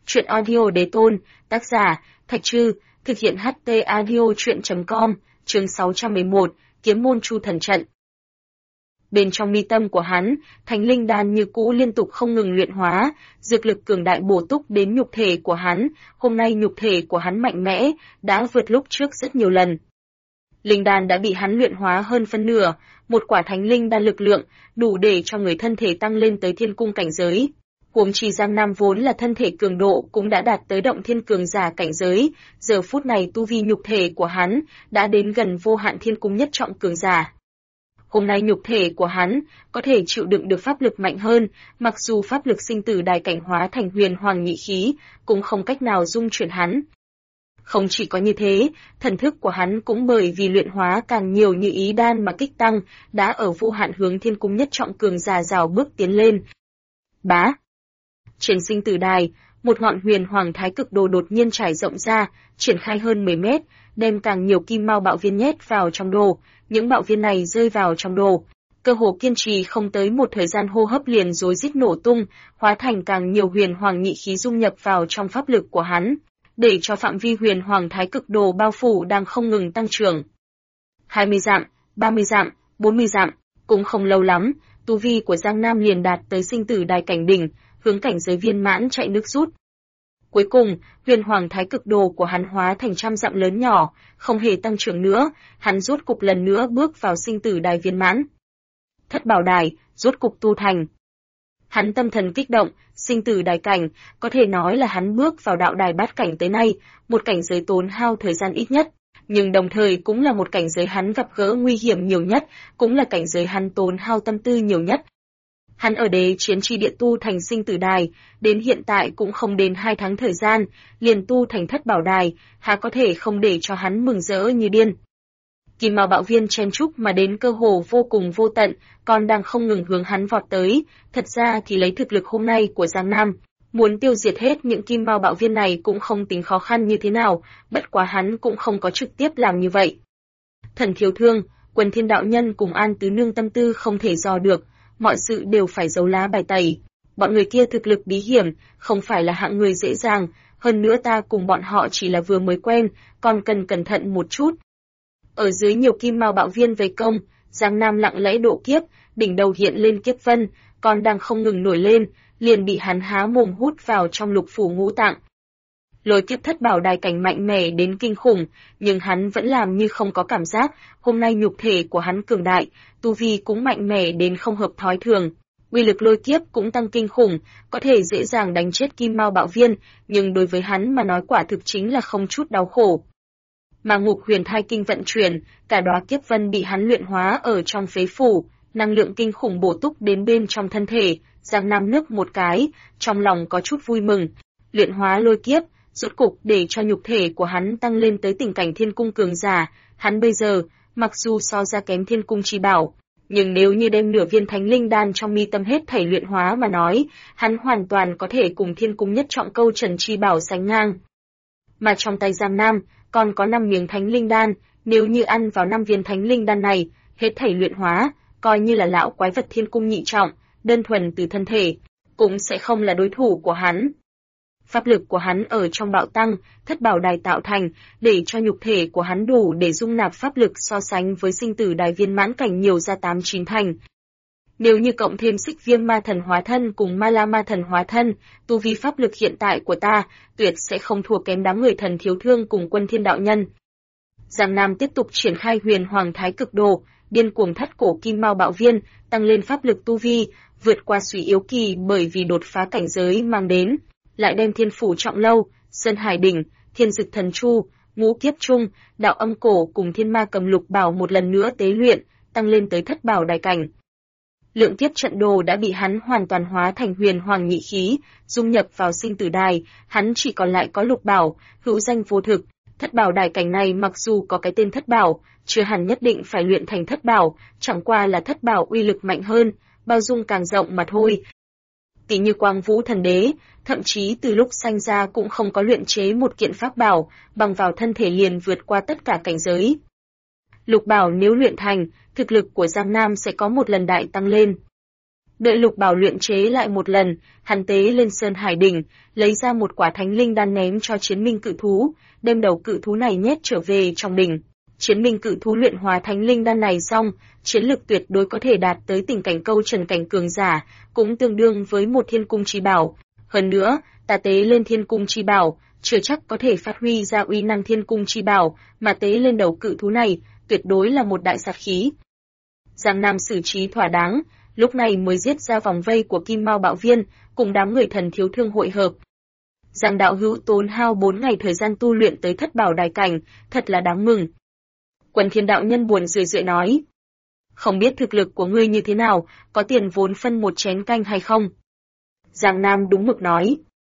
Truyện audio đế tôn, tác giả, Thạch Trư, thực hiện HT audio truyện.com, chương 611, Kiếm môn Chu thần trận. Bên trong mi tâm của hắn, Thánh Linh Đan như cũ liên tục không ngừng luyện hóa, dược lực cường đại bổ túc đến nhục thể của hắn, hôm nay nhục thể của hắn mạnh mẽ, đã vượt lúc trước rất nhiều lần. Linh đan đã bị hắn luyện hóa hơn phân nửa, một quả Thánh Linh Đan lực lượng, đủ để cho người thân thể tăng lên tới thiên cung cảnh giới. Huống chi Giang Nam vốn là thân thể cường độ cũng đã đạt tới động thiên cường giả cảnh giới, giờ phút này tu vi nhục thể của hắn đã đến gần vô hạn thiên cung nhất trọng cường giả. Hôm nay nhục thể của hắn có thể chịu đựng được pháp lực mạnh hơn, mặc dù pháp lực sinh tử đài cảnh hóa thành huyền hoàng nhị khí, cũng không cách nào dung chuyển hắn. Không chỉ có như thế, thần thức của hắn cũng bởi vì luyện hóa càng nhiều như ý đan mà kích tăng, đã ở vô hạn hướng thiên cung nhất trọng cường giả rào bước tiến lên. Bá! Trên sinh tử đài, một ngọn huyền hoàng thái cực đồ đột nhiên trải rộng ra, triển khai hơn 10 mét, đem càng nhiều kim mao bạo viên nhét vào trong đồ. Những bạo viên này rơi vào trong đồ, cơ hồ kiên trì không tới một thời gian hô hấp liền rối rít nổ tung, hóa thành càng nhiều huyền hoàng nhị khí dung nhập vào trong pháp lực của hắn, để cho phạm vi huyền hoàng thái cực đồ bao phủ đang không ngừng tăng trưởng. 20 dặm, 30 dặm, 40 dặm, cũng không lâu lắm, tu vi của Giang Nam liền đạt tới sinh tử đài cảnh đỉnh, hướng cảnh giới viên mãn chạy nước rút. Cuối cùng, huyền hoàng thái cực đồ của hắn hóa thành trăm dặm lớn nhỏ, không hề tăng trưởng nữa, hắn rốt cục lần nữa bước vào sinh tử đài viên mãn. Thất bảo đài, rốt cục tu thành. Hắn tâm thần kích động, sinh tử đài cảnh, có thể nói là hắn bước vào đạo đài bát cảnh tới nay, một cảnh giới tốn hao thời gian ít nhất, nhưng đồng thời cũng là một cảnh giới hắn gặp gỡ nguy hiểm nhiều nhất, cũng là cảnh giới hắn tốn hao tâm tư nhiều nhất. Hắn ở đế chiến tri địa tu thành sinh tử đài, đến hiện tại cũng không đến 2 tháng thời gian, liền tu thành thất bảo đài, há có thể không để cho hắn mừng rỡ như điên. Kim mao bạo viên chen chúc mà đến cơ hồ vô cùng vô tận, còn đang không ngừng hướng hắn vọt tới, thật ra thì lấy thực lực hôm nay của Giang Nam, muốn tiêu diệt hết những kim mao bạo viên này cũng không tính khó khăn như thế nào, bất quá hắn cũng không có trực tiếp làm như vậy. Thần Thiếu Thương, Quần Thiên đạo nhân cùng An Tứ Nương tâm tư không thể dò được, mọi sự đều phải giấu lá bài tẩy. Bọn người kia thực lực bí hiểm, không phải là hạng người dễ dàng, hơn nữa ta cùng bọn họ chỉ là vừa mới quen, còn cần cẩn thận một chút. Ở dưới nhiều kim mao bạo viên vây công, Giang Nam lặng lẽ độ kiếp, đỉnh đầu hiện lên kiếp vân, còn đang không ngừng nổi lên, liền bị hắn há mồm hút vào trong lục phủ ngũ tạng. Lôi kiếp thất bảo đài cảnh mạnh mẽ đến kinh khủng, nhưng hắn vẫn làm như không có cảm giác, hôm nay nhục thể của hắn cường đại, tu vi cũng mạnh mẽ đến không hợp thói thường. Uy lực lôi kiếp cũng tăng kinh khủng, có thể dễ dàng đánh chết kim mao bạo viên, nhưng đối với hắn mà nói quả thực chính là không chút đau khổ. Mà Ngục Huyền Thai Kinh vận chuyển, cả đóa kiếp vân bị hắn luyện hóa ở trong phế phủ, năng lượng kinh khủng bổ túc đến bên trong thân thể, Giang Nam nức một cái, trong lòng có chút vui mừng. Luyện hóa lôi kiếp, rốt cục để cho nhục thể của hắn tăng lên tới tình cảnh thiên cung cường giả, hắn bây giờ, mặc dù so ra kém thiên cung chi bảo, nhưng nếu như đem nửa viên thánh linh đan trong mi tâm hết thảy luyện hóa mà nói, hắn hoàn toàn có thể cùng thiên cung nhất trọng câu trần chi bảo sánh ngang. Mà trong tay Giang Nam, còn có 5 miếng thánh linh đan, nếu như ăn vào 5 viên thánh linh đan này, hết thảy luyện hóa, coi như là lão quái vật thiên cung nhị trọng, đơn thuần từ thân thể, cũng sẽ không là đối thủ của hắn. Pháp lực của hắn ở trong bạo tăng, thất bảo đài tạo thành, để cho nhục thể của hắn đủ để dung nạp pháp lực so sánh với sinh tử đài viên mãn cảnh nhiều ra 8-9 thành. Nếu như cộng thêm Xích Viêm Ma Thần hóa thân cùng Ma La Ma Thần hóa thân, tu vi pháp lực hiện tại của ta, tuyệt sẽ không thua kém đám người Thần Thiếu Thương cùng Quân Thiên đạo nhân. Giang Nam tiếp tục triển khai huyền hoàng thái cực đồ, điên cuồng thất cổ kim mao bạo viên, tăng lên pháp lực tu vi, vượt qua suy yếu kỳ bởi vì đột phá cảnh giới mang đến. Lại đem Thiên Phủ Trọng Lâu, Sơn Hải Đỉnh, Thiên Dực Thần Chu, Ngũ Kiếp Trung, Đạo Âm Cổ cùng Thiên Ma Cầm Lục Bảo một lần nữa tế luyện, tăng lên tới thất bảo đài cảnh. Lượng kiếp trận đồ đã bị hắn hoàn toàn hóa thành huyền hoàng nhị khí, dung nhập vào sinh tử đài, hắn chỉ còn lại có lục bảo, hữu danh vô thực. Thất bảo đài cảnh này mặc dù có cái tên thất bảo, chưa hẳn nhất định phải luyện thành thất bảo, chẳng qua là thất bảo uy lực mạnh hơn, bao dung càng rộng mà thôi. Tỷ như Quang Vũ Thần Đế, thậm chí từ lúc sanh ra cũng không có luyện chế một kiện pháp bảo, bằng vào thân thể liền vượt qua tất cả cảnh giới. Lục bảo nếu luyện thành, thực lực của Giang Nam sẽ có một lần đại tăng lên. Đợi Lục Bảo luyện chế lại một lần, hắn tế lên Sơn Hải đỉnh, lấy ra một quả Thánh Linh đan ném cho Chiến Minh cự thú, đem đầu cự thú này nhét trở về trong đỉnh. Chiến Minh cự thú luyện hóa Thánh Linh đan này xong, chiến lực tuyệt đối có thể đạt tới tình cảnh câu trần cảnh cường giả, cũng tương đương với một Thiên Cung chi bảo. Hơn nữa, ta tế lên Thiên Cung chi bảo, chưa chắc có thể phát huy ra uy năng Thiên Cung chi bảo, mà tế lên đầu cự thú này, tuyệt đối là một đại sát khí. Giang Nam xử trí thỏa đáng, lúc này mới giết ra vòng vây của Kim Mao Bạo Viên, cùng đám người Thần Thiếu Thương hội hợp. Giang đạo hữu tốn hao 4 ngày thời gian tu luyện tới Thất Bảo Đài cảnh, thật là đáng mừng. Quần Thiên đạo nhân buồn rười nói. Không biết thực lực của ngươi như thế nào, có tiền vốn phân một chén canh hay không? Giang Nam đúng mực nói.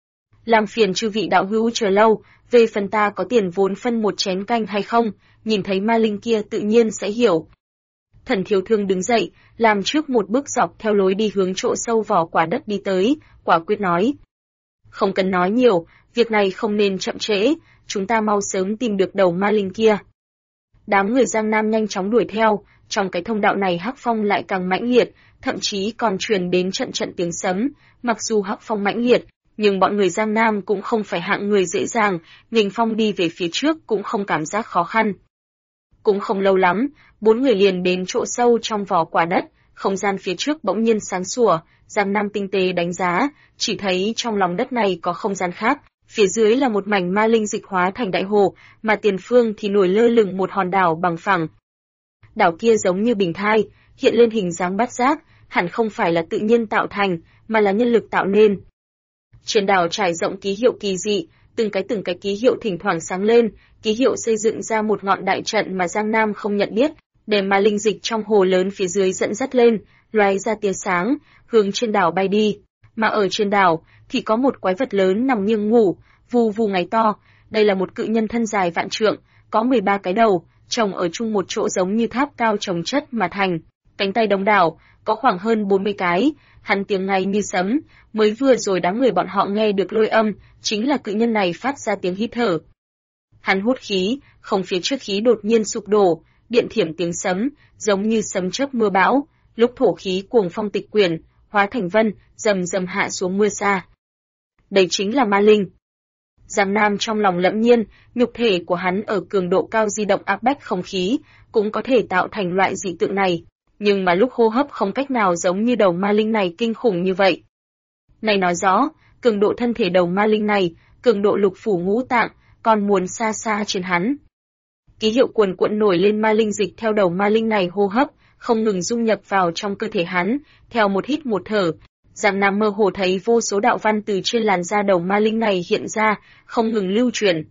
Làm phiền chư vị đạo hữu chờ lâu, về phần ta có tiền vốn phân một chén canh hay không, nhìn thấy ma linh kia tự nhiên sẽ hiểu. Thần Thiếu Thương đứng dậy, làm trước một bước dọc theo lối đi hướng chỗ sâu vỏ quả đất đi tới, quả quyết nói. Không cần nói nhiều, việc này không nên chậm trễ, chúng ta mau sớm tìm được đầu ma linh kia. Đám người Giang Nam nhanh chóng đuổi theo, trong cái thông đạo này hắc phong lại càng mãnh liệt, thậm chí còn truyền đến trận trận tiếng sấm, mặc dù hắc phong mãnh liệt, nhưng bọn người Giang Nam cũng không phải hạng người dễ dàng, nghênh phong đi về phía trước cũng không cảm giác khó khăn. Cũng không lâu lắm, 4 người liền đến chỗ sâu trong vỏ quả đất, không gian phía trước bỗng nhiên sáng sủa, Giang Nam tinh tế đánh giá, chỉ thấy trong lòng đất này có không gian khác, phía dưới là một mảnh ma linh dịch hóa thành đại hồ, mà tiền phương thì nổi lơ lửng một hòn đảo bằng phẳng. Đảo kia giống như bình thai, hiện lên hình dáng bát giác, hẳn không phải là tự nhiên tạo thành, mà là nhân lực tạo nên. Trên đảo trải rộng ký hiệu kỳ dị, từng cái ký hiệu thỉnh thoảng sáng lên, ký hiệu xây dựng ra một ngọn đại trận mà Giang Nam không nhận biết, để ma linh dịch trong hồ lớn phía dưới dẫn dắt lên, lóe ra tia sáng, hướng trên đảo bay đi. Mà ở trên đảo thì có một quái vật lớn nằm nghiêng ngủ, vù vù ngáy to, đây là một cự nhân thân dài vạn trượng, có 13 cái đầu, chồng ở chung một chỗ giống như tháp cao chồng chất mà thành, cánh tay đông đảo, có khoảng hơn 40 cái, hắn tiếng ngay như sấm, mới vừa rồi đám người bọn họ nghe được lôi âm, chính là cự nhân này phát ra tiếng hít thở. Hắn hút khí, không phía trước khí đột nhiên sụp đổ, điện thiểm tiếng sấm, giống như sấm chớp mưa bão, lúc thổ khí cuồng phong tịch quyển, hóa thành vân, rầm rầm hạ xuống mưa sa. Đây chính là ma linh. Giang Nam trong lòng lẫm nhiên, nhục thể của hắn ở cường độ cao di động áp bách không khí, cũng có thể tạo thành loại dị tượng này, nhưng mà lúc hô hấp không cách nào giống như đầu ma linh này kinh khủng như vậy. Này nói rõ, cường độ thân thể đầu ma linh này, cường độ lục phủ ngũ tạng, còn muốn xa xa trên hắn. Ký hiệu cuồn cuộn nổi lên ma linh dịch theo đầu ma linh này hô hấp, không ngừng dung nhập vào trong cơ thể hắn, theo một hít một thở. Giang Nam mơ hồ thấy vô số đạo văn từ trên làn da đầu ma linh này hiện ra, không ngừng lưu truyền.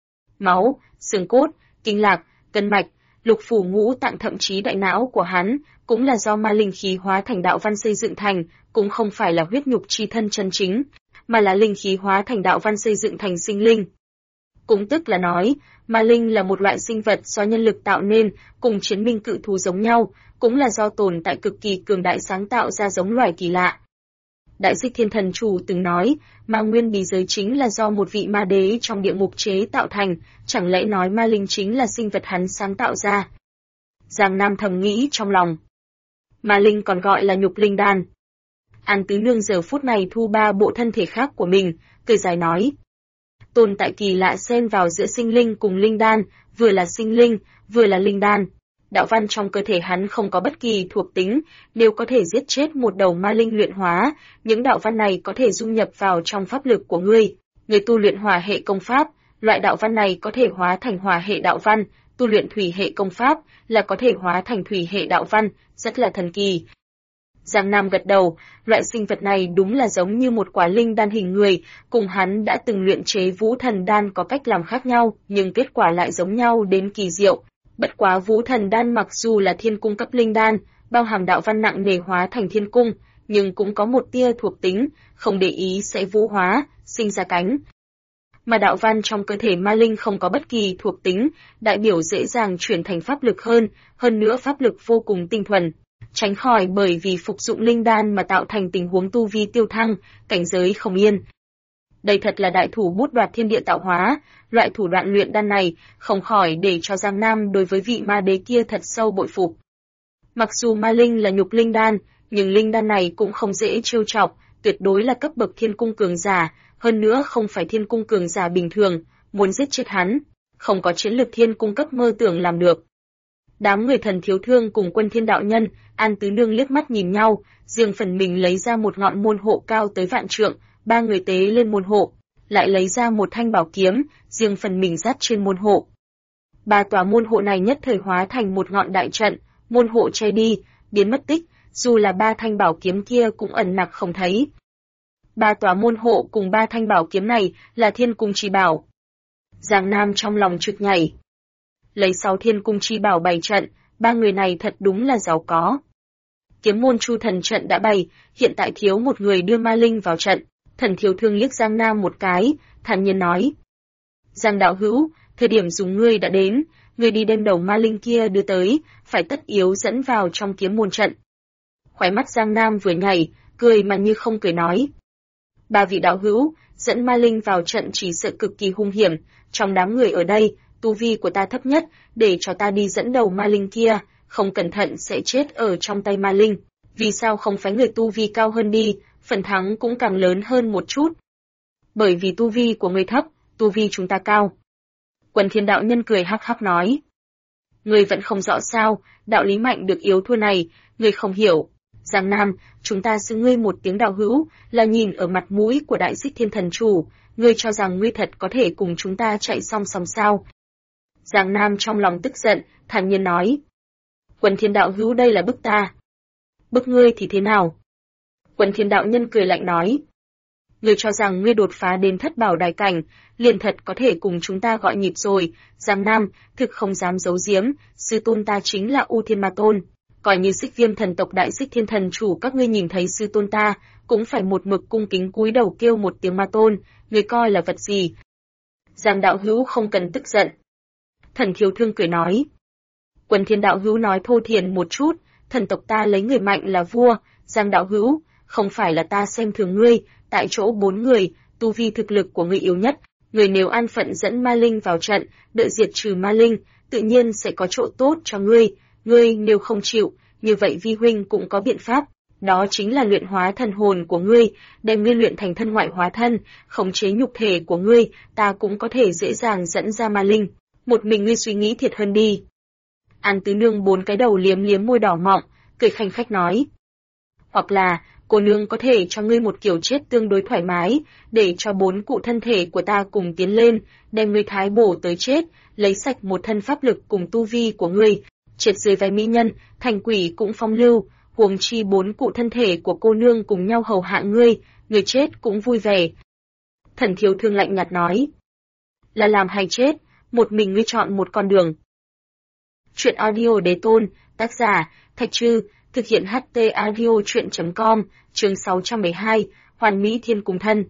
Máu, xương cốt, kinh lạc, cân mạch, lục phủ ngũ tạng thậm chí đại não của hắn, cũng là do ma linh khí hóa thành đạo văn xây dựng thành, cũng không phải là huyết nhục chi thân chân chính, mà là linh khí hóa thành đạo văn xây dựng thành sinh linh. Cũng tức là nói, ma linh là một loại sinh vật do nhân lực tạo nên, cùng chiến minh cự thú giống nhau, cũng là do tồn tại cực kỳ cường đại sáng tạo ra giống loài kỳ lạ. Đại Xích Thiên Thần Chủ từng nói, ma nguyên bí giới chính là do một vị ma đế trong địa ngục chế tạo thành, chẳng lẽ nói ma linh chính là sinh vật hắn sáng tạo ra? Giang Nam thầm nghĩ trong lòng. Ma linh còn gọi là nhục linh đan. An Tứ Nương giờ phút này thu 3 bộ thân thể khác của mình, cười dài nói. Tồn tại kỳ lạ xen vào giữa sinh linh cùng linh đan, vừa là sinh linh, vừa là linh đan. Đạo văn trong cơ thể hắn không có bất kỳ thuộc tính, nếu có thể giết chết một đầu ma linh luyện hóa, những đạo văn này có thể dung nhập vào trong pháp lực của ngươi. Người tu luyện hỏa hệ công pháp, loại đạo văn này có thể hóa thành hỏa hệ đạo văn, tu luyện thủy hệ công pháp là có thể hóa thành thủy hệ đạo văn, rất là thần kỳ. Giang Nam gật đầu, loại sinh vật này đúng là giống như một quả linh đan hình người, cùng hắn đã từng luyện chế Vũ Thần đan có cách làm khác nhau, nhưng kết quả lại giống nhau đến kỳ diệu. Bất quá Vũ Thần đan mặc dù là thiên cung cấp linh đan, bao hàm đạo văn nặng nề hóa thành thiên cung, nhưng cũng có một tia thuộc tính, không để ý sẽ vũ hóa, sinh ra cánh. Mà đạo văn trong cơ thể ma linh không có bất kỳ thuộc tính, đại biểu dễ dàng chuyển thành pháp lực hơn nữa pháp lực vô cùng tinh thuần, tránh khỏi bởi vì phục dụng linh đan mà tạo thành tình huống tu vi tiêu thăng, cảnh giới không yên. Đây thật là đại thủ bút đoạt thiên địa tạo hóa, loại thủ đoạn luyện đan này không khỏi để cho Giang Nam đối với vị ma đế kia thật sâu bội phục. Mặc dù ma linh là nhục linh đan, nhưng linh đan này cũng không dễ trêu chọc, tuyệt đối là cấp bậc thiên cung cường giả, hơn nữa không phải thiên cung cường giả bình thường, muốn giết chết hắn, không có chiến lược thiên cung cấp mơ tưởng làm được. Đám người Thần Thiếu Thương cùng Quân Thiên đạo nhân, An Tứ Nương liếc mắt nhìn nhau, riêng phần mình lấy ra một ngọn môn hộ cao tới vạn trượng, ba người tế lên môn hộ, lại lấy ra một thanh bảo kiếm, riêng phần mình dắt trên môn hộ. Ba tòa môn hộ này nhất thời hóa thành một ngọn đại trận, môn hộ che đi, biến mất tích, dù là ba thanh bảo kiếm kia cũng ẩn nặc không thấy. Ba tòa môn hộ cùng ba thanh bảo kiếm này là thiên cung chi bảo. Giang Nam trong lòng trực nhảy. Lấy 6 thiên cung chi bảo bày trận, ba người này thật đúng là giàu có. Kiếm môn chu thần trận đã bày, hiện tại thiếu một người đưa ma linh vào trận. Thần Thiếu Thương liếc Giang Nam một cái, thản nhiên nói. Giang đạo hữu, thời điểm dùng ngươi đã đến, ngươi đi đem đầu ma linh kia đưa tới, phải tất yếu dẫn vào trong kiếm môn trận. Khóe mắt Giang Nam vừa nhảy, cười mà như không cười nói. Ba vị đạo hữu, dẫn ma linh vào trận chỉ sợ cực kỳ hung hiểm, trong đám người ở đây, tu vi của ta thấp nhất, để cho ta đi dẫn đầu ma linh kia, không cẩn thận sẽ chết ở trong tay ma linh. Vì sao không phái người tu vi cao hơn đi, phần thắng cũng càng lớn hơn một chút. Bởi vì tu vi của người thấp, tu vi chúng ta cao. Quân Thiên đạo nhân cười hắc hắc nói. Người vẫn không rõ sao, đạo lý mạnh được yếu thua này, người không hiểu. Giang Nam, chúng ta xưng ngươi một tiếng đạo hữu, là nhìn ở mặt mũi của Đại Xích Thiên Thần Chủ, ngươi cho rằng ngươi thật có thể cùng chúng ta chạy song song sao? Giang Nam trong lòng tức giận, thản nhiên nói. Quân Thiên đạo hữu đây là bức ta. Bức ngươi thì thế nào? Quân Thiên đạo nhân cười lạnh nói. Ngươi cho rằng ngươi đột phá đến thất bảo đại cảnh, liền thật có thể cùng chúng ta gọi nhịp rồi. Giang Nam, thực không dám giấu giếm, sư tôn ta chính là U Thiên Ma Tôn. Coi như Xích Viêm thần tộc Đại Xích Thiên Thần Chủ các ngươi nhìn thấy sư tôn ta, cũng phải một mực cung kính cúi đầu kêu một tiếng Ma Tôn, ngươi coi là vật gì? Giang đạo hữu không cần tức giận. Thần Thiếu Thương cười nói. Quân Thiên đạo hữu nói thô thiển một chút, thần tộc ta lấy người mạnh là vua. Giang đạo hữu, không phải là ta xem thường ngươi, tại chỗ 4 người, tu vi thực lực của ngươi yếu nhất, người nếu an phận dẫn ma linh vào trận, đợi diệt trừ ma linh, tự nhiên sẽ có chỗ tốt cho ngươi. Ngươi nếu không chịu, như vậy vi huynh cũng có biện pháp, đó chính là luyện hóa thần hồn của ngươi, đem ngươi luyện thành thân ngoại hóa thân, khống chế nhục thể của ngươi, ta cũng có thể dễ dàng dẫn ra ma linh. Một mình ngươi suy nghĩ thiệt hơn đi. An Tứ Nương 4 cái đầu liếm liếm môi đỏ mọng, cười khanh khách nói. Hoặc là, cô nương có thể cho ngươi một kiểu chết tương đối thoải mái, để cho 4 cụ thân thể của ta cùng tiến lên, đem ngươi thái bổ tới chết, lấy sạch một thân pháp lực cùng tu vi của ngươi, triệt dưới váy mỹ nhân, thành quỷ cũng phong lưu, huống chi 4 cụ thân thể của cô nương cùng nhau hầu hạ ngươi, người chết cũng vui vẻ. Thần Thiếu Thương lạnh nhạt nói. Là làm hay chết, một mình ngươi chọn một con đường. Chuyện audio đế tôn, tác giả, Thạch Trư, thực hiện HT audio chuyện.com, chương 612, Hoàn Mỹ Thiên Cung Thân.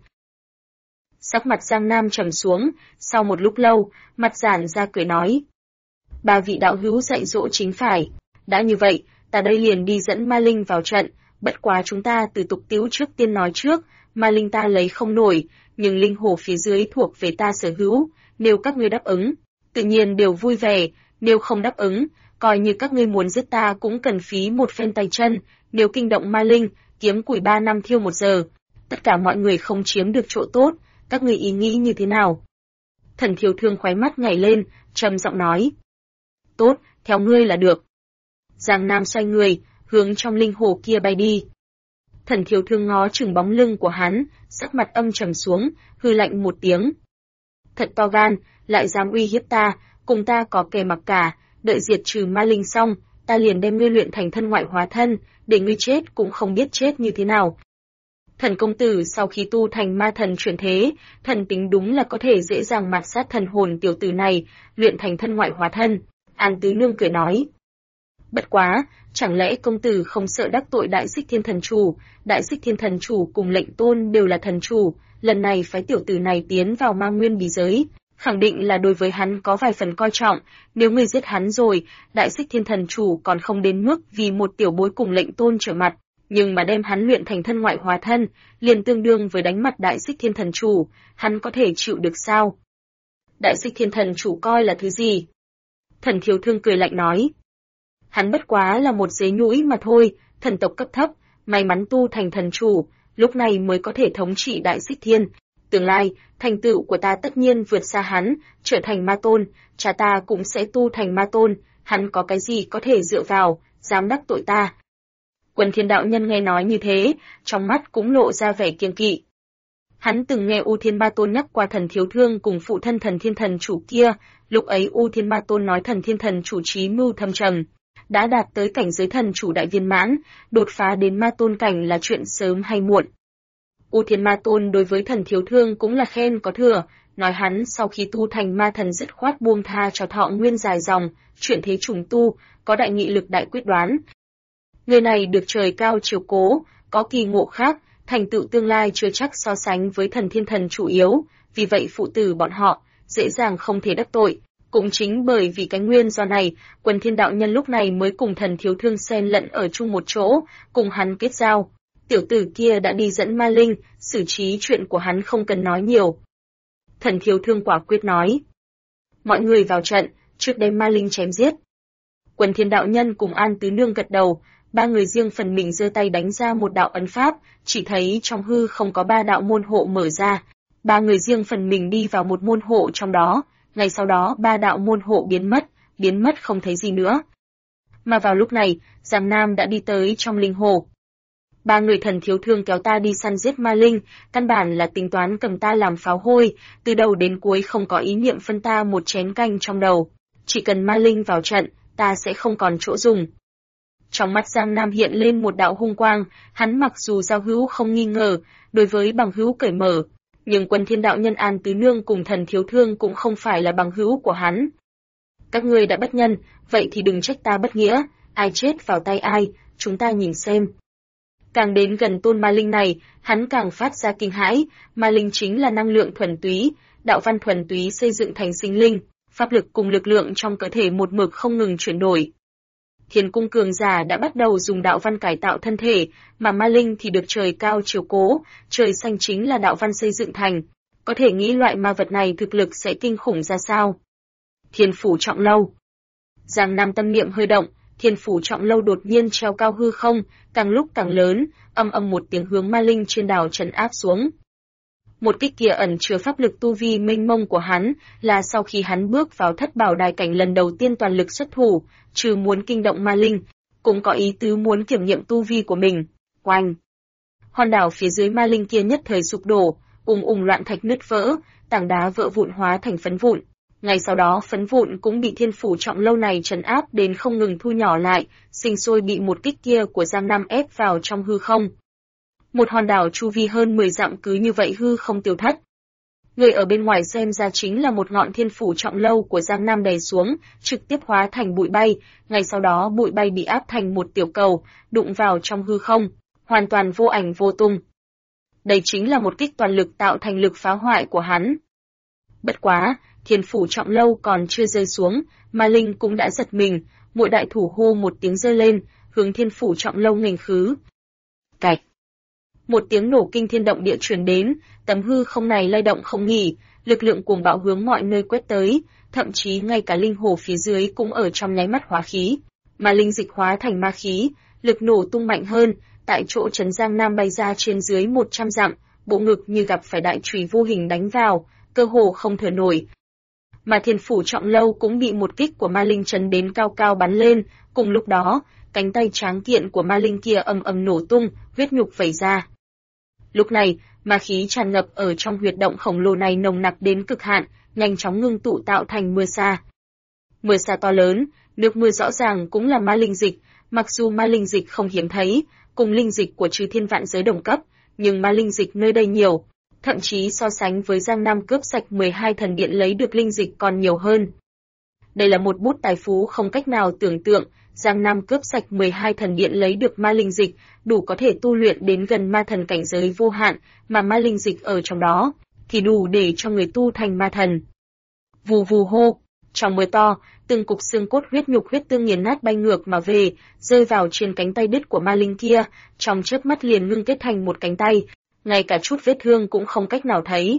Sắc mặt Giang Nam trầm xuống, sau một lúc lâu, mặt giãn ra cười nói. Ba vị đạo hữu dạy dỗ chính phải, đã như vậy, ta đây liền đi dẫn ma linh vào trận, bất quá chúng ta từ tục tiếu trước tiên nói trước, ma linh ta lấy không nổi, nhưng linh hồ phía dưới thuộc về ta sở hữu, nếu các ngươi đáp ứng, tự nhiên đều vui vẻ, nếu không đáp ứng, coi như các ngươi muốn giết ta cũng cần phí một phen tay chân, nếu kinh động ma linh, kiếm củi 3 năm thiêu 1 giờ, tất cả mọi người không chiếm được chỗ tốt, các ngươi ý nghĩ như thế nào? Thần Thiếu Thương khóe mắt nhảy lên, trầm giọng nói. Tốt, theo ngươi là được. Giang Nam xoay người, hướng trong linh hồ kia bay đi. Thần Thiếu Thương ngó chừng bóng lưng của hắn, sắc mặt âm trầm xuống, hư lạnh một tiếng. Thật to gan, lại dám uy hiếp ta, cùng ta có kẻ mặc cả, đợi diệt trừ ma linh xong, ta liền đem ngươi luyện thành thân ngoại hóa thân, để ngươi chết cũng không biết chết như thế nào. Thần công tử sau khi tu thành ma thần chuyển thế, thần tính đúng là có thể dễ dàng mạt sát thần hồn tiểu tử này, luyện thành thân ngoại hóa thân. An Tứ Nương cười nói. Bất quá, chẳng lẽ công tử không sợ đắc tội Đại Xích Thiên Thần Chủ? Đại Xích Thiên Thần Chủ cùng lệnh tôn đều là thần chủ, lần này phái tiểu tử này tiến vào ma nguyên bí giới, khẳng định là đối với hắn có vài phần coi trọng, nếu ngươi giết hắn rồi, Đại Xích Thiên Thần Chủ còn không đến mức vì một tiểu bối cùng lệnh tôn trở mặt, nhưng mà đem hắn luyện thành thân ngoại hóa thân, liền tương đương với đánh mặt Đại Xích Thiên Thần Chủ, hắn có thể chịu được sao? Đại Xích Thiên Thần Chủ coi là thứ gì? Thần Thiếu Thương cười lạnh nói. Hắn bất quá là một dế nhũi mà thôi, thần tộc cấp thấp, may mắn tu thành thần chủ, lúc này mới có thể thống trị Đại Xích Thiên. Tương lai, thành tựu của ta tất nhiên vượt xa hắn, trở thành ma tôn, cha ta cũng sẽ tu thành ma tôn, hắn có cái gì có thể dựa vào, dám đắc tội ta. Quân Thiên đạo nhân nghe nói như thế, trong mắt cũng lộ ra vẻ kiêng kỵ. Hắn từng nghe U Thiên Ma Tôn nhắc qua Thần Thiếu Thương cùng phụ thân Thần Thiên Thần chủ kia, lúc ấy U Thiên Ma Tôn nói Thần Thiên Thần chủ trí mưu thâm trầm, đã đạt tới cảnh giới thần chủ đại viên mãn, đột phá đến ma tôn cảnh là chuyện sớm hay muộn. U Thiên Ma Tôn đối với Thần Thiếu Thương cũng là khen có thừa, nói hắn sau khi tu thành ma thần dứt khoát buông tha cho thọ nguyên dài dòng, chuyển thế trùng tu, có đại nghị lực đại quyết đoán. Người này được trời cao chiếu cố, có kỳ ngộ khác, thành tựu tương lai chưa chắc so sánh với Thần Thiên Thần chủ yếu, vì vậy phụ tử bọn họ dễ dàng không thể đắc tội. Cũng chính bởi vì cái nguyên do này, Quân Thiên đạo nhân lúc này mới cùng Thần Thiếu Thương xen lẫn ở chung một chỗ, cùng hắn kết giao. Tiểu tử kia đã đi dẫn ma linh, xử trí chuyện của hắn không cần nói nhiều. Thần Thiếu Thương quả quyết nói. Mọi người vào trận, trước đem ma linh chém giết. Quân Thiên đạo nhân cùng An Tứ Nương gật đầu, ba người riêng phần mình giơ tay đánh ra một đạo ấn pháp, chỉ thấy trong hư không có ba đạo môn hộ mở ra. Ba người riêng phần mình đi vào một môn hộ trong đó, ngay sau đó ba đạo môn hộ biến mất không thấy gì nữa. Mà vào lúc này, Giang Nam đã đi tới trong linh hồ. Ba người Thần Thiếu Thương kéo ta đi săn giết ma linh, căn bản là tính toán cầm ta làm pháo hôi, từ đầu đến cuối không có ý niệm phân ta một chén canh trong đầu. Chỉ cần ma linh vào trận, ta sẽ không còn chỗ dùng. Trong mắt Giang Nam hiện lên một đạo hung quang, hắn mặc dù giao hữu không nghi ngờ, đối với bằng hữu cởi mở, nhưng Quân Thiên đạo nhân An Tứ Nương cùng Thần Thiếu Thương cũng không phải là bằng hữu của hắn. Các ngươi đã bất nhân, vậy thì đừng trách ta bất nghĩa, ai chết vào tay ai, chúng ta nhìn xem. Càng đến gần tôn ma linh này, hắn càng phát ra kinh hãi, ma linh chính là năng lượng thuần túy, đạo văn thuần túy xây dựng thành sinh linh, pháp lực cùng lực lượng trong cơ thể một mực không ngừng chuyển đổi. Thiên cung cường giả đã bắt đầu dùng đạo văn cải tạo thân thể, mà ma linh thì được trời cao chiếu cố, trời xanh chính là đạo văn xây dựng thành. Có thể nghĩ loại ma vật này thực lực sẽ kinh khủng ra sao. Thiên phủ trọng lâu. Giang Nam tâm niệm hơi động, thiên phủ trọng lâu đột nhiên treo cao hư không, càng lúc càng lớn, âm âm một tiếng hướng ma linh trên đảo trấn áp xuống. Một kích kia ẩn chứa pháp lực tu vi mênh mông của hắn, là sau khi hắn bước vào thất bảo đài cảnh lần đầu tiên toàn lực xuất thủ, trừ muốn kinh động ma linh, cũng có ý tứ muốn kiểm nghiệm tu vi của mình. Oanh! Hòn đảo phía dưới ma linh kia nhất thời sụp đổ, loạn thạch nứt vỡ, tảng đá vỡ vụn hóa thành phấn vụn. Ngay sau đó phấn vụn cũng bị thiên phủ trọng lâu này trấn áp đến không ngừng thu nhỏ lại, sinh sôi bị một kích kia của Giang Nam ép vào trong hư không. Một hòn đảo chu vi hơn 10 dặm cứ như vậy hư không tiêu thất. Người ở bên ngoài xem ra chính là một ngọn thiên phủ trọng lâu của Giang Nam đè xuống, trực tiếp hóa thành bụi bay, ngay sau đó bụi bay bị áp thành một tiểu cầu, đụng vào trong hư không, hoàn toàn vô ảnh vô tung. Đây chính là một kích toàn lực tạo thành lực phá hoại của hắn. Bất quá, thiên phủ trọng lâu còn chưa rơi xuống, ma linh cũng đã giật mình, mỗi đại thủ hô một tiếng giơ lên, hướng thiên phủ trọng lâu nghênh khứ. Cạch! Một tiếng nổ kinh thiên động địa truyền đến, tấm hư không này lay động không nghỉ, lực lượng cuồng bạo hướng mọi nơi quét tới, thậm chí ngay cả linh hồ phía dưới cũng ở trong nháy mắt hóa khí. Mà linh dịch hóa thành ma khí, lực nổ tung mạnh hơn, tại chỗ trấn Giang Nam bay ra trên dưới 100 dặm, bộ ngực như gặp phải đại chùy vô hình đánh vào, cơ hồ không thở nổi. Mà thiên phủ trọng lâu cũng bị một kích của ma linh chấn đến cao cao bắn lên, cùng lúc đó, cánh tay tráng kiện của ma linh kia ầm ầm nổ tung, huyết nhục vẩy ra. Lúc này, ma khí tràn ngập ở trong huyệt động khổng lồ này nồng nặc đến cực hạn, nhanh chóng ngưng tụ tạo thành mưa sa. Mưa sa to lớn, nước mưa rõ ràng cũng là ma linh dịch, mặc dù ma linh dịch không hiếm thấy, cùng linh dịch của chư thiên vạn giới đồng cấp, nhưng ma linh dịch nơi đây nhiều, thậm chí so sánh với Giang Nam cướp sạch 12 thần điện lấy được linh dịch còn nhiều hơn. Đây là một bút tài phú không cách nào tưởng tượng, Giang Nam cướp sạch 12 thần điện lấy được ma linh dịch, đủ có thể tu luyện đến gần ma thần cảnh giới vô hạn, mà ma linh dịch ở trong đó, thì đủ để cho người tu thành ma thần. Vù vù hô, trong mưa to, từng cục xương cốt huyết nhục huyết tương nghiền nát bay ngược mà về, rơi vào trên cánh tay đứt của ma linh kia, trong chớp mắt liền ngưng kết thành một cánh tay, ngay cả chút vết thương cũng không cách nào thấy.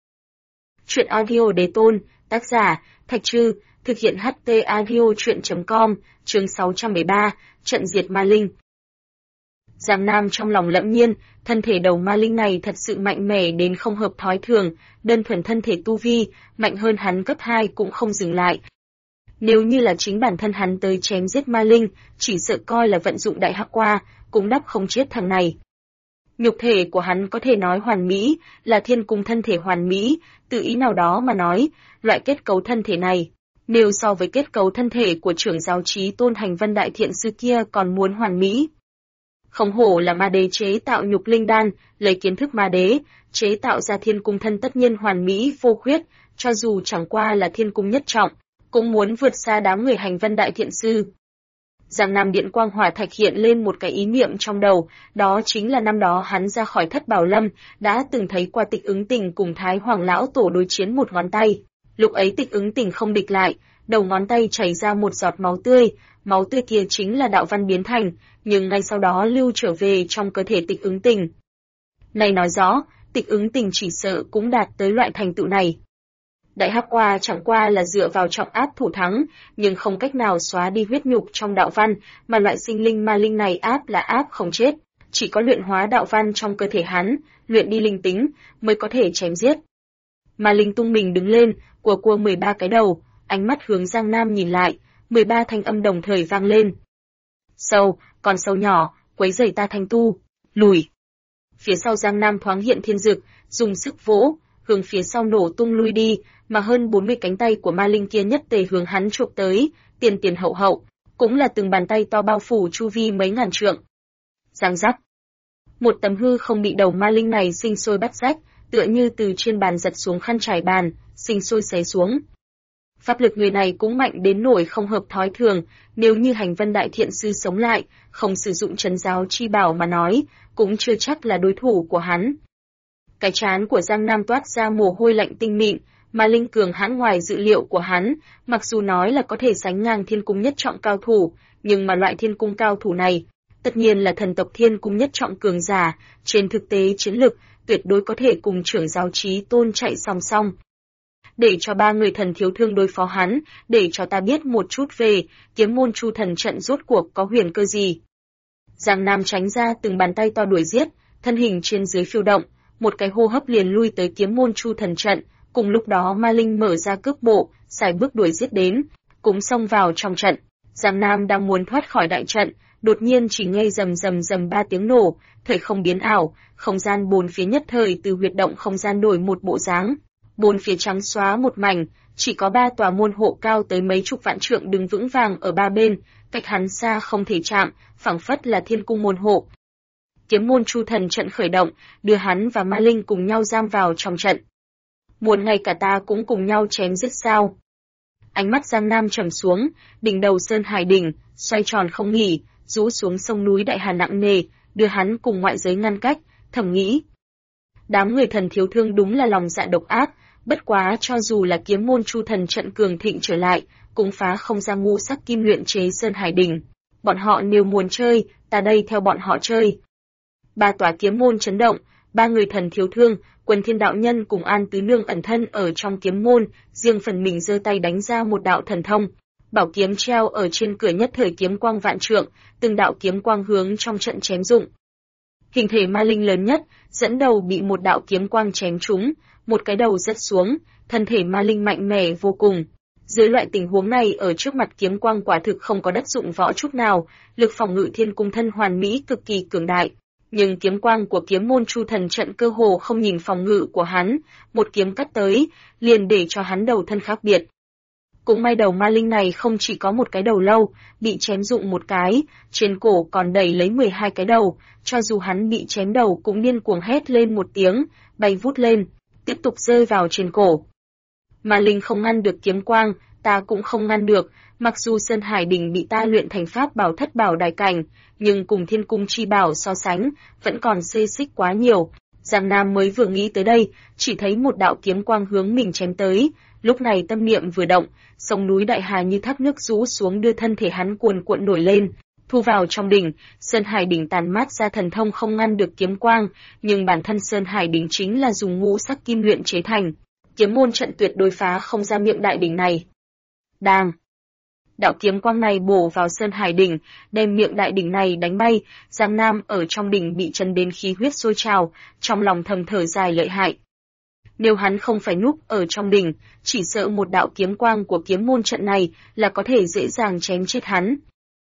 Chuyện audio đế tôn, tác giả, Thạch Trư, thực hiện HT audio truyện.com, chương 613, trận diệt ma linh. Giang Nam trong lòng lẫm nhiên, thân thể đầu ma linh này thật sự mạnh mẽ đến không hợp thói thường, đơn thuần thân thể tu vi, mạnh hơn hắn cấp 2 cũng không dừng lại. Nếu như là chính bản thân hắn tới chém giết ma linh, chỉ sợ coi là vận dụng đại hắc qua, cũng đắp không chết thằng này. Nhục thể của hắn có thể nói hoàn mỹ, là thiên cung thân thể hoàn mỹ, từ ý nào đó mà nói, loại kết cấu thân thể này, nếu so với kết cấu thân thể của trưởng giáo Chí Tôn Hành Vân Đại Thiện Sư kia còn muốn hoàn mỹ. Không hổ là ma đế chế tạo nhục linh đan, lấy kiến thức ma đế, chế tạo ra thiên cung thân tất nhiên hoàn mỹ vô khuyết, cho dù chẳng qua là thiên cung nhất trọng, cũng muốn vượt xa đám người Hành Vân Đại Thiện Sư. Giang Nam điện quang hỏa thạch hiện lên một cái ý niệm trong đầu, đó chính là năm đó hắn ra khỏi Thất Bảo Lâm, đã từng thấy qua Tịch Ứng Tình cùng Thái Hoàng lão tổ đối chiến một ngón tay. Lúc ấy Tịch Ứng Tình không địch lại, đầu ngón tay chảy ra một giọt máu tươi kia chính là đạo văn biến thành, nhưng ngay sau đó lưu trở về trong cơ thể Tịch Ứng Tình. Này nói rõ, Tịch Ứng Tình chỉ sợ cũng đạt tới loại thành tựu này. Đại hắc qua chẳng qua là dựa vào trọng áp thủ thắng, nhưng không cách nào xóa đi huyết nhục trong đạo văn, mà loại sinh linh ma linh này áp là áp không chết, chỉ có luyện hóa đạo văn trong cơ thể hắn, luyện đi linh tính, mới có thể chém giết. Ma linh tung mình đứng lên, cua 13 cái đầu, ánh mắt hướng Giang Nam nhìn lại, 13 thanh âm đồng thời vang lên. Sâu, con sâu nhỏ, quấy rầy ta thanh tu, lùi. Phía sau Giang Nam thoáng hiện thiên dực, dùng sức vỗ, hướng phía sau nổ tung lui đi, mà hơn 40 cánh tay của ma linh kia nhất tề hướng hắn chụp tới, tiền hậu, cũng là từng bàn tay to bao phủ chu vi mấy ngàn trượng. Giang rắc. Một tấm hư không bị đầu ma linh này sinh sôi bắt rách, tựa như từ trên bàn giật xuống khăn trải bàn, sinh sôi xé xuống. Pháp lực người này cũng mạnh đến nỗi không hợp thói thường, nếu như Hành Vân Đại Thiện Sư sống lại, không sử dụng trấn giáo chi bảo mà nói, cũng chưa chắc là đối thủ của hắn. Cái trán của Giang Nam toát ra mồ hôi lạnh tinh mịn, mà linh cường hãn ngoài dự liệu của hắn, mặc dù nói là có thể sánh ngang thiên cung nhất trọng cao thủ, nhưng mà loại thiên cung cao thủ này, tất nhiên là thần tộc thiên cung nhất trọng cường giả, trên thực tế chiến lực, tuyệt đối có thể cùng trưởng giáo Chí Tôn chạy song song. Để cho 3 người thần thiếu thương đối phó hắn, để cho ta biết một chút về Kiếm Môn Chu Thần trận rốt cuộc có huyền cơ gì. Giang Nam tránh ra từng bàn tay to đuổi giết, thân hình trên dưới phiêu động, một cái hô hấp liền lui tới Kiếm Môn Chu Thần trận, cùng lúc đó ma linh mở ra cước bộ, xài bước đuổi giết đến, cũng xông vào trong trận. Giang Nam đang muốn thoát khỏi đại trận, đột nhiên chỉ nghe rầm 3 tiếng nổ, thời không biến ảo, không gian bốn phía nhất thời từ huyệt động không gian đổi một bộ dáng. Bốn phía trắng xóa một mảnh, chỉ có 3 tòa môn hộ cao tới mấy chục vạn trượng đứng vững vàng ở ba bên, cách hắn xa không thể chạm, phảng phất là thiên cung môn hộ. Kiếm Môn Chu Thần trận khởi động, đưa hắn và ma linh cùng nhau giam vào trong trận. Muốn ngay cả ta cũng cùng nhau chém giết sao? Ánh mắt Giang Nam trầm xuống, đỉnh đầu Sơn Hải đỉnh xoay tròn không nghỉ, rũ xuống sông núi Đại Hà nặng nề, đưa hắn cùng ngoại giới ngăn cách, thầm nghĩ. Đám người thần thiếu thương đúng là lòng dạ độc ác, bất quá cho dù là Kiếm Môn Chu Thần trận cường thịnh trở lại, cũng phá không ra ngũ sắc kim luyện chế Sơn Hải đỉnh. Bọn họ nếu muốn chơi, ta đây theo bọn họ chơi. 3 tòa kiếm môn chấn động, 3 người thần thiếu thương, Quân Thiên đạo nhân cùng An Tứ Nương ẩn thân ở trong kiếm môn, riêng phần mình giơ tay đánh ra một đạo thần thông. Bảo kiếm treo ở trên cửa nhất thời kiếm quang vạn trượng, từng đạo kiếm quang hướng trong trận chém dụng. Hình thể ma linh lớn nhất, dẫn đầu bị một đạo kiếm quang chém trúng, một cái đầu rớt xuống, thân thể ma linh mạnh mẽ vô cùng. Dưới loại tình huống này ở trước mặt kiếm quang quả thực không có đất dụng võ chút nào, lực phòng ngự thiên cung thân hoàn mỹ cực kỳ cường đại. Nhưng kiếm quang của Kiếm Môn Chu Thần trận cơ hồ không nhìn phòng ngự của hắn, một kiếm cắt tới, liền để cho hắn đầu thân khác biệt. Cũng may đầu ma linh này không chỉ có một cái đầu lâu, bị chém dụng một cái, trên cổ còn đầy lấy 12 cái đầu, cho dù hắn bị chém đầu cũng điên cuồng hét lên một tiếng, bay vút lên, tiếp tục rơi vào trên cổ. Ma linh không ngăn được kiếm quang, ta cũng không ngăn được, mặc dù Sơn Hải đỉnh bị ta luyện thành pháp bảo thất bảo đài cảnh, nhưng cùng thiên cung chi bảo so sánh, vẫn còn xê xích quá nhiều. Giang Nam mới vừa nghĩ tới đây, chỉ thấy một đạo kiếm quang hướng mình chém tới, lúc này tâm niệm vừa động, sông núi Đại Hà như thác nước rũ xuống đưa thân thể hắn cuồn cuộn nổi lên, thu vào trong đỉnh. Sơn Hải đỉnh tàn mát ra thần thông không ngăn được kiếm quang, nhưng bản thân Sơn Hải đỉnh chính là dùng ngũ sắc kim luyện chế thành, kiếm môn trận tuyệt đối phá không ra miệng đại đỉnh này. Đang Đạo kiếm quang này bổ vào Sơn Hải đỉnh, đem miệng đại đỉnh này đánh bay, Giang Nam ở trong đỉnh bị chấn đến khí huyết sôi trào, trong lòng thầm thở dài lợi hại. Nếu hắn không phải núp ở trong đỉnh, chỉ sợ một đạo kiếm quang của kiếm môn trận này là có thể dễ dàng chém chết hắn.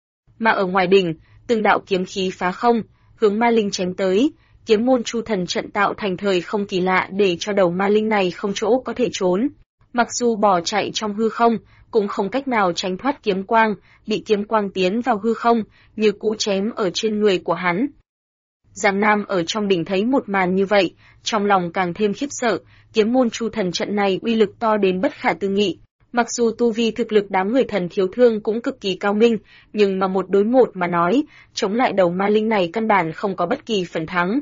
Mà ở ngoài đỉnh, từng đạo kiếm khí phá không, hướng ma linh chém tới, kiếm môn Chu Thần trận tạo thành thời không kỳ lạ để cho đầu ma linh này không chỗ có thể trốn. Mặc dù bỏ chạy trong hư không, cũng không cách nào tránh thoát kiếm quang, bị kiếm quang tiến vào hư không, như cũ chém ở trên người của hắn. Giang Nam ở trong đỉnh thấy một màn như vậy, trong lòng càng thêm khiếp sợ, kiếm môn Chu Thần trận này uy lực to đến bất khả tư nghị. Mặc dù tu vi thực lực đám người Thần Thiếu Thương cũng cực kỳ cao minh, nhưng mà một đối một mà nói, chống lại đầu ma linh này căn bản không có bất kỳ phần thắng.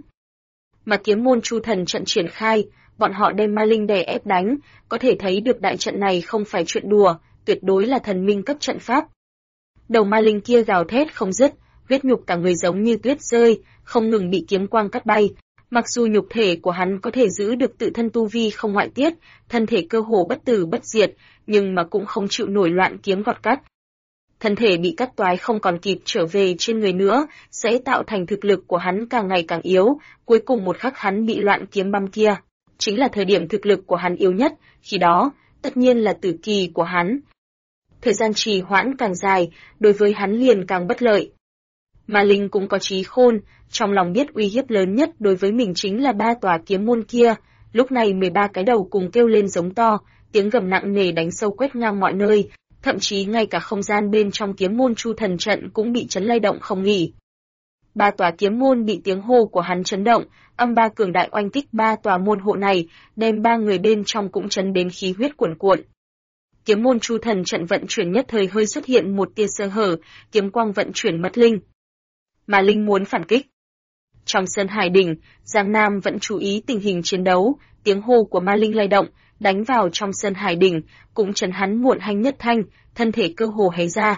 Mà kiếm môn Chu Thần trận triển khai, bọn họ đem ma linh đè ép đánh, có thể thấy được đại trận này không phải chuyện đùa, tuyệt đối là thần minh cấp trận pháp. Đầu ma linh kia gào thét không dứt, huyết nhục cả người giống như tuyết rơi, không ngừng bị kiếm quang cắt bay. Mặc dù nhục thể của hắn có thể giữ được tự thân tu vi không ngoại tiết, thân thể cơ hồ bất tử bất diệt, nhưng mà cũng không chịu nổi loạn kiếm gọt cắt. Thân thể bị cắt toái không còn kịp trở về trên người nữa, sẽ tạo thành thực lực của hắn càng ngày càng yếu, cuối cùng một khắc hắn bị loạn kiếm băm kia. Chính là thời điểm thực lực của hắn yếu nhất, khi đó, tất nhiên là tử kỳ của hắn. Thời gian trì hoãn càng dài, đối với hắn liền càng bất lợi. Ma linh cũng có trí khôn, trong lòng biết uy hiếp lớn nhất đối với mình chính là 3 tòa kiếm môn kia, lúc này 13 cái đầu cùng kêu lên giống to, tiếng gầm nặng nề đánh sâu quét ngang mọi nơi, thậm chí ngay cả không gian bên trong kiếm môn Chu Thần trận cũng bị chấn lay động không nghỉ. 3 tòa kiếm môn bị tiếng hô của hắn chấn động, âm ba cường đại oanh kích 3 tòa môn hộ này, đem 3 người bên trong cũng chấn đến khí huyết cuồn cuộn. Kiếm môn Chu Thần trận vận chuyển nhất thời hơi xuất hiện một tia sơ hở, kiếm quang vận chuyển mất linh. Ma linh muốn phản kích. Trong Sơn Hải đỉnh, Giang Nam vẫn chú ý tình hình chiến đấu, tiếng hô của ma linh lay động, đánh vào trong Sơn Hải đỉnh, cũng chấn hắn muộn hành nhất thanh, thân thể cơ hồ hé ra.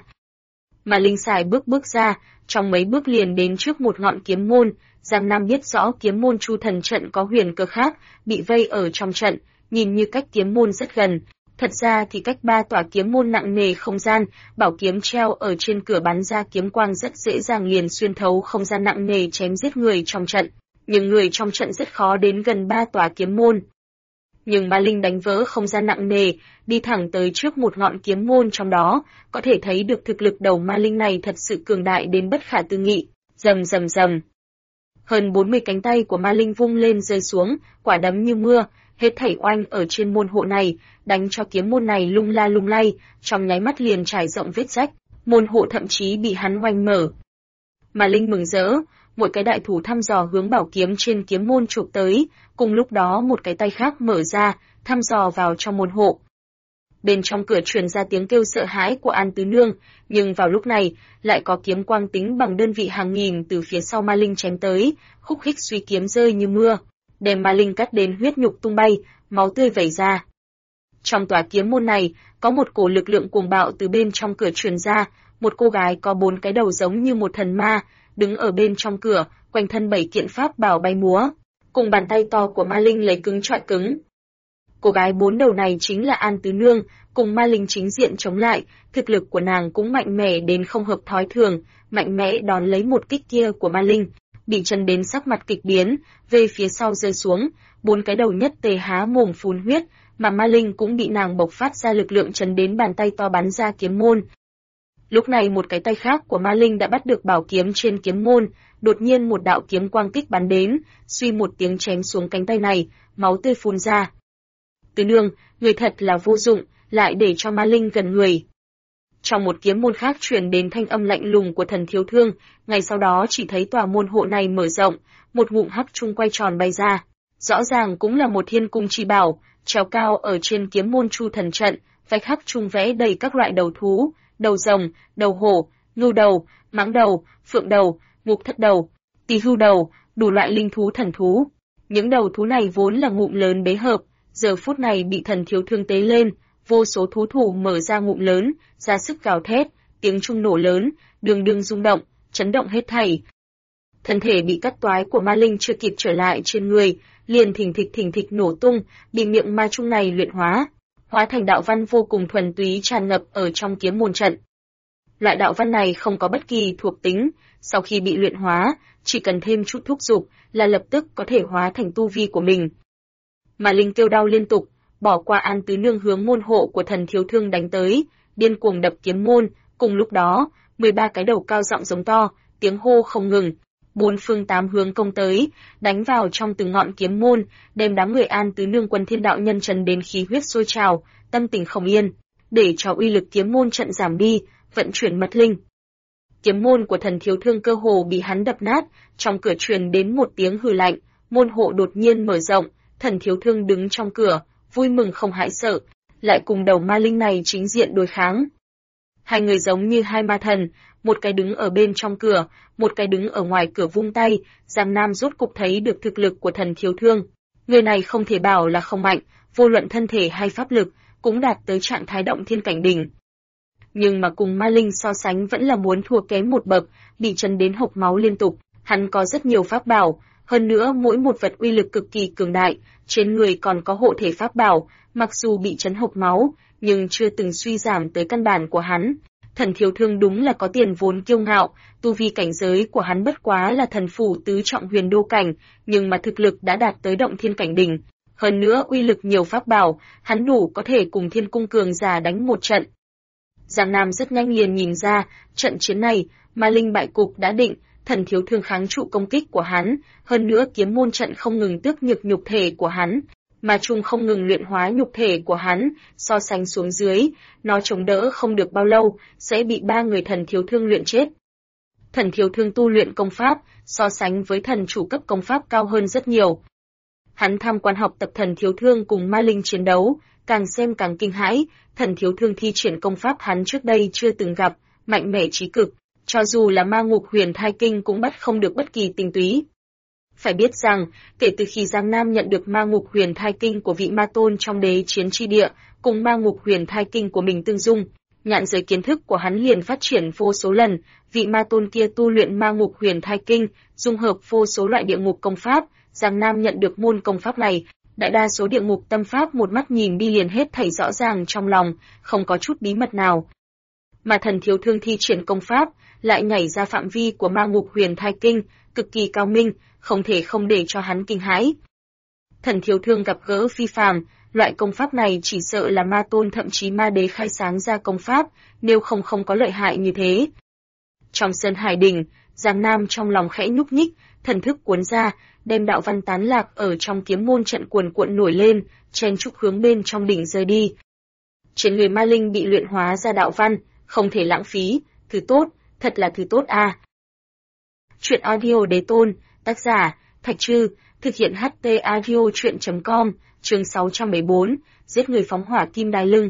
Ma linh xài bước ra, trong mấy bước liền đến trước một ngọn kiếm môn, Giang Nam biết rõ kiếm môn Chu Thần trận có huyền cơ khác, bị vây ở trong trận, nhìn như cách kiếm môn rất gần. Thật ra thì cách 3 tòa kiếm môn nặng nề không gian, bảo kiếm treo ở trên cửa bắn ra kiếm quang rất dễ dàng liền xuyên thấu không gian nặng nề chém giết người trong trận, nhưng người trong trận rất khó đến gần 3 tòa kiếm môn. Nhưng ma linh đánh vỡ không gian nặng nề, đi thẳng tới trước một ngọn kiếm môn trong đó, có thể thấy được thực lực đầu ma linh này thật sự cường đại đến bất khả tư nghị. Rầm rầm rầm. Hơn 40 cánh tay của ma linh vung lên rơi xuống, quả đấm như mưa, hết thảy oanh ở trên môn hộ này, đánh cho kiếm môn này lung la lung lay, trong nháy mắt liền trải rộng vết rách, môn hộ thậm chí bị hắn oanh mở. Ma linh mừng rỡ, một cái đại thủ thăm dò hướng bảo kiếm trên kiếm môn chụp tới, cùng lúc đó một cái tay khác mở ra, thăm dò vào trong môn hộ. Bên trong cửa truyền ra tiếng kêu sợ hãi của An Tứ Nương, nhưng vào lúc này, lại có kiếm quang tính bằng đơn vị hàng nghìn từ phía sau ma linh chém tới, khúc khích suy kiếm rơi như mưa, đem ma linh cắt đến huyết nhục tung bay, máu tươi vẩy ra. Trong tòa kiếm môn này, có một cổ lực lượng cuồng bạo từ bên trong cửa truyền ra, một cô gái có 4 cái đầu giống như một thần ma, đứng ở bên trong cửa, quanh thân 7 kiện pháp bảo bay múa, cùng bàn tay to của ma linh lấy cứng chọi cứng. Cô gái 4 đầu này chính là An Tứ Nương, cùng ma linh chính diện chống lại, thực lực của nàng cũng mạnh mẽ đến không hợp thói thường, mạnh mẽ đón lấy một kích kia của ma linh, bị chấn đến sắc mặt kịch biến, về phía sau rơi xuống, 4 cái đầu nhất tề há mồm phun huyết, mà ma linh cũng bị nàng bộc phát ra lực lượng chấn đến bàn tay to bắn ra kiếm môn. Lúc này một cái tay khác của ma linh đã bắt được bảo kiếm trên kiếm môn, đột nhiên một đạo kiếm quang kích bắn đến, suy một tiếng chém xuống cánh tay này, máu tươi phun ra. Tứ Nương, người thật là vô dụng, lại để cho ma linh gần người. Trong một kiếm môn khác truyền đến thanh âm lạnh lùng của Thần Thiếu Thương, ngày sau đó chỉ thấy tòa môn hộ này mở rộng, một ngụm hắc trung quay tròn bay ra. Rõ ràng cũng là một thiên cung chi bảo, treo cao ở trên kiếm môn Chu Thần trận, vách hắc trung vẽ đầy các loại đầu thú, đầu rồng, đầu hổ, ngưu đầu, mãng đầu, phượng đầu, ngục thất đầu, tỳ hưu đầu, đủ loại linh thú thần thú. Những đầu thú này vốn là ngụm lớn bế hợp, giờ phút này bị Thần Thiếu Thương tế lên, vô số thú thủ mở ra ngụm lớn, ra sức gào thét, tiếng trung nổ lớn, đường đường rung động, chấn động hết thảy. Thân thể bị cắt toái của ma linh chưa kịp trở lại trên người, liền thình thịch nổ tung, bị miệng ma trung này luyện hóa thành đạo văn vô cùng thuần túy tràn ngập ở trong kiếm môn trận. Loại đạo văn này không có bất kỳ thuộc tính, sau khi bị luyện hóa, chỉ cần thêm chút thúc dục là lập tức có thể hóa thành tu vi của mình. Ma Linh kêu đau liên tục, bỏ qua An Tứ Nương hướng môn hộ của Thần Thiếu Thương đánh tới, điên cuồng đập kiếm môn, cùng lúc đó, 13 cái đầu cao giọng giống to, tiếng hô không ngừng, bốn phương tám hướng công tới, đánh vào trong từng ngọn kiếm môn, đem đám người An Tứ Nương Quân Thiên Đạo Nhân trần đến khí huyết sôi trào, tâm tình không yên, để cho uy lực kiếm môn trận giảm đi, vận chuyển mật linh. Kiếm môn của Thần Thiếu Thương cơ hồ bị hắn đập nát, trong cửa truyền đến một tiếng hừ lạnh, môn hộ đột nhiên mở rộng, Thần Thiếu Thương đứng trong cửa, vui mừng không hãi sợ, lại cùng đầu ma linh này chính diện đối kháng. Hai người giống như hai ma thần, một cái đứng ở bên trong cửa, một cái đứng ở ngoài cửa vung tay, Giang Nam rốt cục thấy được thực lực của Thần Thiếu Thương. Người này không thể bảo là không mạnh, vô luận thân thể hay pháp lực, cũng đạt tới trạng thái động thiên cảnh đỉnh. Nhưng mà cùng ma linh so sánh vẫn là muốn thua kém một bậc, bị chấn đến hộc máu liên tục. Hắn có rất nhiều pháp bảo, hơn nữa mỗi một vật uy lực cực kỳ cường đại, trên người còn có hộ thể pháp bảo, mặc dù bị chấn hộc máu, nhưng chưa từng suy giảm tới căn bản của hắn. Thần Thiếu Thương đúng là có tiền vốn kiêu ngạo, tu vi cảnh giới của hắn bất quá là thần phủ tứ trọng huyền đô cảnh, nhưng mà thực lực đã đạt tới động thiên cảnh đỉnh. Hơn nữa uy lực nhiều pháp bảo, hắn đủ có thể cùng thiên cung cường giả đánh một trận. Giang Nam rất nhanh liền nhìn ra, trận chiến này, ma linh bại cục đã định, Thần Thiếu Thương kháng trụ công kích của hắn, hơn nữa kiếm môn trận không ngừng tước nhược nhục thể của hắn, mà chung không ngừng luyện hóa nhục thể của hắn, so sánh xuống dưới, nó chống đỡ không được bao lâu, sẽ bị ba người Thần Thiếu Thương luyện chết. Thần Thiếu Thương tu luyện công pháp, so sánh với thần chủ cấp công pháp cao hơn rất nhiều. Hắn tham quan học tập Thần Thiếu Thương cùng ma linh chiến đấu, càng xem càng kinh hãi, Thần Thiếu Thương thi triển công pháp hắn trước đây chưa từng gặp, mạnh mẽ chí cực, cho dù là ma ngục huyền thai kinh cũng bắt không được bất kỳ tinh túy. Phải biết rằng, kể từ khi Giang Nam nhận được ma ngục huyền thai kinh của vị ma tôn trong đế chiến chi địa, cùng ma ngục huyền thai kinh của mình tương dung, nhạn giới kiến thức của hắn liền phát triển vô số lần, vị ma tôn kia tu luyện ma ngục huyền thai kinh, dung hợp vô số loại địa ngục công pháp, Giang Nam nhận được môn công pháp này, đại đa số địa ngục tâm pháp một mắt nhìn đi liền hết thảy rõ ràng trong lòng, không có chút bí mật nào. Mà Thần Thiếu Thương thi triển công pháp, lại nhảy ra phạm vi của ma ngục huyền thai kinh, cực kỳ cao minh, không thể không để cho hắn kinh hãi. Thần Thiếu Thương gặp gỡ phi phàm, loại công pháp này chỉ sợ là ma tôn thậm chí ma đế khai sáng ra công pháp, nếu không có lợi hại như thế. Trong sân hải đỉnh, Giang Nam trong lòng khẽ nhúc nhích, thần thức cuốn ra, đem đạo văn tán lạc ở trong kiếm môn trận cuồn cuộn nổi lên, chen trúc hướng bên trong đỉnh rơi đi. Trên người ma linh bị luyện hóa ra đạo văn, không thể lãng phí, thứ tốt, thật là thứ tốt a. Chuyện audio đế tôn, tác giả, Thạch Trư, thực hiện HT audio chuyện.com, chương 614, giết người phóng hỏa kim đài lưng.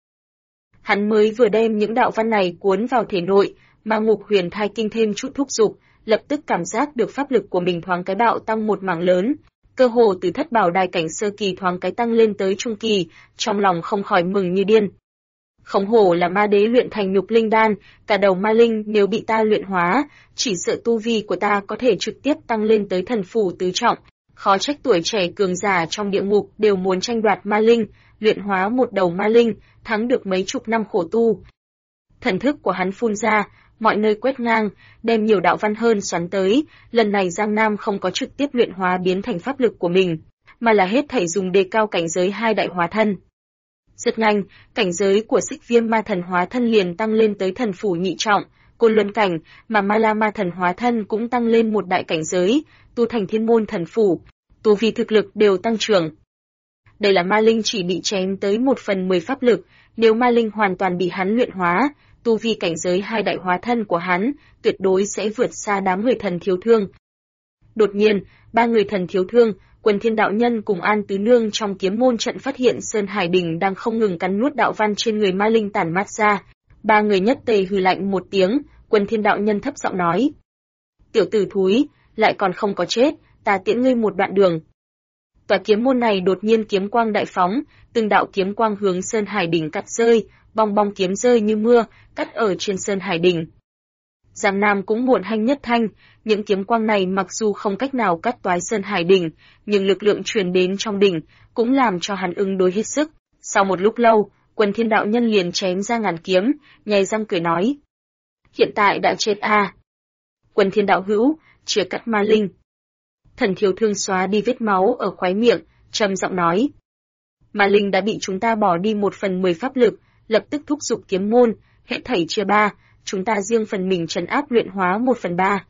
Hắn mới vừa đem những đạo văn này cuốn vào thể nội, ma ngục huyền thai kinh thêm chút thúc dục, lập tức cảm giác được pháp lực của mình thoáng cái bạo tăng một mảng lớn, cơ hồ từ thất bảo đài cảnh sơ kỳ thoáng cái tăng lên tới trung kỳ, trong lòng không khỏi mừng như điên. Không hổ là ma đế luyện thành nhục linh đan, cả đầu ma linh nếu bị ta luyện hóa, chỉ sợ tu vi của ta có thể trực tiếp tăng lên tới thần phủ tứ trọng, khó trách tuổi trẻ cường giả trong địa ngục đều muốn tranh đoạt ma linh, luyện hóa một đầu ma linh, thắng được mấy chục năm khổ tu. Thần thức của hắn phun ra, mọi nơi quét ngang, đem nhiều đạo văn hơn xoắn tới, lần này Giang Nam không có trực tiếp luyện hóa biến thành pháp lực của mình, mà là hết thảy dùng đề cao cảnh giới hai đại hóa thân. Rất nhanh, cảnh giới của Xích Viêm Ma Thần hóa thân liền tăng lên tới thần phủ nhị trọng, Côn Luân cảnh, mà Ma La Ma Thần hóa thân cũng tăng lên một đại cảnh giới, tu thành Thiên Môn Thần phủ, tu vi thực lực đều tăng trưởng. Đây là ma linh chỉ bị chém tới 1/10 pháp lực, nếu ma linh hoàn toàn bị hắn luyện hóa, tu vi cảnh giới hai đại hóa thân của hắn tuyệt đối sẽ vượt xa đám người Thần Thiếu Thương. Đột nhiên, ba người Thần Thiếu Thương, Quân Thiên Đạo Nhân cùng An Tứ Nương trong kiếm môn trận phát hiện Sơn Hải Đỉnh đang không ngừng cắn nuốt đạo văn trên người ma linh tản mát ra. Ba người nhất tề hừ lạnh một tiếng, Quân Thiên Đạo Nhân thấp giọng nói: "Tiểu tử thúi, lại còn không có chết, ta tiễn ngươi một đoạn đường." Tòa kiếm môn này đột nhiên kiếm quang đại phóng, từng đạo kiếm quang hướng Sơn Hải Đỉnh cắt rơi, bong bong kiếm rơi như mưa, cắt ở trên Sơn Hải Đỉnh. Giang Nam cũng muộn hanh nhất thanh, những kiếm quang này mặc dù không cách nào cắt toái Sơn Hải Đỉnh, nhưng lực lượng truyền đến trong đỉnh cũng làm cho hắn ứng đối hết sức. Sau một lúc lâu, Quân Thiên Đạo Nhân liền chém ra ngàn kiếm, nhai răng cười nói: hiện tại đã chết à. Quân Thiên đạo hữu, chia cắt ma linh. Thần Thiếu Thương xóa đi vết máu ở khóe miệng, trầm giọng nói. Ma linh đã bị chúng ta bỏ đi 1/10 pháp lực, lập tức thúc giục kiếm môn, hết thảy chia 3, chúng ta riêng phần mình trấn áp luyện hóa 1/3.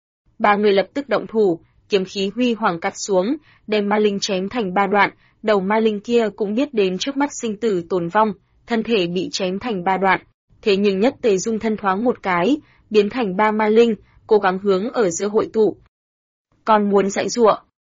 Ba người lập tức động thủ, kiếm khí huy hoàng cắt xuống, đem ma linh chém thành 3 đoạn, đầu ma linh kia cũng biết đến trước mắt sinh tử tồn vong, thân thể bị chém thành 3 đoạn. Thế nhưng nhất tề dung thân thoáng một cái, biến thành 3 ma linh, cố gắng hướng ở giữa hội tụ. Còn muốn dãy giụa.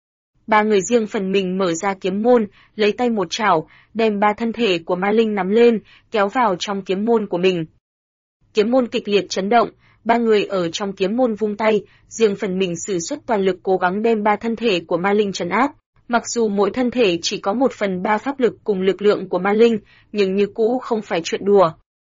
Ba người riêng phần mình mở ra kiếm môn, lấy tay một chảo, đem 3 thân thể của ma linh nắm lên, kéo vào trong kiếm môn của mình. Kiếm môn kịch liệt chấn động, ba người ở trong kiếm môn vung tay, riêng phần mình sử xuất toàn lực cố gắng đem 3 thân thể của ma linh trấn áp. Mặc dù mỗi thân thể chỉ có 1/3 pháp lực cùng lực lượng của ma linh, nhưng như cũ không phải chuyện đùa.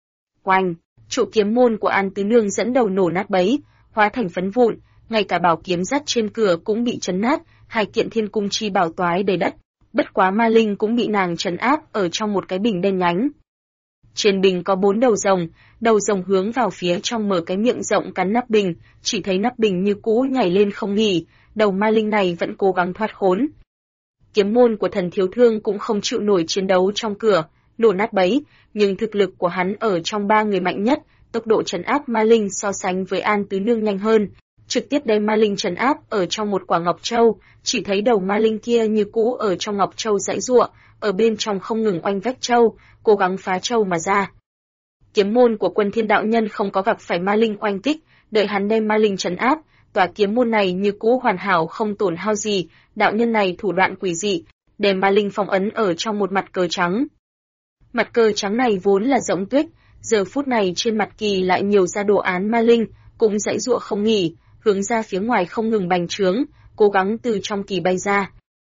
Oanh, trụ kiếm môn của An Tứ Nương dẫn đầu nổ nát bấy, hóa thành phấn vụn, ngay cả bảo kiếm dắt trên cửa cũng bị chấn nát, 2 kiện thiên cung chi bảo toái đầy đất. Bất quá ma linh cũng bị nàng trấn áp ở trong một cái bình đen nhánh. Trên bình có 4 đầu rồng hướng vào phía trong mở cái miệng rộng cắn nắp bình, chỉ thấy nắp bình như cũ nhảy lên không nghỉ, đầu ma linh này vẫn cố gắng thoát khốn. Kiếm môn của Thần Thiếu Thương cũng không chịu nổi chiến đấu trong cửa, nổ nát bấy, nhưng thực lực của hắn ở trong 3 người mạnh nhất, tốc độ trấn áp ma linh so sánh với An Tứ Nương nhanh hơn, trực tiếp đem ma linh trấn áp ở trong một quả ngọc châu, chỉ thấy đầu ma linh kia như cũ ở trong ngọc châu giãy giụa, ở bên trong không ngừng oanh vách châu, cố gắng phá châu mà ra. Kiếm môn của Quân Thiên đạo nhân không có gặp phải ma linh oanh kích, đợi hắn đem ma linh trấn áp, tòa kiếm môn này như cũ hoàn hảo không tổn hao gì, đạo nhân này thủ đoạn quỷ dị, đem ma linh phong ấn ở trong một mặt cờ trắng. Mặt cờ trắng này vốn là rỗng tuếch, giờ phút này trên mặt kỳ lại nhiều ra đồ án ma linh, cũng giãy giụa không nghỉ, hướng ra phía ngoài không ngừng bành trướng, cố gắng từ trong kỳ bay ra.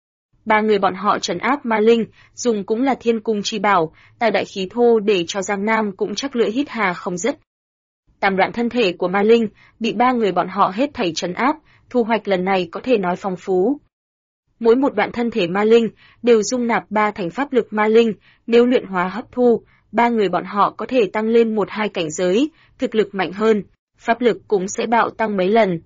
3 người bọn họ trấn áp ma linh, dùng cũng là thiên cung chi bảo, tài đại khí thô để cho Giang Nam cũng chắc lưỡi hít hà không dứt. Tam đoạn thân thể của ma linh bị 3 người bọn họ hết thảy trấn áp, thu hoạch lần này có thể nói phong phú. Mỗi một đoạn thân thể ma linh đều dung nạp 3 thành pháp lực ma linh, nếu luyện hóa hấp thu, 3 người bọn họ có thể tăng lên 1-2 cảnh giới, thực lực mạnh hơn, pháp lực cũng sẽ bạo tăng mấy lần.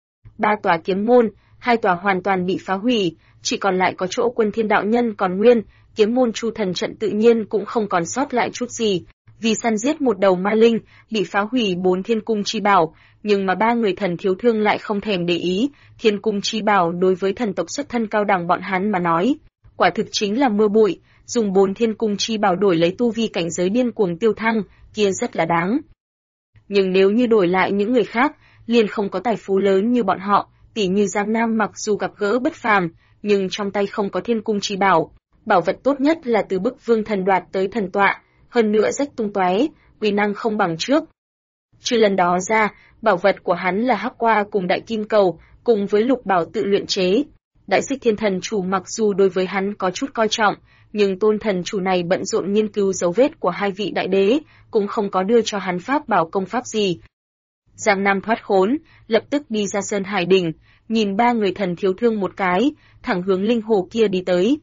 3 tòa kiếm môn, 2 tòa hoàn toàn bị phá hủy, chỉ còn lại có chỗ Quân Thiên đạo nhân còn nguyên, kiếm môn Chu Thần trận tự nhiên cũng không còn sót lại chút gì, vì săn giết một đầu ma linh, bị phá hủy 4 thiên cung chi bảo, nhưng mà 3 người Thần Thiếu Thương lại không thèm để ý, thiên cung chi bảo đối với thần tộc xuất thân cao đẳng bọn hắn mà nói, quả thực chính là mưa bụi, dùng 4 thiên cung chi bảo đổi lấy tu vi cảnh giới điên cuồng tiêu thăng, kia rất là đáng. Nhưng nếu như đổi lại những người khác, liền không có tài phú lớn như bọn họ, tỉ như Giang Nam mặc dù gặp gỡ bất phàm, nhưng trong tay không có thiên cung chi bảo, bảo vật tốt nhất là từ bức vương thần đoạt tới thần tọa, hơn nữa rách tung tóe, uy năng không bằng trước. Trừ lần đó ra, bảo vật của hắn là hắc qua cùng đại kim cầu, cùng với lục bảo tự luyện chế. Đại Xích Thiên Thần chủ mặc dù đối với hắn có chút coi trọng, nhưng tôn thần chủ này bận rộn nghiên cứu dấu vết của 2 vị đại đế, cũng không có đưa cho hắn pháp bảo công pháp gì. Giang Nam thoát khốn, lập tức đi ra Sơn Hải Đỉnh, nhìn 3 người Thần Thiếu Thương một cái, thẳng hướng linh hồ kia đi tới.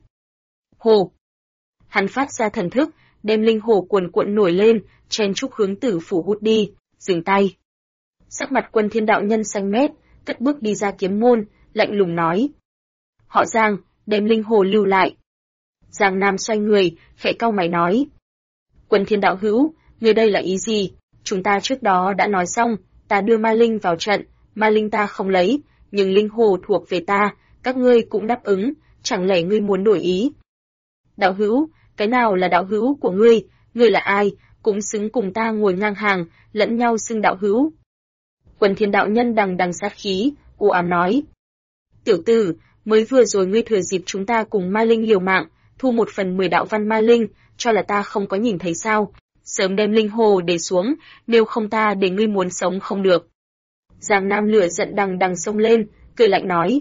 Hồ! Hắn phát ra thần thức, đem linh hồ cuồn cuộn nổi lên, chen chúc hướng Tử phủ hút đi, dừng tay. Sắc mặt Quân Thiên đạo nhân xanh mét, cất bước đi ra kiếm môn, lạnh lùng nói. Họ Giang, đem linh hồ lưu lại. Giang Nam xoay người, khẽ cau mày nói. Quân Thiên đạo hữu, người đây là ý gì? Chúng ta trước đó đã nói xong, ta đưa ma linh vào trận, ma linh ta không lấy, nhưng linh hồ thuộc về ta, các ngươi cũng đáp ứng, chẳng lẽ ngươi muốn đổi ý? Đạo hữu, cái nào là đạo hữu của ngươi là ai, cũng xứng cùng ta ngồi ngang hàng, lẫn nhau xưng đạo hữu. Quân Thiên đạo nhân đằng đằng sát khí, u ám nói. Tiểu tử, mới vừa rồi ngươi thừa dịp chúng ta cùng ma linh liều mạng, thu 1/10 đạo văn ma linh, cho là ta không có nhìn thấy sao, sớm đem linh hồ để xuống, nếu không ta để ngươi muốn sống không được. Giang Nam lửa giận đằng đằng xông lên, cười lạnh nói.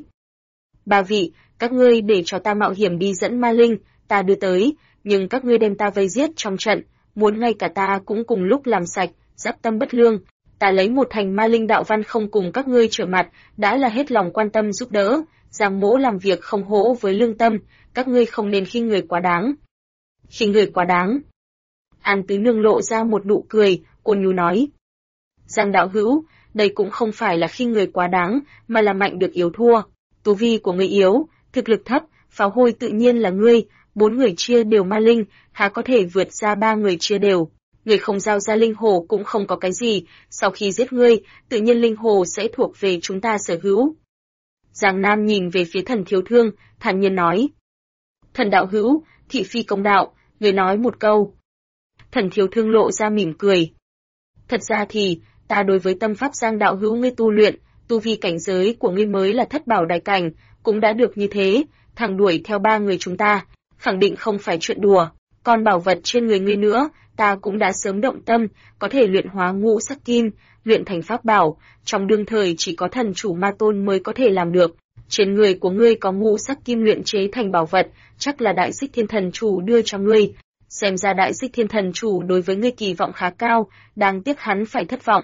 3 vị, các ngươi để cho ta mạo hiểm đi dẫn ma linh, ta đưa tới, nhưng các ngươi đem ta vây giết trong trận, muốn ngay cả ta cũng cùng lúc làm sạch, giáp tâm bất lương. Ta lấy 1 thành ma linh đạo văn không cùng các ngươi trở mặt, đã là hết lòng quan tâm giúp đỡ, Giang mỗ làm việc không hỗ với lương tâm, các ngươi không nên khinh người quá đáng. Khinh người quá đáng. An Tứ Nương lộ ra một nụ cười, ôn nhu nói. Giang đạo hữu, đây cũng không phải là khi người quá đáng, mà là mạnh được yếu thua. Tu vi của ngươi yếu, thực lực thấp, pháo hôi tự nhiên là ngươi, 4 người chia đều ma linh, há có thể vượt ra 3 người chia đều. Ngươi không giao ra linh hồ cũng không có cái gì, sau khi giết ngươi, tự nhiên linh hồ sẽ thuộc về chúng ta sở hữu. Giang Nam nhìn về phía Thần Thiếu Thương, thản nhiên nói. Thần đạo hữu, thị phi công đạo, người nói một câu. Thần Thiếu Thương lộ ra mỉm cười. Thật ra thì, ta đối với tâm pháp Giang đạo hữu ngươi tu luyện, tu vi cảnh giới của ngươi mới là thất bảo đại cảnh, cũng đã được như thế, thẳng đuổi theo 3 người chúng ta, khẳng định không phải chuyện đùa. Còn bảo vật trên người ngươi nữa, ta cũng đã sớm động tâm, có thể luyện hóa ngũ sắc kim, luyện thành pháp bảo, trong đương thời chỉ có thần chủ ma tôn mới có thể làm được. Trên người của ngươi có ngũ sắc kim luyện chế thành bảo vật, chắc là Đại Xích Thiên Thần chủ đưa cho ngươi. Xem ra Đại Xích Thiên Thần chủ đối với ngươi kỳ vọng khá cao, đáng tiếc hắn phải thất vọng.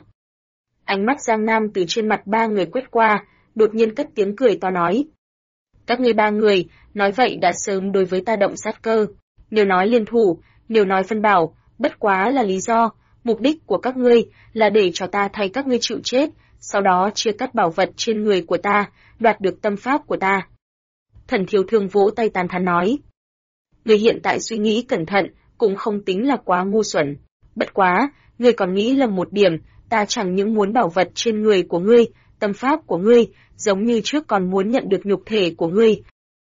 Ánh mắt Giang Nam từ trên mặt 3 người quét qua, đột nhiên cất tiếng cười to nói. Các ngươi 3 người, nói vậy đã sớm đối với ta động sát cơ. Nếu nói liên thủ, nếu nói phân bảo, bất quá là lý do, mục đích của các ngươi là để cho ta thay các ngươi chịu chết, sau đó chia cắt bảo vật trên người của ta, đoạt được tâm pháp của ta. Thần Thiếu Thương vỗ tay tán thán nói. Ngươi hiện tại suy nghĩ cẩn thận, cũng không tính là quá ngu xuẩn. Bất quá, ngươi còn nghĩ lầm một điểm, ta chẳng những muốn bảo vật trên người của ngươi, tâm pháp của ngươi, giống như trước còn muốn nhận được nhục thể của ngươi.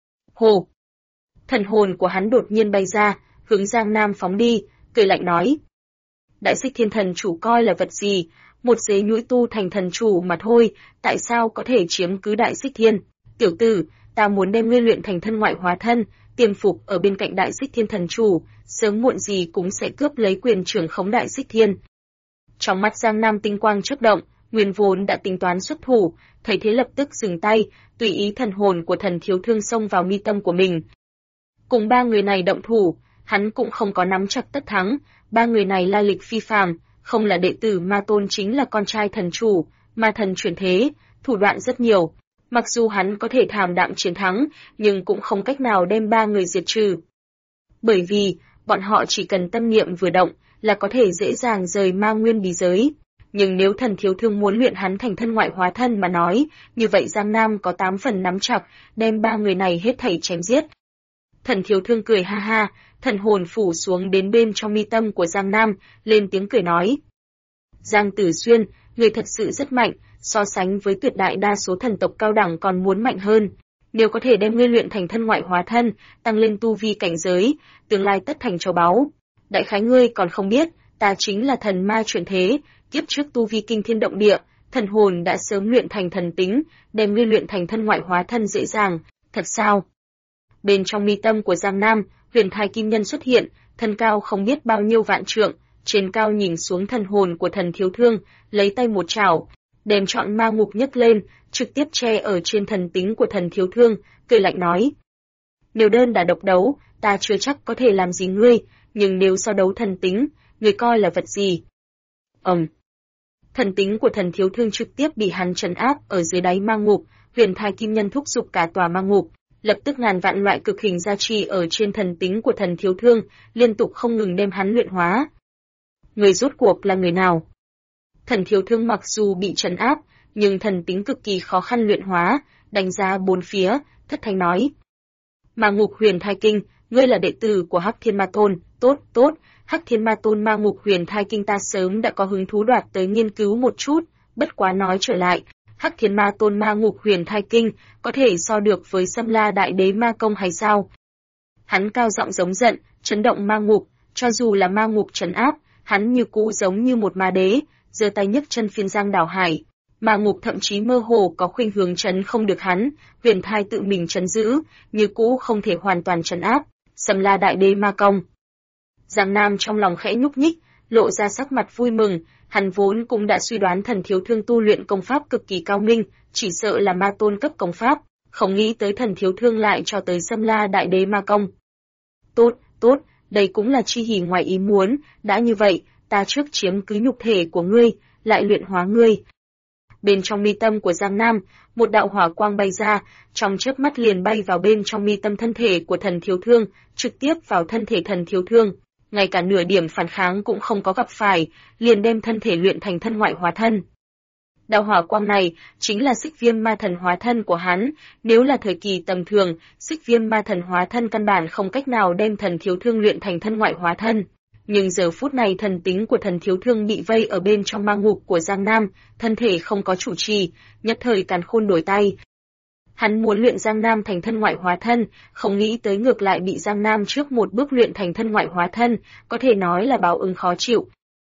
Hồ! Thần hồn của hắn đột nhiên bay ra, hướng Giang Nam phóng đi, cười lạnh nói. Đại Xích Thiên Thần chủ coi là vật gì, một dế nhũi tu thành thần chủ mà thôi, tại sao có thể chiếm cứ Đại Xích Thiên? Tiểu tử, ta muốn đem ngươi luyện thành thân ngoại hóa thân, tiềm phục ở bên cạnh Đại Xích Thiên Thần chủ, sớm muộn gì cũng sẽ cướp lấy quyền trưởng khống Đại Xích Thiên. Trong mắt Giang Nam tinh quang chớp động, nguyên vốn đã tính toán xuất thủ, thấy thế lập tức dừng tay, tùy ý thần hồn của Thần Thiếu Thương xông vào mi tâm của mình. Cùng 3 người này động thủ, hắn cũng không có nắm chắc tất thắng, 3 người này lai lịch phi phàm, không là đệ tử Ma Tôn chính là con trai thần chủ, ma thần chuyển thế, thủ đoạn rất nhiều. Mặc dù hắn có thể thảm đạm chiến thắng, nhưng cũng không cách nào đem 3 người diệt trừ. Bởi vì, bọn họ chỉ cần tâm niệm vừa động, là có thể dễ dàng rời ma nguyên bí giới. Nhưng nếu Thần Thiếu Thương muốn luyện hắn thành thân ngoại hóa thân mà nói, như vậy Giang Nam có 8 phần nắm chặt, đem 3 người này hết thảy chém giết. Thần Thiếu Thương cười ha ha, thần hồn phủ xuống đến bên trong mi tâm của Giang Nam, lên tiếng cười nói. Giang Tử Xuyên, người thật sự rất mạnh, so sánh với tuyệt đại đa số thần tộc cao đẳng còn muốn mạnh hơn. Nếu có thể đem ngươi luyện thành thân ngoại hóa thân, tăng lên tu vi cảnh giới, tương lai tất thành châu báu. Đại khái ngươi còn không biết, ta chính là thần ma chuyển thế, kiếp trước tu vi kinh thiên động địa, thần hồn đã sớm luyện thành thần tính, đem ngươi luyện thành thân ngoại hóa thân dễ dàng, thật sao? Bên trong mi tâm của Giang Nam, huyền thai kim nhân xuất hiện, thân cao không biết bao nhiêu vạn trượng, trên cao nhìn xuống thần hồn của Thần Thiếu Thương, lấy tay một chảo, đem trọn ma ngục nhấc lên, trực tiếp che ở trên thần tính của Thần Thiếu Thương, cười lạnh nói. Nếu đơn đả độc đấu, ta chưa chắc có thể làm gì ngươi, nhưng nếu so đấu thần tính, ngươi coi là vật gì? Thần tính của Thần Thiếu Thương trực tiếp bị hắn trấn áp ở dưới đáy ma ngục, huyền thai kim nhân thúc giục cả tòa ma ngục, lập tức ngàn vạn loại cực hình gia trì ở trên thần tính của Thần Thiếu Thương, liên tục không ngừng đem hắn luyện hóa. Người rốt cuộc là người nào? Thần Thiếu Thương mặc dù bị trấn áp, nhưng thần tính cực kỳ khó khăn luyện hóa, đánh giá bốn phía, thất thanh nói. Ma ngục huyền thai kinh, ngươi là đệ tử của Hắc Thiên Ma Tôn, tốt, Hắc Thiên Ma Tôn ma ngục huyền thai kinh ta sớm đã có hứng thú đoạt tới nghiên cứu một chút, bất quá nói trở lại, Hắc Thiên Ma Tôn ma ngục huyền thai kinh có thể so được với Sâm La Đại Đế ma công hay sao? Hắn cao giọng giống giận, chấn động ma ngục, cho dù là ma ngục trấn áp, hắn như cũ giống như một ma đế, giơ tay nhấc chân phiên giang đảo hải. Ma ngục thậm chí mơ hồ có khuynh hướng trấn không được hắn, huyền thai tự mình trấn giữ, như cũ không thể hoàn toàn trấn áp. Sâm La Đại Đế ma công. Giang Nam trong lòng khẽ nhúc nhích, lộ ra sắc mặt vui mừng, hắn vốn cũng đã suy đoán Thần Thiếu Thương tu luyện công pháp cực kỳ cao minh, chỉ sợ là ma tôn cấp công pháp, không nghĩ tới Thần Thiếu Thương lại cho tới Sâm La Đại Đế ma công. Tốt, đây cũng là chi hỉ ngoài ý muốn, đã như vậy, ta trước chiếm cứ nhục thể của ngươi, lại luyện hóa ngươi. Bên trong mi tâm của Giang Nam, một đạo hỏa quang bay ra, trong chớp mắt liền bay vào bên trong mi tâm thân thể của Thần Thiếu Thương, trực tiếp vào thân thể Thần Thiếu Thương. ngay cả nửa điểm phản kháng cũng không có gặp phải, liền đem thân thể luyện thành thân ngoại hóa thân. Đạo hỏa quang này chính là xích viêm ma thần hóa thân của hắn, nếu là thời kỳ tầm thường, xích viêm ma thần hóa thân căn bản không cách nào đem thần thiếu thương luyện thành thân ngoại hóa thân. Nhưng giờ phút này thần tính của thần thiếu thương bị vây ở bên trong ma ngục của Giang Nam, thân thể không có chủ trì, nhất thời càn khôn đổi tay. Hắn muốn luyện Giang Nam thành thân ngoại hóa thân, không nghĩ tới ngược lại bị Giang Nam trước một bước luyện thành thân ngoại hóa thân, có thể nói là báo ứng khó chịu.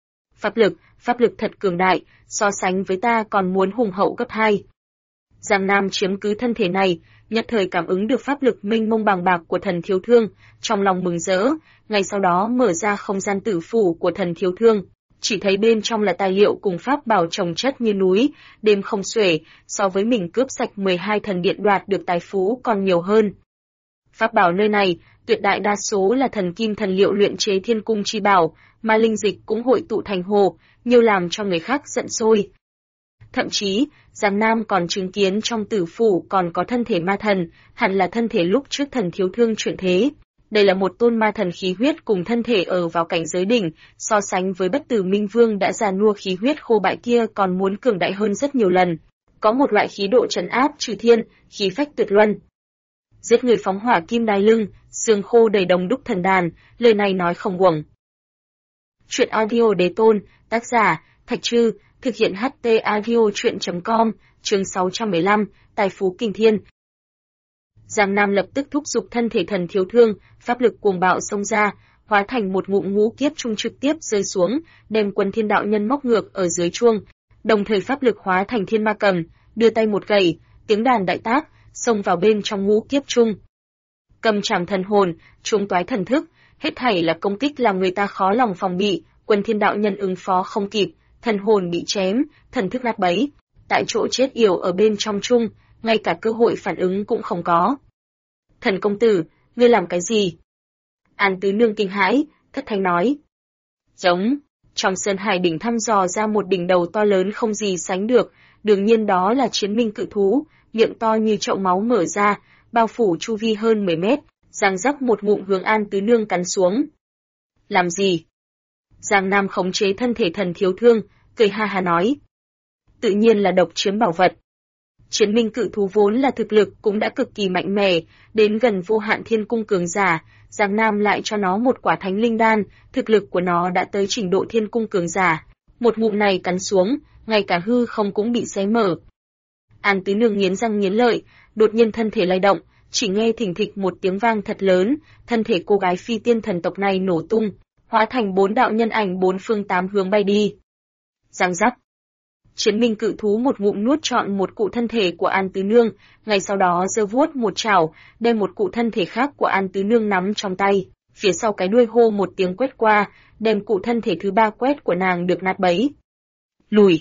Pháp lực thật cường đại, so sánh với ta còn muốn hùng hậu gấp 2. Giang Nam chiếm cứ thân thể này, nhất thời cảm ứng được pháp lực mênh mông bàng bạc của thần thiếu thương, trong lòng mừng rỡ, ngay sau đó mở ra không gian tử phủ của thần thiếu thương, chỉ thấy bên trong là tài liệu cùng pháp bảo chồng chất như núi, đêm không xuể, so với mình cướp sạch 12 thần điện đoạt được tài phú còn nhiều hơn. Pháp bảo nơi này, tuyệt đại đa số là thần kim thần liệu luyện chế thiên cung chi bảo, mà linh dịch cũng hội tụ thành hồ, nhiều làm cho người khác giận sôi. Thậm chí, Giang Nam còn chứng kiến trong tử phủ còn có thân thể ma thần, hẳn là thân thể lúc trước thần thiếu thương chuyển thế. Đây là một tôn ma thần khí huyết cùng thân thể ở vào cảnh giới đỉnh, so sánh với bất tử minh vương đã già nua khí huyết khô bại kia còn muốn cường đại hơn rất nhiều lần. Có một loại khí độ trấn áp trừ thiên, khí phách tuyệt luân. Giết người phóng hỏa kim đai lưng, xương khô đầy đồng đúc thần đàn, lời này nói không uổng. Chuyện audio đế tôn, tác giả, Thạch Trư, thực hiện HT audio chuyện.com, chương 615, tài phú kinh thiên. Giang Nam lập tức thúc giục thân thể thần thiếu thương, pháp lực cuồng bạo xông ra, hóa thành một ngụm ngũ kiếp trung trực tiếp rơi xuống, đem Quân Thiên đạo nhân móc ngược ở dưới chuông, đồng thời pháp lực hóa thành thiên ma cầm, đưa tay một gẩy, tiếng đàn đại tác, xông vào bên trong ngũ kiếp trung. Cầm trảm thần hồn, trung toái thần thức, hết thảy là công kích làm người ta khó lòng phòng bị, Quân Thiên đạo nhân ứng phó không kịp, thần hồn bị chém, thần thức nát bấy, tại chỗ chết yểu ở bên trong trung, ngay cả cơ hội phản ứng cũng không có. Thần công tử, ngươi làm cái gì? An Tứ Nương kinh hãi, thất thanh nói. Giống, trong sơn hải đỉnh thăm dò ra một đỉnh đầu to lớn không gì sánh được, đương nhiên đó là chiến minh cự thú, miệng to như chậu máu mở ra, bao phủ chu vi hơn 10 mét, giang rắc một ngụm hướng An Tứ Nương cắn xuống. Làm gì? Giang Nam khống chế thân thể thần thiếu thương, cười ha ha nói. Tự nhiên là độc chiếm bảo vật. Chiến minh cự thú vốn là thực lực cũng đã cực kỳ mạnh mẽ, đến gần vô hạn thiên cung cường giả, Giang Nam lại cho nó một quả thánh linh đan, thực lực của nó đã tới trình độ thiên cung cường giả. Một ngụm này cắn xuống, ngay cả hư không cũng bị xé mở. An Tứ Nương nghiến răng nghiến lợi, đột nhiên thân thể lay động, chỉ nghe thình thịch một tiếng vang thật lớn, thân thể cô gái phi tiên thần tộc này nổ tung, hóa thành 4 đạo nhân ảnh 4 phương 8 hướng bay đi. Giang giác. Chiến minh cự thú một ngụm nuốt trọn một cụ thân thể của An Tứ Nương, ngay sau đó giơ vuốt một chảo, đem một cụ thân thể khác của An Tứ Nương nắm trong tay, phía sau cái đuôi hô một tiếng quét qua, đem cụ thân thể thứ 3 quét của nàng được nát bấy. Lùi.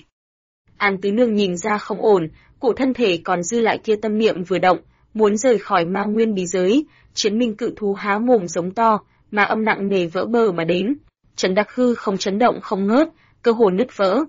An Tứ Nương nhìn ra không ổn, cụ thân thể còn dư lại kia tâm niệm vừa động, muốn rời khỏi ma nguyên bí giới, chiến minh cự thú há mồm giống to, mà âm nặng nề vỡ bờ mà đến. Trấn Đắc Hư không chấn động không ngớt, cơ hồ nứt vỡ.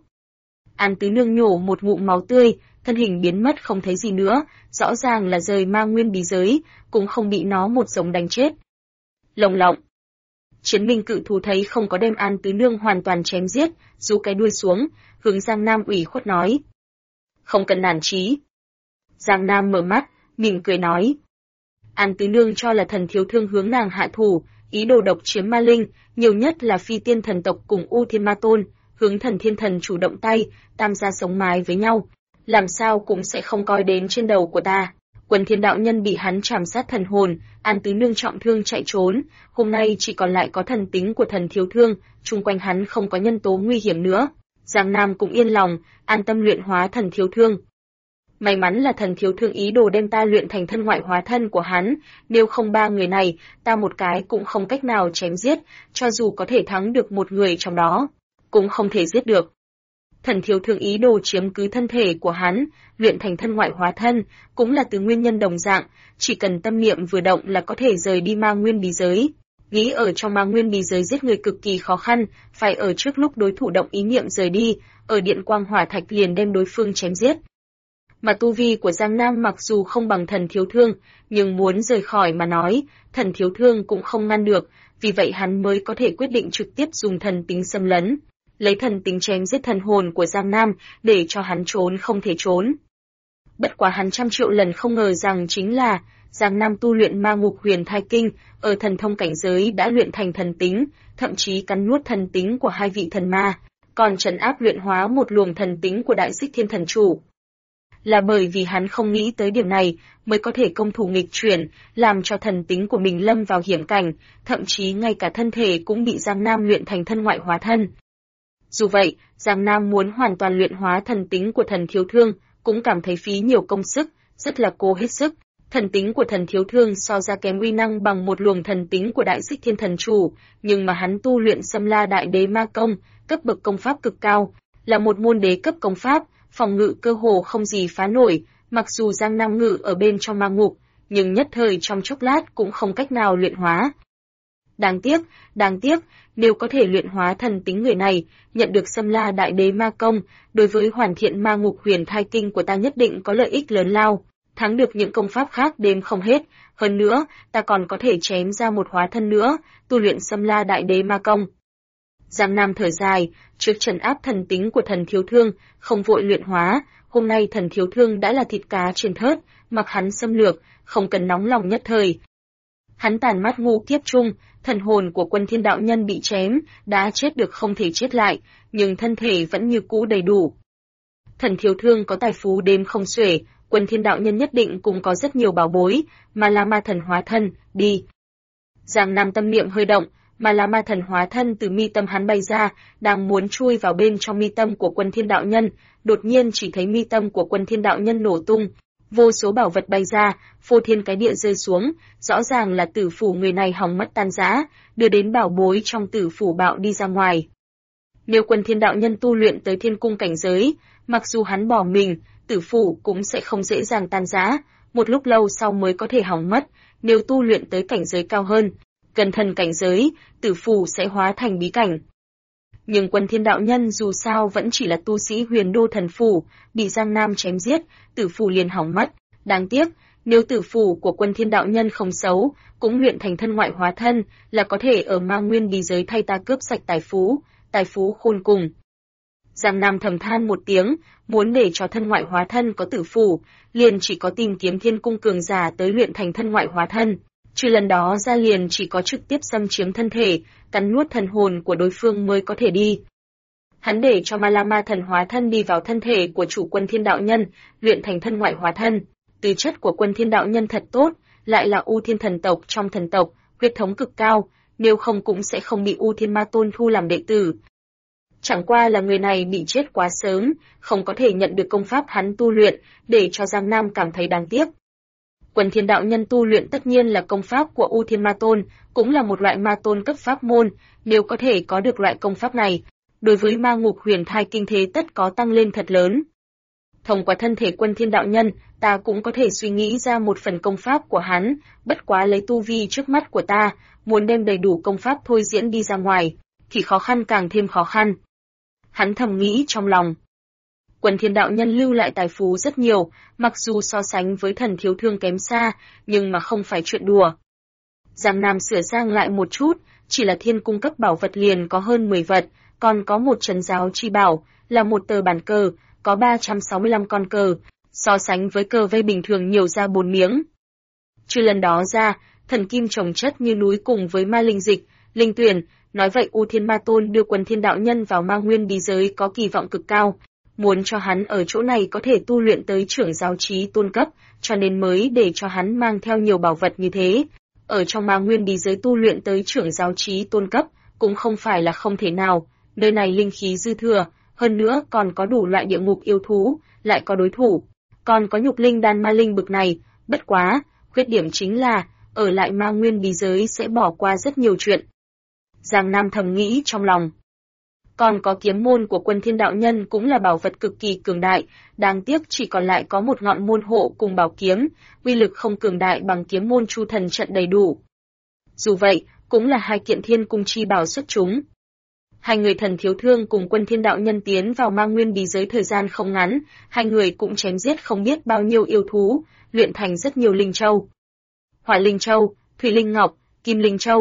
An Tứ Nương nhổ một ngụm máu tươi, thân hình biến mất không thấy gì nữa, rõ ràng là rời ma nguyên bí giới, cũng không bị nó một giống đánh chết. Lồng lộng. Chiến minh cự thú thấy không có đem An Tứ Nương hoàn toàn chém giết, rũ cái đuôi xuống, hướng Giang Nam ủy khuất nói. Không cần nản chí. Giang Nam mở mắt, mỉm cười nói. An Tứ Nương cho là thần thiếu thương hướng nàng hạ thủ, ý đồ độc chiếm ma linh, nhiều nhất là phi tiên thần tộc cùng U Thiên Ma Tôn, hướng thần thiên thần chủ động tay, tam gia sống mái với nhau, làm sao cũng sẽ không coi đến trên đầu của ta. Quân Thiên đạo nhân bị hắn trảm sát thần hồn, An Tứ Nương trọng thương chạy trốn, hôm nay chỉ còn lại có thần tính của thần thiếu thương, chung quanh hắn không có nhân tố nguy hiểm nữa. Giang Nam cũng yên lòng, an tâm luyện hóa thần thiếu thương. May mắn là thần thiếu thương ý đồ đem ta luyện thành thân ngoại hóa thân của hắn, nếu không 3 người này, ta một cái cũng không cách nào chém giết, cho dù có thể thắng được một người trong đó, cũng không thể giết được. Thần thiếu thương ý đồ chiếm cứ thân thể của hắn, luyện thành thân ngoại hóa thân, cũng là từ nguyên nhân đồng dạng, chỉ cần tâm niệm vừa động là có thể rời đi ma nguyên bí giới. Nghĩ ở trong ma nguyên bí giới giết người cực kỳ khó khăn, phải ở trước lúc đối thủ động ý niệm rời đi, ở điện quang hỏa thạch liền đem đối phương chém giết. Mà tu vi của Giang Nam mặc dù không bằng thần thiếu thương, nhưng muốn rời khỏi mà nói, thần thiếu thương cũng không ngăn được, vì vậy hắn mới có thể quyết định trực tiếp dùng thần tính xâm lấn, lấy thần tính chém giết thần hồn của Giang Nam để cho hắn trốn không thể trốn. Bất quá hắn trăm triệu lần không ngờ rằng chính là Giang Nam tu luyện Ma Ngục Huyền Thai Kinh, ở thần thông cảnh giới đã luyện thành thần tính, thậm chí cắn nuốt thần tính của hai vị thần ma, còn trấn áp luyện hóa một luồng thần tính của Đại Xích Thiên Thần Chủ. Là bởi vì hắn không nghĩ tới điểm này, mới có thể công thủ nghịch chuyển, làm cho thần tính của mình lâm vào hiểm cảnh, thậm chí ngay cả thân thể cũng bị Giang Nam luyện thành thân ngoại hóa thân. Dù vậy, Giang Nam muốn hoàn toàn luyện hóa thần tính của thần thiếu thương, cũng cảm thấy phí nhiều công sức, rất là cố hết sức. Thần tính của thần thiếu thương so ra kém uy năng bằng một luồng thần tính của Đại Xích Thiên Thần Chủ, nhưng mà hắn tu luyện Xâm La Đại Đế Ma Công, cấp bậc công pháp cực cao, là một môn đế cấp công pháp, phòng ngự cơ hồ không gì phá nổi, mặc dù Giang Nam ngự ở bên trong ma ngục, nhưng nhất thời trong chốc lát cũng không cách nào luyện hóa. Đáng tiếc, nếu có thể luyện hóa thần tính người này, nhận được Xâm La Đại Đế Ma Công, đối với hoàn thiện Ma Ngục Huyền Thai Kinh của ta nhất định có lợi ích lớn lao, thắng được những công pháp khác đếm không hết, hơn nữa, ta còn có thể chém ra một hóa thân nữa, tu luyện Xâm La Đại Đế Ma Công. Giang Nam thở dài, trước trấn áp thần tính của thần thiếu thương, không vội luyện hóa, hôm nay thần thiếu thương đã là thịt cá trên thớt, mặc hắn xâm lược, không cần nóng lòng nhất thời. Hắn tàn mắt ngu kiếp chung, thần hồn của Quân Thiên đạo nhân bị chém, đã chết được không thể chết lại, nhưng thân thể vẫn như cũ đầy đủ. Thần thiếu thương có tài phú đếm không xuể, Quân Thiên đạo nhân nhất định cũng có rất nhiều bảo bối, mà là ma thần hóa thân, đi. Giang Nam tâm niệm hơi động, mà là ma thần hóa thân từ mi tâm hắn bay ra, đang muốn chui vào bên trong mi tâm của Quân Thiên đạo nhân, đột nhiên chỉ thấy mi tâm của Quân Thiên đạo nhân nổ tung, vô số bảo vật bay ra, phô thiên cái địa rơi xuống, rõ ràng là tử phủ người này hỏng mất tan rã, đưa đến bảo bối trong tử phủ bạo đi ra ngoài. Nếu Quân Thiên đạo nhân tu luyện tới thiên cung cảnh giới, mặc dù hắn bỏ mình, tử phủ cũng sẽ không dễ dàng tan rã, một lúc lâu sau mới có thể hỏng mất, nếu tu luyện tới cảnh giới cao hơn, gần thần cảnh giới, tử phủ sẽ hóa thành bí cảnh. Nhưng Quân Thiên đạo nhân dù sao vẫn chỉ là tu sĩ Huyền Đô thần phủ, bị Giang Nam chém giết, tử phủ liền hỏng mất. Đáng tiếc, nếu tử phủ của Quân Thiên đạo nhân không xấu, cũng luyện thành thân ngoại hóa thân, là có thể ở Ma Nguyên bí giới thay ta cướp sạch tài phú khôn cùng. Giang Nam thầm than một tiếng, muốn để cho thân ngoại hóa thân có tử phủ, liền chỉ có tìm kiếm thiên cung cường giả tới luyện thành thân ngoại hóa thân. Trừ lần đó ra liền chỉ có trực tiếp xâm chiếm thân thể, cắn nuốt thần hồn của đối phương mới có thể đi. Hắn để cho Ma La Ma thần hóa thân đi vào thân thể của chủ Quân Thiên đạo nhân, luyện thành thân ngoại hóa thân. Tư chất của Quân Thiên đạo nhân thật tốt, lại là U Thiên thần tộc trong thần tộc, huyết thống cực cao, nếu không cũng sẽ không bị U Thiên Ma Tôn thu làm đệ tử. Chẳng qua là người này bị chết quá sớm, không có thể nhận được công pháp hắn tu luyện, để cho Giang Nam cảm thấy đáng tiếc. Quân Thiên đạo nhân tu luyện tất nhiên là công pháp của U Thiên Ma Tôn, cũng là một loại ma tôn cấp pháp môn, nếu có thể có được loại công pháp này, đối với Ma Ngục Huyền Thai Kinh thế tất có tăng lên thật lớn. Thông qua thân thể Quân Thiên đạo nhân, ta cũng có thể suy nghĩ ra một phần công pháp của hắn, bất quá lấy tu vi trước mắt của ta, muốn đem đầy đủ công pháp thôi diễn đi ra ngoài, thì khó khăn càng thêm khó khăn. Hắn thầm nghĩ trong lòng. Quân Thiên đạo nhân lưu lại tài phú rất nhiều, mặc dù so sánh với thần thiếu thương kém xa, nhưng mà không phải chuyện đùa. Giang Nam sửa sang lại một chút, chỉ là thiên cung cấp bảo vật liền có hơn 10 vật, còn có một trấn giáo chi bảo, là một tờ bàn cờ, có 365 con cờ, so sánh với cờ vây bình thường nhiều ra 4 miếng. Trừ lần đó ra, thần kim trồng chất như núi cùng với ma linh dịch, linh tuyển, nói vậy U Thiên Ma Tôn đưa Quân Thiên đạo nhân vào Ma Nguyên bí giới có kỳ vọng cực cao, muốn cho hắn ở chỗ này có thể tu luyện tới trưởng giáo chí tôn cấp, cho nên mới để cho hắn mang theo nhiều bảo vật như thế. Ở trong Ma Nguyên bí giới tu luyện tới trưởng giáo chí tôn cấp, cũng không phải là không thể nào, nơi này linh khí dư thừa, hơn nữa còn có đủ loại địa ngục yêu thú, lại có đối thủ, còn có nhục linh đan ma linh bực này, bất quá, khuyết điểm chính là, ở lại Ma Nguyên bí giới sẽ bỏ qua rất nhiều chuyện. Giang Nam thầm nghĩ trong lòng. Còn có kiếm môn của Quân Thiên đạo nhân cũng là bảo vật cực kỳ cường đại, đáng tiếc chỉ còn lại có một ngọn môn hộ cùng bảo kiếm, uy lực không cường đại bằng kiếm môn Chu Thần trận đầy đủ. Dù vậy, cũng là hai kiện thiên cung chi bảo xuất chúng. Hai người thần thiếu thương cùng Quân Thiên đạo nhân tiến vào Ma Nguyên bí giới thời gian không ngắn, hai người cũng chém giết không biết bao nhiêu yêu thú, luyện thành rất nhiều linh châu. Hỏa linh châu, thủy linh ngọc, kim linh châu,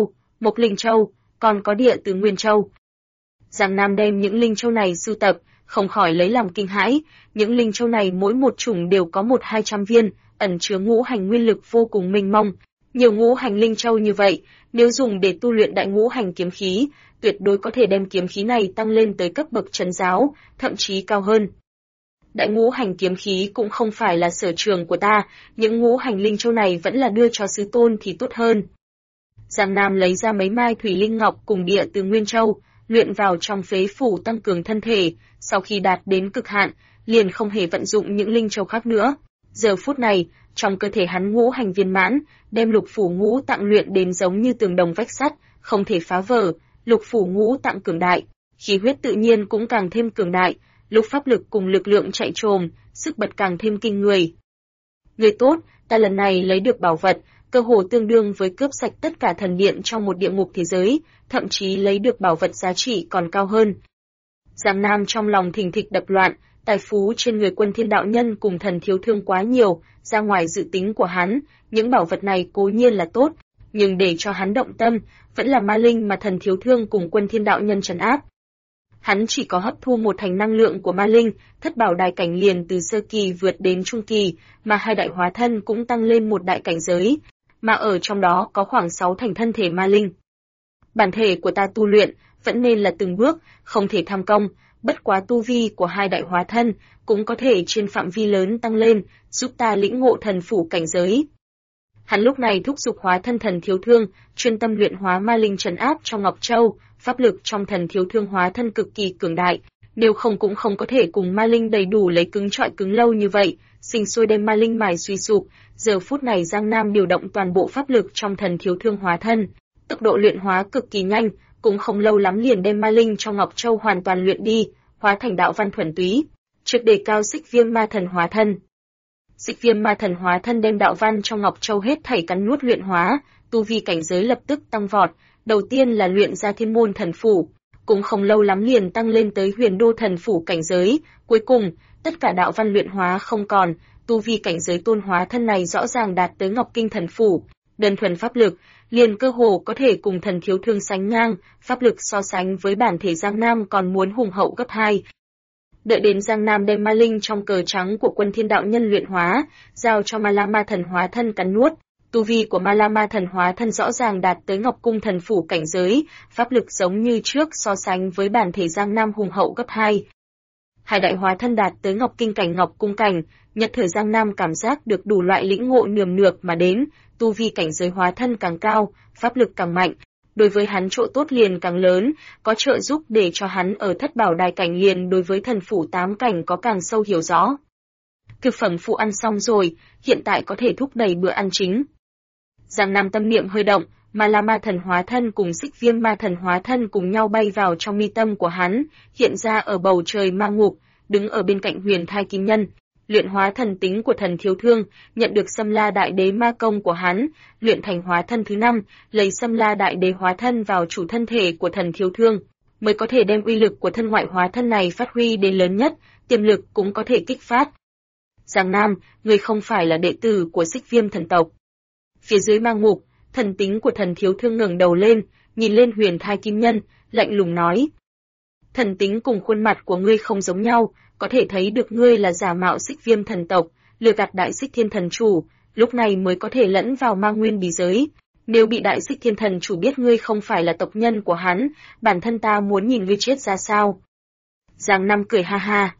Mộc Linh Châu, còn có Địa Từ Nguyên Châu. Giang Nam đem những linh châu này sưu tập, không khỏi lấy làm kinh hãi, những linh châu này mỗi một chủng đều có 100-200 viên, ẩn chứa ngũ hành nguyên lực vô cùng mênh mông. Nhiều ngũ hành linh châu như vậy, nếu dùng để tu luyện đại ngũ hành kiếm khí, tuyệt đối có thể đem kiếm khí này tăng lên tới cấp bậc trấn giáo, thậm chí cao hơn. Đại ngũ hành kiếm khí cũng không phải là sở trường của ta, những ngũ hành linh châu này vẫn là đưa cho sư tôn thì tốt hơn. Giang Nam lấy ra mấy mai thủy linh ngọc cùng Địa Từ Nguyên Châu, luyện vào trong phế phủ tăng cường thân thể, sau khi đạt đến cực hạn, liền không hề vận dụng những linh châu khác nữa. Giờ phút này, trong cơ thể hắn ngũ hành viên mãn, đem lục phủ ngũ tạng luyện đến giống như tường đồng vách sắt, không thể phá vỡ, lục phủ ngũ tạng cường đại, khí huyết tự nhiên cũng càng thêm cường đại, lúc pháp lực cùng lực lượng chạy trồm, sức bật càng thêm kinh người. Người tốt, ta lần này lấy được bảo vật, cơ hồ tương đương với cướp sạch tất cả thần điện trong một địa ngục thế giới, thậm chí lấy được bảo vật giá trị còn cao hơn. Giang Nam trong lòng thình thịch đập loạn, tài phú trên người Quân Thiên đạo nhân cùng Thần Thiếu Thương quá nhiều, ra ngoài dự tính của hắn, những bảo vật này cố nhiên là tốt, nhưng để cho hắn động tâm, vẫn là ma linh mà Thần Thiếu Thương cùng Quân Thiên đạo nhân trấn áp. Hắn chỉ có hấp thu một thành năng lượng của ma linh, thất bảo đài cảnh liền từ sơ kỳ vượt đến trung kỳ, mà hai đại hóa thân cũng tăng lên một đại cảnh giới, mà ở trong đó có khoảng 6 thành thân thể ma linh. Bản thể của ta tu luyện vẫn nên là từng bước, không thể tham công, bất quá tu vi của hai đại hóa thân cũng có thể trên phạm vi lớn tăng lên, giúp ta lĩnh ngộ thần phủ cảnh giới. Hắn lúc này thúc giục hóa thân Thần Thiếu Thương, chuyên tâm luyện hóa ma linh trấn áp trong Ngọc Châu, pháp lực trong Thần Thiếu Thương hóa thân cực kỳ cường đại, nếu không cũng không có thể cùng ma linh đầy đủ lấy cứng trọi cứng lâu như vậy, sinh sôi đem ma linh mài suy sụp. Giờ phút này Giang Nam điều động toàn bộ pháp lực trong Thần Thiếu Thương hóa thân, tốc độ luyện hóa cực kỳ nhanh, cũng không lâu lắm liền đem ma linh trong Ngọc Châu hoàn toàn luyện đi, hóa thành đạo văn thuần túy, trực đề cao Xích Viêm Ma Thần hóa thân. Xích Viêm Ma Thần hóa thân đem đạo văn trong Ngọc Châu hết thảy cắn nuốt luyện hóa, tu vi cảnh giới lập tức tăng vọt, đầu tiên là luyện ra Thiên Môn Thần Phủ, cũng không lâu lắm liền tăng lên tới Huyền Đô Thần Phủ cảnh giới, cuối cùng, tất cả đạo văn luyện hóa không còn, tu vi cảnh giới tôn hóa thân này rõ ràng đạt tới Ngọc Kinh Thần Phủ, đơn thuần pháp lực, liền cơ hồ có thể cùng Thần Thiếu Thương sánh ngang, pháp lực so sánh với bản thể Giang Nam còn muốn hùng hậu gấp 2. Đợi đến Giang Nam đem ma linh trong cờ trắng của Quân Thiên đạo nhân luyện hóa, giao cho Ma La Ma Thần hóa thân cắn nuốt, tu vi của Ma La Ma Thần hóa thân rõ ràng đạt tới Ngọc Cung Thần Phủ cảnh giới, pháp lực giống như trước so sánh với bản thể Giang Nam hùng hậu gấp 2. Hai đại hóa thân đạt tới Ngọc Kinh cảnh Ngọc Cung cảnh, nhất thời Giang Nam cảm giác được đủ loại lĩnh ngộ nườm nượp mà đến, tu vi cảnh giới hóa thân càng cao, pháp lực càng mạnh, đối với hắn chỗ tốt liền càng lớn, có trợ giúp để cho hắn ở thất bảo đài cảnh liền đối với thần phủ 8 cảnh có càng sâu hiểu rõ. Thực phẩm phụ ăn xong rồi, hiện tại có thể thúc đẩy bữa ăn chính. Giang Nam tâm niệm hơi động, Ma La Ma Thần hóa thân cùng Xích Viêm Ma Thần hóa thân cùng nhau bay vào trong mi tâm của hắn, hiện ra ở bầu trời ma ngục, đứng ở bên cạnh Huyền Thai Kim Nhân. Luyện hóa thần tính của Thần Thiếu Thương, nhận được Sâm La Đại Đế ma công của hắn, luyện thành hóa thân thứ 5, lấy Sâm La Đại Đế hóa thân vào chủ thân thể của Thần Thiếu Thương, mới có thể đem uy lực của thân ngoại hóa thân này phát huy đến lớn nhất, tiềm lực cũng có thể kích phát. Giang Nam, người không phải là đệ tử của Xích Viêm thần tộc. Phía dưới ma ngục, thần tính của Thần Thiếu Thương ngẩng đầu lên, nhìn lên Huyền Thai Kim Nhân, lạnh lùng nói: thần tính cùng khuôn mặt của ngươi không giống nhau, có thể thấy được ngươi là giả mạo Xích Viêm thần tộc, lừa gạt Đại Xích Thiên Thần chủ, lúc này mới có thể lẫn vào ma nguyên bí giới. Nếu bị Đại Xích Thiên Thần chủ biết ngươi không phải là tộc nhân của hắn, bản thân ta muốn nhìn ngươi chết ra sao. Giang Nam cười ha ha.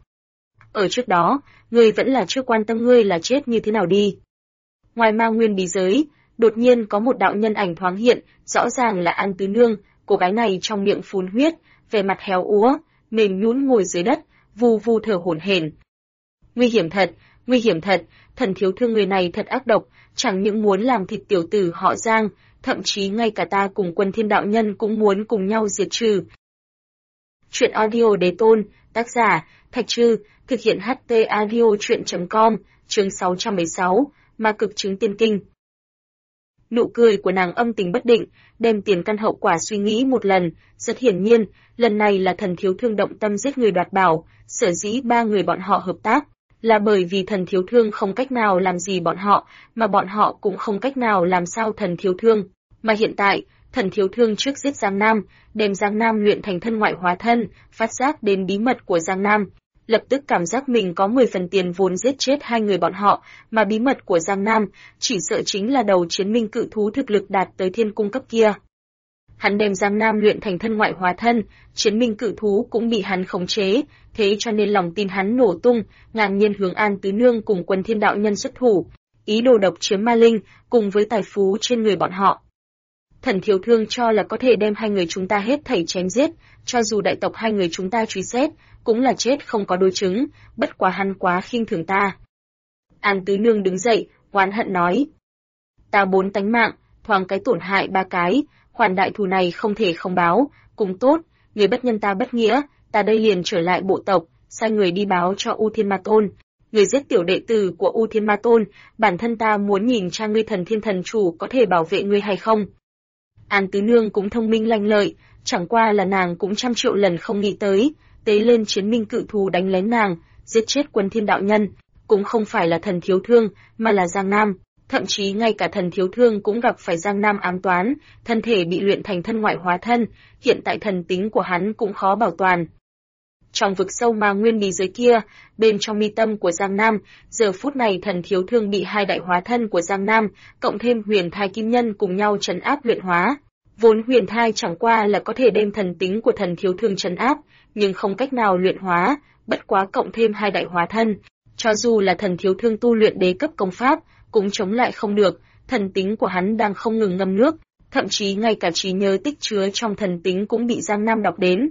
Ở trước đó, ngươi vẫn là chưa quan tâm ngươi là chết như thế nào đi. Ngoài ma nguyên bí giới, đột nhiên có một đạo nhân ảnh thoáng hiện, rõ ràng là An Tứ Nương, cô gái này trong miệng phun huyết, vẻ mặt héo úa, mềm nhũn ngồi dưới đất, vù vù thở hổn hển. Nguy hiểm thật, Thần Thiếu Thương người này thật ác độc, chẳng những muốn làm thịt tiểu tử họ Giang, thậm chí ngay cả ta cùng Quân Thiên đạo nhân cũng muốn cùng nhau diệt trừ. Truyện audio đế tôn, tác giả, Thạch Trư, thực hiện HT audio truyện.com, chương 616, ma cực chứng tiên kinh. Nụ cười của nàng âm tình bất định, đem tiền căn hậu quả suy nghĩ một lần, rất hiển nhiên, lần này là Thần Thiếu Thương động tâm giết người đoạt bảo, sở dĩ ba người bọn họ hợp tác, là bởi vì Thần Thiếu Thương không cách nào làm gì bọn họ, mà bọn họ cũng không cách nào làm sao Thần Thiếu Thương, mà hiện tại, Thần Thiếu Thương trước giết Giang Nam, đem Giang Nam luyện thành thân ngoại hóa thân, phát giác đến bí mật của Giang Nam, lập tức cảm giác mình có 10 phần tiền vốn giết chết hai người bọn họ, mà bí mật của Giang Nam chỉ sợ chính là đầu chiến minh cự thú thực lực đạt tới thiên cung cấp kia. Hắn đem Giang Nam luyện thành thân ngoại hóa thân, chiến minh cự thú cũng bị hắn khống chế, thế cho nên lòng tin hắn nổ tung, ngang nhiên hướng An Tứ Nương cùng Quân Thiên đạo nhân xuất thủ, ý đồ độc chiếm ma linh, cùng với tài phú trên người bọn họ. Thần Thiếu Thương cho là có thể đem hai người chúng ta hết thảy chém giết, cho dù đại tộc hai người chúng ta truy xét, cũng là chết không có đối chứng, bất quá hắn quá khinh thường ta. An Tứ Nương đứng dậy, oán hận nói. Ta 4 tánh mạng, thoáng cái tổn hại 3 cái, khoản đại thù này không thể không báo, cũng tốt, người bất nhân ta bất nghĩa, ta đây liền trở lại bộ tộc, sai người đi báo cho U Thiên Ma Tôn. Người giết tiểu đệ tử của U Thiên Ma Tôn, bản thân ta muốn nhìn cha ngươi Thần Thiên Thần Chủ có thể bảo vệ ngươi hay không. An Tứ Nương cũng thông minh lanh lợi, chẳng qua là nàng cũng trăm triệu lần không nghĩ tới, tế lên chiến minh cự thú đánh lén nàng, giết chết Quân Thiên đạo nhân, cũng không phải là Thần Thiếu Thương, mà là Giang Nam, thậm chí ngay cả Thần Thiếu Thương cũng gặp phải Giang Nam ám toán, thân thể bị luyện thành thân ngoại hóa thân, hiện tại thần tính của hắn cũng khó bảo toàn. Trong vực sâu ma nguyên bí giới kia, bên trong mi tâm của Giang Nam, giờ phút này Thần Thiếu Thương bị hai đại hóa thân của Giang Nam, cộng thêm huyền thai kim nhân cùng nhau trấn áp luyện hóa. Vốn huyền thai chẳng qua là có thể đem thần tính của Thần Thiếu Thương trấn áp, nhưng không cách nào luyện hóa, bất quá cộng thêm hai đại hóa thân. Cho dù là Thần Thiếu Thương tu luyện đế cấp công pháp, cũng chống lại không được, thần tính của hắn đang không ngừng ngâm nước, thậm chí ngay cả trí nhớ tích chứa trong thần tính cũng bị Giang Nam đọc đến.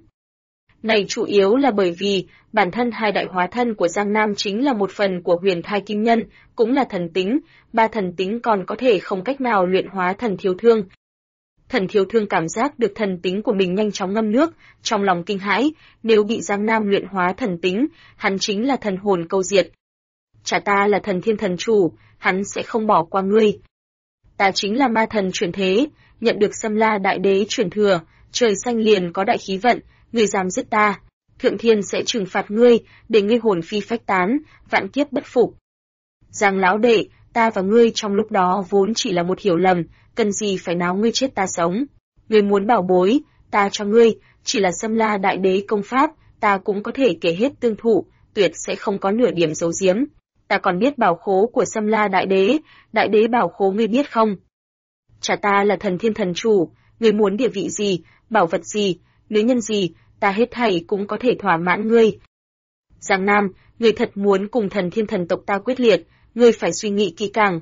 Này chủ yếu là bởi vì, bản thân hai đại hóa thân của Giang Nam chính là một phần của huyền thai kim nhân, cũng là thần tính, ba thần tính còn có thể không cách nào luyện hóa Thần Thiếu Thương. Thần Thiếu Thương cảm giác được thần tính của mình nhanh chóng ngâm nước, trong lòng kinh hãi, nếu bị Giang Nam luyện hóa thần tính, hắn chính là thần hồn câu diệt. Chả ta là Thần Thiên Thần Chủ, hắn sẽ không bỏ qua ngươi. Ta chính là ma thần chuyển thế, nhận được Xâm La Đại Đế chuyển thừa, trời xanh liền có đại khí vận, ngươi dám giết ta, Thượng Thiên sẽ trừng phạt ngươi, để ngươi hồn phi phách tán, vạn kiếp bất phục. Giang lão đệ, ta và ngươi trong lúc đó vốn chỉ là một hiểu lầm, cần gì phải náo ngươi chết ta sống. Ngươi muốn bảo bối, ta cho ngươi, chỉ là Xâm La Đại Đế công pháp, ta cũng có thể kể hết tương thụ, tuyệt sẽ không có nửa điểm giấu giếm. Ta còn biết bảo khố của Xâm La Đại Đế bảo khố ngươi biết không? Chả ta là Thần Thiên Thần Chủ, ngươi muốn địa vị gì, bảo vật gì, nữ nhân gì, ta hết thảy cũng có thể thỏa mãn ngươi. Giang Nam, ngươi thật muốn cùng Thần Thiên Thần tộc ta quyết liệt, ngươi phải suy nghĩ kỹ càng.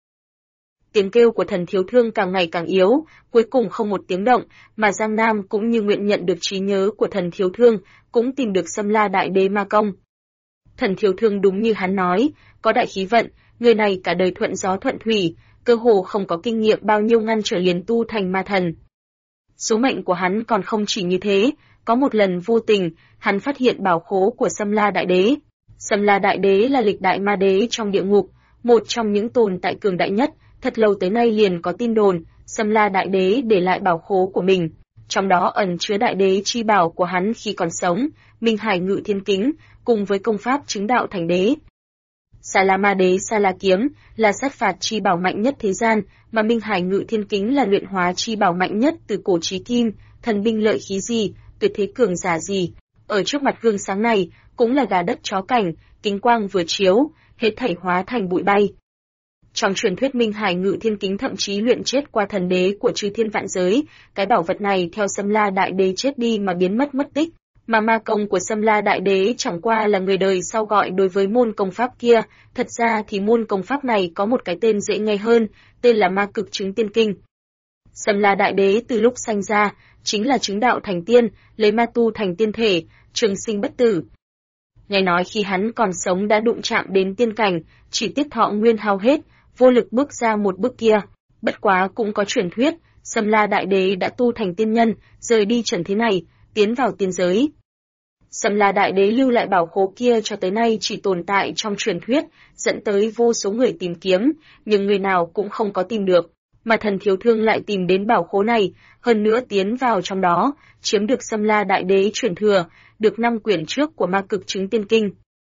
Tiếng kêu của Thần Thiếu Thương càng ngày càng yếu, cuối cùng không một tiếng động, mà Giang Nam cũng như nguyện nhận được trí nhớ của Thần Thiếu Thương, cũng tìm được Xâm La Đại Đế ma công. Thần Thiếu Thương đúng như hắn nói, có đại khí vận, người này cả đời thuận gió thuận thủy, cơ hồ không có kinh nghiệm bao nhiêu ngăn trở liền tu thành ma thần. Số mệnh của hắn còn không chỉ như thế, có một lần vô tình, hắn phát hiện bảo khố của Xâm La Đại Đế. Xâm La Đại Đế là lịch đại ma đế trong địa ngục, một trong những tồn tại cường đại nhất, thật lâu tới nay liền có tin đồn, Xâm La Đại Đế để lại bảo khố của mình, trong đó ẩn chứa đại đế chi bảo của hắn khi còn sống, Minh Hải Ngự Thiên Kính, cùng với công pháp chứng đạo thành đế. Sa La Ma Đế Sa La Kiếm là sát phạt chi bảo mạnh nhất thế gian, mà Minh Hải Ngự Thiên Kính là luyện hóa chi bảo mạnh nhất từ cổ chí kim, thần binh lợi khí gì, tuyệt thế cường giả gì. Ở trước mặt gương sáng này, cũng là gà đất chó cảnh, kính quang vừa chiếu, hết thảy hóa thành bụi bay. Trong truyền thuyết Minh Hải Ngự Thiên Kính thậm chí luyện chết qua thần đế của chư thiên vạn giới, cái bảo vật này theo Xâm La Đại Đế chết đi mà biến mất tích. Mà ma công của Xâm La Đại Đế chẳng qua là người đời sau gọi đối với môn công pháp kia, thật ra thì môn công pháp này có một cái tên dễ nghe hơn, tên là Ma Cực Chứng Tiên Kinh. Xâm La Đại Đế từ lúc sanh ra, chính là chứng đạo thành tiên, lấy ma tu thành tiên thể, trường sinh bất tử. Nghe nói khi hắn còn sống đã đụng chạm đến tiên cảnh, chỉ tiếc thọ nguyên hao hết, vô lực bước ra một bước kia. Bất quá cũng có truyền thuyết, Xâm La Đại Đế đã tu thành tiên nhân, rời đi trần thế này, tiến vào tiên giới. Xâm La Đại Đế lưu lại bảo khố kia cho tới nay chỉ tồn tại trong truyền thuyết, dẫn tới vô số người tìm kiếm, nhưng người nào cũng không có tìm được. Mà Thần Thiếu Thương lại tìm đến bảo khố này, hơn nữa tiến vào trong đó, chiếm được Xâm La Đại Đế truyền thừa, được 5 quyển trước của Ma Cực Chứng Tiên Kinh.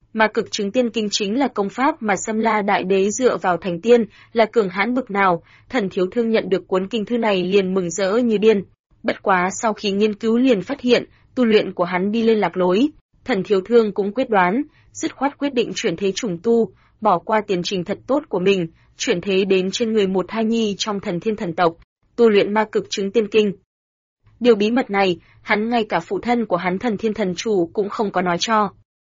Ma cực chứng tiên kinh chính là công pháp mà Sâm La Đại Đế dựa vào thành tiên, là cường hãn bực nào, Thần Thiếu Thương nhận được cuốn kinh thư này liền mừng rỡ như điên. Bất quá sau khi nghiên cứu liền phát hiện, tu luyện của hắn đi lên lạc lối. Thần Thiếu Thương cũng quyết đoán, dứt khoát quyết định chuyển thế trùng tu, bỏ qua tiền trình thật tốt của mình, chuyển thế đến trên người một thai nhi trong Thần Thiên thần tộc, tu luyện ma cực chứng tiên kinh. Điều bí mật này, hắn ngay cả phụ thân của hắn Thần Thiên thần chủ cũng không có nói cho.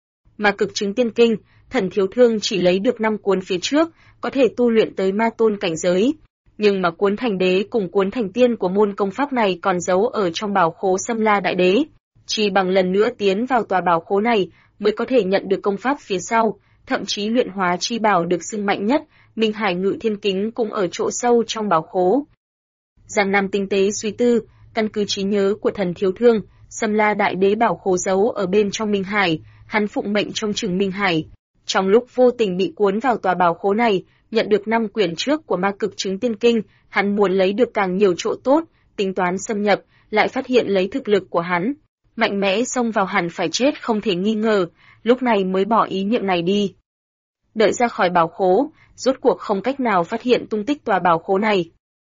Ma cực chứng tiên kinh, Thần Thiếu Thương chỉ lấy được 5 cuốn phía trước, có thể tu luyện tới ma tôn cảnh giới. Nhưng mà cuốn thành đế cùng cuốn thành tiên của môn công pháp này còn giấu ở trong bảo khố Sâm La Đại Đế. Chỉ bằng lần nữa tiến vào tòa bảo khố này mới có thể nhận được công pháp phía sau, thậm chí luyện hóa chi bảo được xưng mạnh nhất, Minh Hải Ngự Thiên Kính cũng ở chỗ sâu trong bảo khố. Giang Nam tinh tế suy tư, căn cứ trí nhớ của Thần Thiếu Thương, Sâm La Đại Đế bảo khố giấu ở bên trong Minh Hải, hắn phụng mệnh trông chừng Minh Hải. Trong lúc vô tình bị cuốn vào tòa bảo khố này, nhận được 5 quyển trước của ma cực chứng tiên kinh, hắn muốn lấy được càng nhiều chỗ tốt, tính toán xâm nhập, lại phát hiện lấy thực lực của hắn mạnh mẽ xông vào hẳn phải chết không thể nghi ngờ, lúc này mới bỏ ý niệm này đi. Đợi ra khỏi bảo khố, rốt cuộc không cách nào phát hiện tung tích tòa bảo khố này.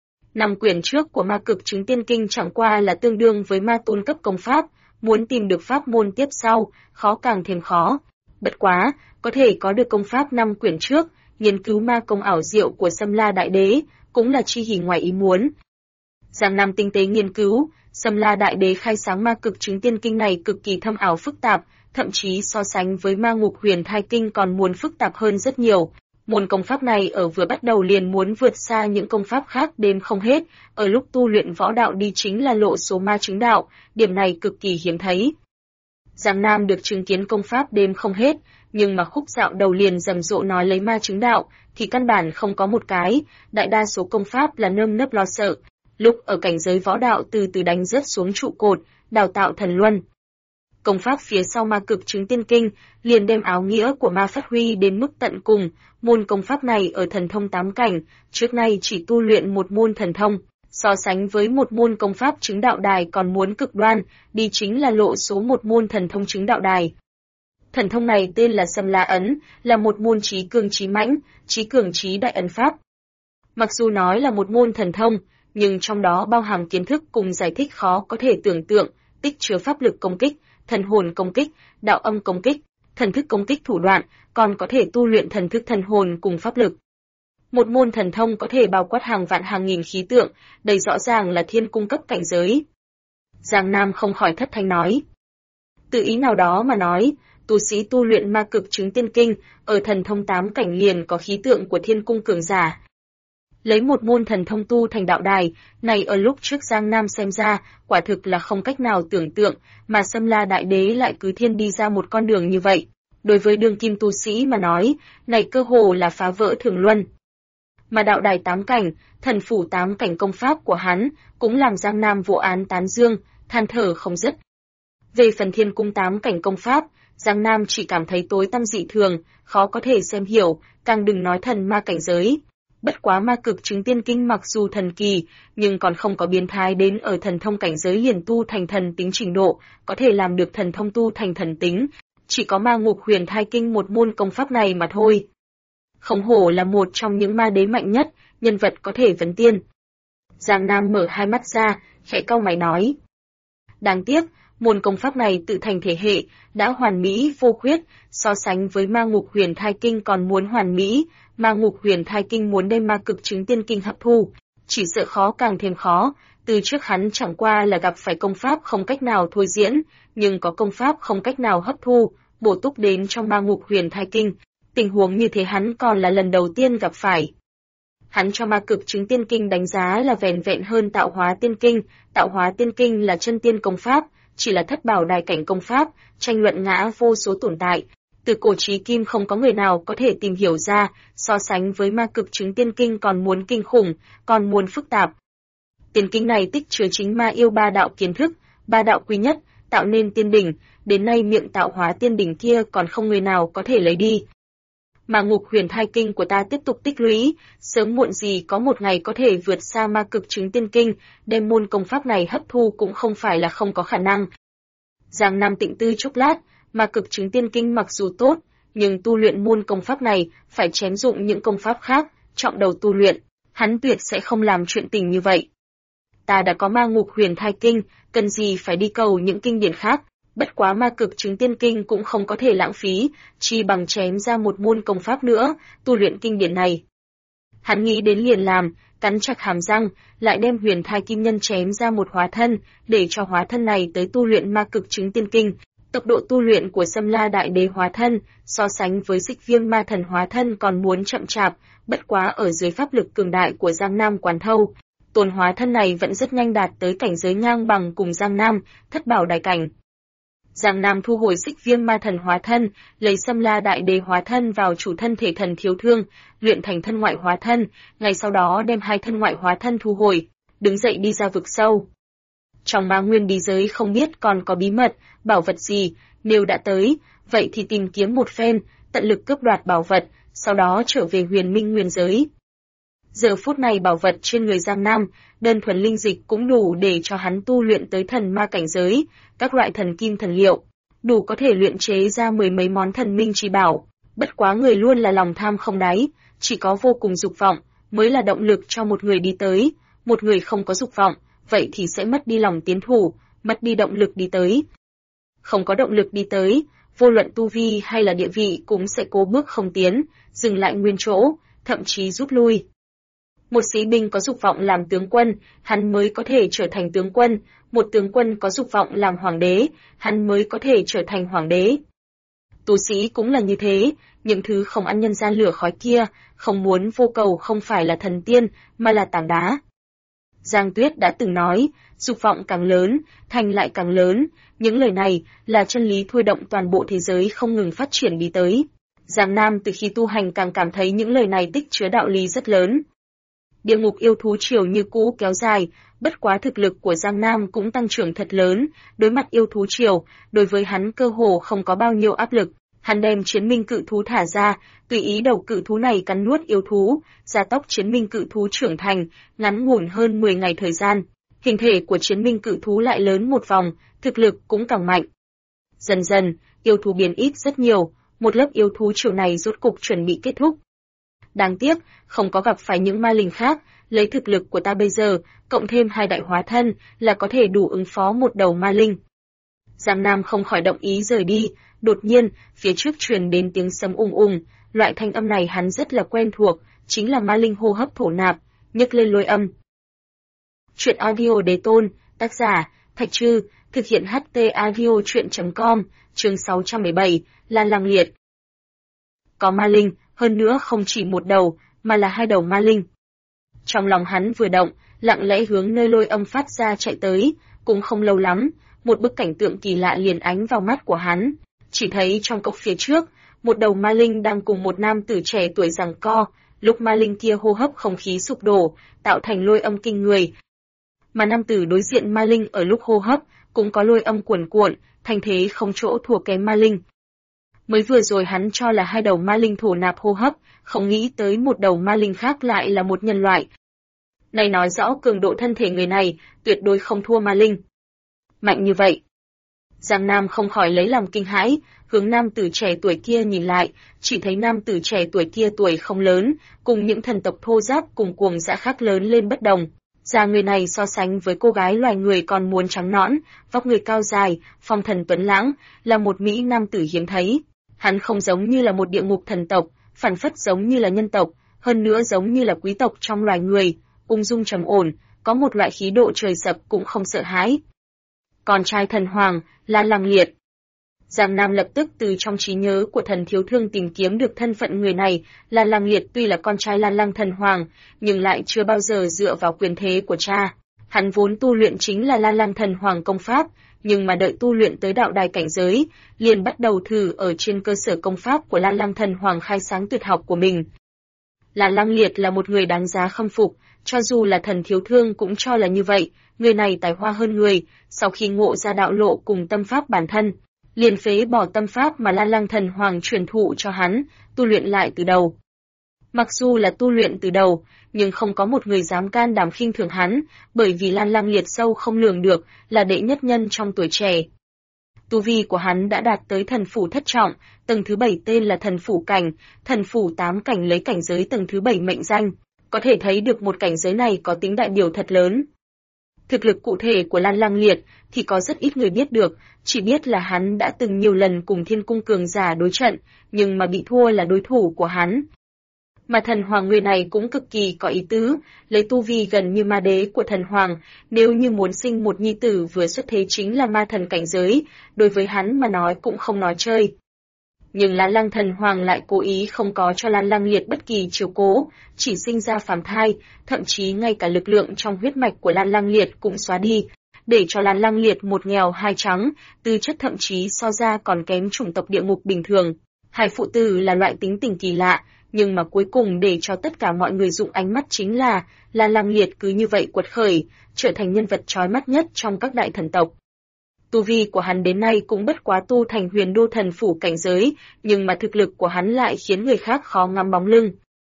5 quyển trước của ma cực chứng tiên kinh chẳng qua là tương đương với ma tôn cấp công pháp, muốn tìm được pháp môn tiếp sau, khó càng thêm khó. Bất quá, có thể có được công pháp 5 quyển trước, nghiên cứu ma công ảo diệu của Sâm La Đại Đế, cũng là chi hỉ ngoài ý muốn. Giang Nam tinh tế nghiên cứu, Sâm La Đại Đế khai sáng ma cực chứng tiên kinh này cực kỳ thâm ảo phức tạp, thậm chí so sánh với ma ngục huyền thai kinh còn muốn phức tạp hơn rất nhiều. Môn công pháp này ở vừa bắt đầu liền muốn vượt xa những công pháp khác đếm không hết, ở lúc tu luyện võ đạo đi chính là lộ số ma chứng đạo, điểm này cực kỳ hiếm thấy. Giang Nam được chứng kiến công pháp đếm không hết, nhưng mà khúc dạo đầu liền rầm rộ nói lấy ma chứng đạo, thì căn bản không có một cái, đại đa số công pháp là nơm nớp lo sợ. Lúc ở cảnh giới võ đạo từ từ đánh rớt xuống trụ cột, đào tạo thần luân. Công pháp phía sau ma cực chứng tiên kinh liền đem áo nghĩa của ma phát huy đến mức tận cùng, môn công pháp này ở thần thông 8 cảnh, trước nay chỉ tu luyện một môn thần thông, so sánh với một môn công pháp chứng đạo đài còn muốn cực đoan, đi chính là lộ số một môn thần thông chứng đạo đài. Thần thông này tên là Sâm La Ấn, là một môn trí cường trí mãnh, trí cường trí đại ấn pháp. Mặc dù nói là một môn thần thông, nhưng trong đó bao hàm kiến thức cùng giải thích khó có thể tưởng tượng, tích chứa pháp lực công kích, thần hồn công kích, đạo âm công kích, thần thức công kích thủ đoạn, còn có thể tu luyện thần thức thần hồn cùng pháp lực. Một môn thần thông có thể bao quát hàng vạn hàng nghìn khí tượng, đây rõ ràng là thiên cung cấp cảnh giới. Giang Nam không khỏi thất thanh nói. Từ ý nào đó mà nói, tu sĩ tu luyện ma cực chứng tiên kinh, ở thần thông 8 cảnh liền có khí tượng của thiên cung cường giả. Lấy một môn thần thông tu thành đạo đài, này ở lúc trước Giang Nam xem ra, quả thực là không cách nào tưởng tượng, mà Sâm La Đại Đế lại cứ thiên đi ra một con đường như vậy. Đối với đương kim tu sĩ mà nói, này cơ hồ là phá vỡ thường luân. Mà đạo đài 8 cảnh, thần phủ 8 cảnh công pháp của hắn, cũng làm Giang Nam vô án tán dương, than thở không dứt. Về phần thiên cung 8 cảnh công pháp, Giang Nam chỉ cảm thấy tối tăm dị thường, khó có thể xem hiểu, càng đừng nói thần ma cảnh giới. Bất quá ma cực chứng tiên kinh mặc dù thần kỳ, nhưng còn không có biến thái đến ở thần thông cảnh giới liền tu thành thần tính trình độ, có thể làm được thần thông tu thành thần tính. Chỉ có ma ngục huyền thai kinh một môn công pháp này mà thôi. Không hổ là một trong những ma đế mạnh nhất, nhân vật có thể vấn tiên. Giang Nam mở hai mắt ra, khẽ cau mày nói. Đáng tiếc, môn công pháp này tự thành thể hệ, đã hoàn mỹ vô khuyết, so sánh với ma ngục huyền thai kinh còn muốn hoàn mỹ, ma ngục huyền thai kinh muốn đem ma cực chứng tiên kinh hấp thu, chỉ sợ khó càng thêm khó, từ trước hắn chẳng qua là gặp phải công pháp không cách nào thôi diễn, nhưng có công pháp không cách nào hấp thu, bổ túc đến trong ma ngục huyền thai kinh, tình huống như thế hắn còn là lần đầu tiên gặp phải. Hắn cho ma cực chứng tiên kinh đánh giá là vẻn vẹn hơn tạo hóa tiên kinh là chân tiên công pháp, chỉ là thất bảo đài cảnh công pháp, tranh luận ngã vô số tồn tại. Từ cổ chí kim không có người nào có thể tìm hiểu ra, so sánh với ma cực chứng tiên kinh còn muốn kinh khủng, còn muốn phức tạp. Tiên kinh này tích chứa chính ma yêu ba đạo kiến thức, ba đạo quý nhất, tạo nên tiên đỉnh, đến nay miệng tạo hóa tiên đỉnh kia còn không người nào có thể lấy đi. Mà ngục huyền thai kinh của ta tiếp tục tích lũy, sớm muộn gì có một ngày có thể vượt xa ma cực chứng tiên kinh, đem môn công pháp này hấp thu cũng không phải là không có khả năng. Giang Nam tĩnh tư chốc lát, ma cực chứng tiên kinh mặc dù tốt, nhưng tu luyện môn công pháp này phải chém dụng những công pháp khác, trọng đầu tu luyện, hắn tuyệt sẽ không làm chuyện tình như vậy. Ta đã có ma ngục huyền thai kinh, cần gì phải đi cầu những kinh điển khác, bất quá ma cực chứng tiên kinh cũng không có thể lãng phí, chi bằng chém ra một môn công pháp nữa, tu luyện kinh điển này. Hắn nghĩ đến liền làm, cắn chặt hàm răng, lại đem huyền thai kim nhân chém ra một hóa thân, để cho hóa thân này tới tu luyện ma cực chứng tiên kinh. Tốc độ tu luyện của Sâm La Đại Đế hóa thân, so sánh với Xích Viêm Ma Thần hóa thân còn muốn chậm chạp, bất quá ở dưới pháp lực cường đại của Giang Nam Quán Thâu, Tôn hóa thân này vẫn rất nhanh đạt tới cảnh giới ngang bằng cùng Giang Nam, thất bảo đại cảnh. Giang Nam thu hồi Xích Viêm Ma Thần hóa thân, lấy Sâm La Đại Đế hóa thân vào chủ thân thể thần thiếu thương, luyện thành thân ngoại hóa thân, ngày sau đó đem hai thân ngoại hóa thân thu hồi, đứng dậy đi ra vực sâu. Trong Ma Nguyên bí giới không biết còn có bí mật, bảo vật gì, nếu đã tới, vậy thì tìm kiếm một phen, tận lực cướp đoạt bảo vật, sau đó trở về Huyền Minh Nguyên giới. Giờ phút này bảo vật trên người Giang Nam, đơn thuần linh dịch cũng đủ để cho hắn tu luyện tới thần ma cảnh giới, các loại thần kim thần liệu, đủ có thể luyện chế ra mười mấy món thần minh chi bảo. Bất quá người luôn là lòng tham không đáy, chỉ có vô cùng dục vọng mới là động lực cho một người đi tới, một người không có dục vọng, vậy thì sẽ mất đi lòng tiến thủ, mất đi động lực đi tới. Không có động lực đi tới, vô luận tu vi hay là địa vị cũng sẽ cố bước không tiến, dừng lại nguyên chỗ, thậm chí rút lui. Một sĩ binh có dục vọng làm tướng quân, hắn mới có thể trở thành tướng quân, một tướng quân có dục vọng làm hoàng đế, hắn mới có thể trở thành hoàng đế. Tu sĩ cũng là như thế, những thứ không ăn nhân gian lửa khói kia, không muốn vô cầu không phải là thần tiên, mà là tảng đá. Giang Tuyết đã từng nói, dục vọng càng lớn, thành lại càng lớn, những lời này là chân lý thôi động toàn bộ thế giới không ngừng phát triển đi tới. Giang Nam từ khi tu hành càng cảm thấy những lời này tích chứa đạo lý rất lớn. Địa ngục yêu thú triều như cũ kéo dài, bất quá thực lực của Giang Nam cũng tăng trưởng thật lớn, đối mặt yêu thú triều, đối với hắn cơ hồ không có bao nhiêu áp lực. Hắn đem chiến minh cự thú thả ra, tùy ý đầu cự thú này cắn nuốt yêu thú, gia tốc chiến minh cự thú trưởng thành, ngắn ngủn hơn 10 ngày thời gian. Hình thể của chiến minh cự thú lại lớn một vòng, thực lực cũng càng mạnh. Dần dần, yêu thú biến ít rất nhiều, một lớp yêu thú triều này rốt cục chuẩn bị kết thúc. Đáng tiếc, không có gặp phải những ma linh khác, lấy thực lực của ta bây giờ, cộng thêm hai đại hóa thân, là có thể đủ ứng phó một đầu ma linh. Giang Nam không khỏi động ý rời đi, đột nhiên, phía trước truyền đến tiếng sấm ùng ùng, loại thanh âm này hắn rất là quen thuộc, chính là ma linh hô hấp thổ nạp, nhấc lên lôi âm. Truyện audio Đế Tôn, tác giả, Thạch Trư, thực hiện HT audio truyện.com, chương 617, Lan Lăng Liệt. Có ma linh, hơn nữa không chỉ một đầu, mà là hai đầu ma linh. Trong lòng hắn vừa động, lặng lẽ hướng nơi lôi âm phát ra chạy tới, cũng không lâu lắm, một bức cảnh tượng kỳ lạ liền ánh vào mắt của hắn. Chỉ thấy trong cốc phía trước, một đầu ma linh đang cùng một nam tử trẻ tuổi giằng co, lúc ma linh kia hô hấp không khí sụp đổ, tạo thành lôi âm kinh người. Mà nam tử đối diện ma linh ở lúc hô hấp, cũng có lôi âm cuồn cuộn, thành thế không chỗ thua kém ma linh. Mới vừa rồi hắn cho là hai đầu ma linh thổ nạp hô hấp, không nghĩ tới một đầu ma linh khác lại là một nhân loại. Này nói rõ cường độ thân thể người này, tuyệt đối không thua ma linh. Mạnh như vậy. Giang Nam không khỏi lấy làm kinh hãi, hướng nam tử trẻ tuổi kia nhìn lại, chỉ thấy nam tử trẻ tuổi kia tuổi không lớn, cùng những thần tộc thô giáp cùng cuồng dã khác lớn lên bất đồng. Da người này so sánh với cô gái loài người còn muốn trắng nõn, vóc người cao dài, phong thần tuấn lãng, là một mỹ nam tử hiếm thấy. Hắn không giống như là một địa ngục thần tộc, phản phất giống như là nhân tộc, hơn nữa giống như là quý tộc trong loài người, ung dung trầm ổn, có một loại khí độ trời sập cũng không sợ hãi. Con trai thần hoàng, Lan Lăng Liệt. Giang Nam lập tức từ trong trí nhớ của thần thiếu thương tìm kiếm được thân phận người này. Lan Lăng Liệt tuy là con trai Lan Lăng thần hoàng, nhưng lại chưa bao giờ dựa vào quyền thế của cha. Hắn vốn tu luyện chính là Lan Lăng thần hoàng công pháp, nhưng mà đợi tu luyện tới đạo đài cảnh giới, liền bắt đầu thử ở trên cơ sở công pháp của Lan Lăng thần hoàng khai sáng tuyệt học của mình. Lan Lăng Liệt là một người đáng giá khâm phục, cho dù là thần thiếu thương cũng cho là như vậy, người này tài hoa hơn người, sau khi ngộ ra đạo lộ cùng tâm pháp bản thân, liền phế bỏ tâm pháp mà Lan Lăng thần hoàng truyền thụ cho hắn, tu luyện lại từ đầu. Mặc dù là tu luyện từ đầu, nhưng không có một người dám can đảm khinh thường hắn, bởi vì Lan Lăng Liệt sâu không lường được, là đệ nhất nhân trong tuổi trẻ. Tu vi của hắn đã đạt tới thần phủ thất trọng, tầng thứ 7 tên là thần phủ cảnh, thần phủ 8 cảnh lấy cảnh giới tầng thứ 7 mệnh danh. Có thể thấy được một cảnh giới này có tính đại biểu thật lớn. Thực lực cụ thể của Lan Lang Liệt thì có rất ít người biết được, chỉ biết là hắn đã từng nhiều lần cùng Thiên Cung cường giả đối trận, nhưng mà bị thua là đối thủ của hắn. Mà thần hoàng người này cũng cực kỳ có ý tứ, lấy tu vi gần như ma đế của thần hoàng, nếu như muốn sinh một nhi tử vừa xuất thế chính là ma thần cảnh giới, đối với hắn mà nói cũng không nói chơi. Nhưng Lan Lang thần hoàng lại cố ý không có cho Lan Lang Liệt bất kỳ chiếu cố, chỉ sinh ra phàm thai, thậm chí ngay cả lực lượng trong huyết mạch của Lan Lang Liệt cũng xóa đi, để cho Lan Lang Liệt một nghèo hai trắng, tư chất thậm chí so ra còn kém chủng tộc địa ngục bình thường. Hai phụ tử là loại tính tình kỳ lạ, nhưng mà cuối cùng để cho tất cả mọi người dụng ánh mắt chính là Lan Lang Liệt cứ như vậy quật khởi, trở thành nhân vật chói mắt nhất trong các đại thần tộc. Tu vi của hắn đến nay cũng bất quá tu thành huyền đô thần phủ cảnh giới, nhưng mà thực lực của hắn lại khiến người khác khó ngắm bóng lưng.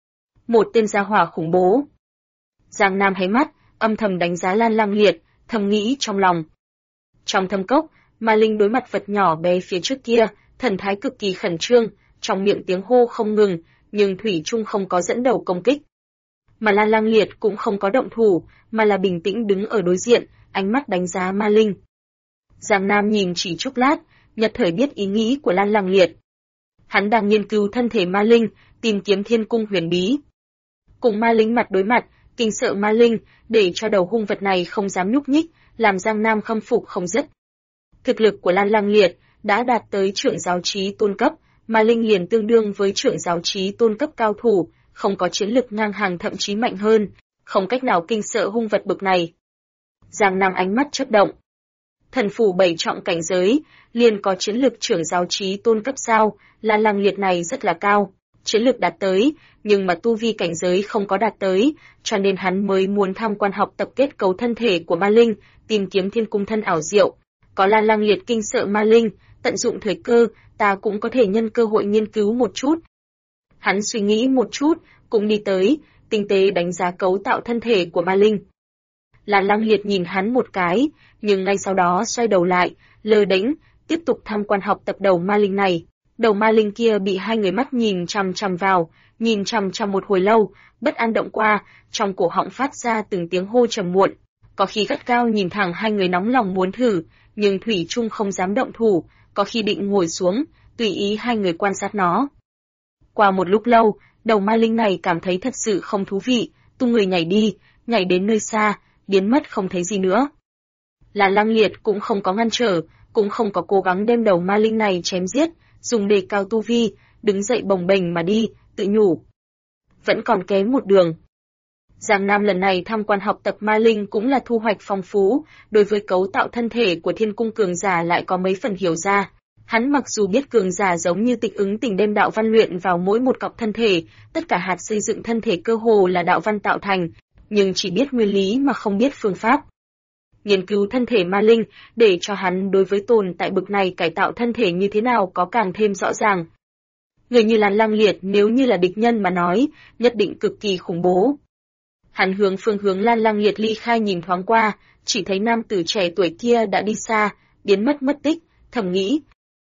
Một tên gia hỏa khủng bố. Giang Nam hé mắt, âm thầm đánh giá Lan Lang Liệt, thầm nghĩ trong lòng. Trong thâm cốc, Ma Linh đối mặt vật nhỏ bé phía trước kia, thần thái cực kỳ khẩn trương, trong miệng tiếng hô không ngừng, nhưng thủy chung không có dẫn đầu công kích. Mà Lan Lang Liệt cũng không có động thủ, mà là bình tĩnh đứng ở đối diện, ánh mắt đánh giá Ma Linh. Giang Nam nhìn chỉ chốc lát, nhất thời biết ý nghĩ của Lan Lang Liệt. Hắn đang nghiên cứu thân thể Ma Linh, tìm kiếm thiên cung huyền bí. Cùng Ma Linh mặt đối mặt, kinh sợ Ma Linh, để cho đầu hung vật này không dám nhúc nhích, làm Giang Nam khâm phục không dứt. Thực lực của Lan Lang Liệt đã đạt tới trưởng giáo chí tôn cấp, Ma Linh liền tương đương với trưởng giáo chí tôn cấp cao thủ, không có chiến lực ngang hàng thậm chí mạnh hơn, không cách nào kinh sợ hung vật bực này. Giang Nam ánh mắt chớp động. Thần phủ 7 trọng cảnh giới, liền có chiến lực trưởng giáo chí tôn cấp sao, Lan Lang Liệt này rất là cao, chiến lực đạt tới, nhưng mà tu vi cảnh giới không có đạt tới, cho nên hắn mới muốn tham quan học tập kết cấu thân thể của Ma Linh, tìm kiếm thiên cung thân ảo diệu. Có Lan Lang Liệt kinh sợ Ma Linh, tận dụng thời cơ, ta cũng có thể nhân cơ hội nghiên cứu một chút. Hắn suy nghĩ một chút, cũng đi tới, tinh tế đánh giá cấu tạo thân thể của Ma Linh. Lan Lang Liệt nhìn hắn một cái, nhưng ngay sau đó xoay đầu lại, lơ đễnh, tiếp tục tham quan học tập đầu Ma Linh này. Đầu Ma Linh kia bị hai người mắt nhìn chằm chằm vào, nhìn chằm chằm một hồi lâu, bất an động qua, trong cổ họng phát ra từng tiếng hô trầm muộn. Có khi gắt gao nhìn thẳng hai người nóng lòng muốn thử, nhưng thủy chung không dám động thủ, có khi định ngồi xuống, tùy ý hai người quan sát nó. Qua một lúc lâu, đầu Ma Linh này cảm thấy thật sự không thú vị, tung người nhảy đi, nhảy đến nơi xa, biến mất không thấy gì nữa. Lan Lang Liệt cũng không có ngăn trở, cũng không có cố gắng đem đầu Ma Linh này chém giết, dùng đề cao tu vi, đứng dậy bồng bềnh mà đi, tự nhủ. Vẫn còn kém một đường. Giang Nam lần này tham quan học tập Ma Linh cũng là thu hoạch phong phú, đối với cấu tạo thân thể của thiên cung cường giả lại có mấy phần hiểu ra. Hắn mặc dù biết cường giả giống như Tịch Ứng Tình đem đạo văn luyện vào mỗi một cọc thân thể, tất cả hạt xây dựng thân thể cơ hồ là đạo văn tạo thành, nhưng chỉ biết nguyên lý mà không biết phương pháp. Nghiên cứu thân thể Ma Linh, để cho hắn đối với tồn tại bực này cải tạo thân thể như thế nào có càng thêm rõ ràng. Người như Lan Lang Liệt nếu như là địch nhân mà nói, nhất định cực kỳ khủng bố. Hắn hướng phương hướng Lan Lang Liệt ly khai nhìn thoáng qua, chỉ thấy nam tử trẻ tuổi kia đã đi xa, biến mất tích, thầm nghĩ.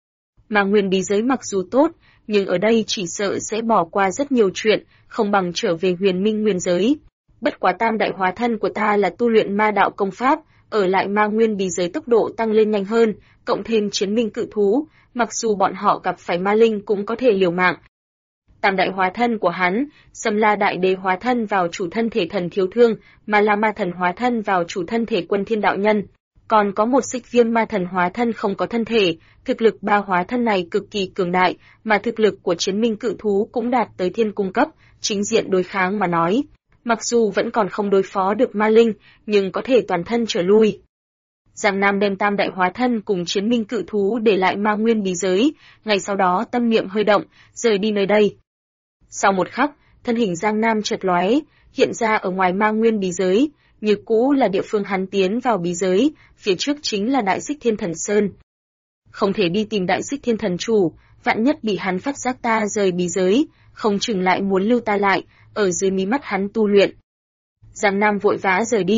Mà nguyên bí giới mặc dù tốt, nhưng ở đây chỉ sợ sẽ bỏ qua rất nhiều chuyện, không bằng trở về huyền minh nguyên giới. Bất quá tam đại hóa thân của ta là tu luyện ma đạo công pháp, ở lại ma nguyên bí giới tốc độ tăng lên nhanh hơn, cộng thêm chiến minh cự thú, mặc dù bọn họ gặp phải ma linh cũng có thể liều mạng. Tam đại hóa thân của hắn, Sâm La Đại Đế hóa thân vào chủ thân thể thần thiếu thương, Ma La Ma Thần hóa thân vào chủ thân thể Quân Thiên Đạo Nhân. Còn có một Xích Viêm Ma Thần hóa thân không có thân thể, thực lực ba hóa thân này cực kỳ cường đại, mà thực lực của chiến minh cự thú cũng đạt tới thiên cung cấp, chính diện đối kháng mà nói. Mặc dù vẫn còn không đối phó được ma linh, nhưng có thể toàn thân trở lui. Giang Nam đem tam đại hóa thân cùng chiến minh cự thú để lại ma nguyên bí giới, ngày sau đó tâm niệm hơi động, rời đi nơi đây. Sau một khắc, thân hình Giang Nam chợt lóe, hiện ra ở ngoài ma nguyên bí giới, như cũ là địa phương hắn tiến vào bí giới, phía trước chính là Đại Xích Thiên Thần Sơn. Không thể đi tìm Đại Xích Thiên Thần chủ, vạn nhất bị hắn phát giác ta rời bí giới, không chừng lại muốn lưu ta lại, ở dưới mí mắt hắn tu luyện. Giang Nam vội vã rời đi,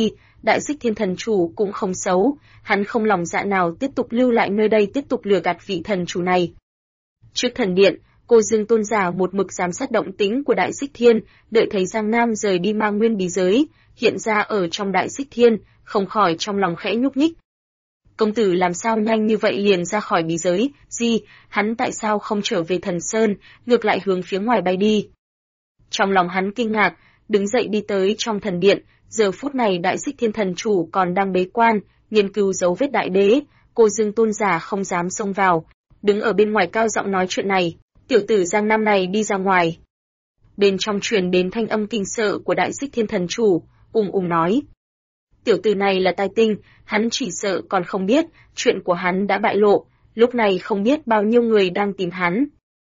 Đại Xích Thiên Thần Chủ cũng không xấu, hắn không lòng dạ nào tiếp tục lưu lại nơi đây tiếp tục lừa gạt vị thần chủ này. Trước thần điện, Cô Dương Tôn giả một mực giám sát động tĩnh của Đại Xích Thiên, đợi thấy Giang Nam rời đi mang nguyên bí giới, hiện ra ở trong Đại Xích Thiên, không khỏi trong lòng khẽ nhúc nhích. Công tử làm sao nhanh như vậy liền ra khỏi bí giới, gì, hắn tại sao không trở về Thần Sơn, ngược lại hướng phía ngoài bay đi. Trong lòng hắn kinh ngạc, đứng dậy đi tới trong thần điện, giờ phút này Đại Xích Thiên Thần Chủ còn đang bế quan, nghiên cứu dấu vết đại đế, Cô Dương Tôn giả không dám xông vào, đứng ở bên ngoài cao giọng nói chuyện này, tiểu tử Giang Nam này đi ra ngoài. Bên trong truyền đến thanh âm kinh sợ của Đại Xích Thiên Thần Chủ, nói. Tiểu tử này là tai tinh, hắn chỉ sợ còn không biết, chuyện của hắn đã bại lộ, lúc này không biết bao nhiêu người đang tìm hắn.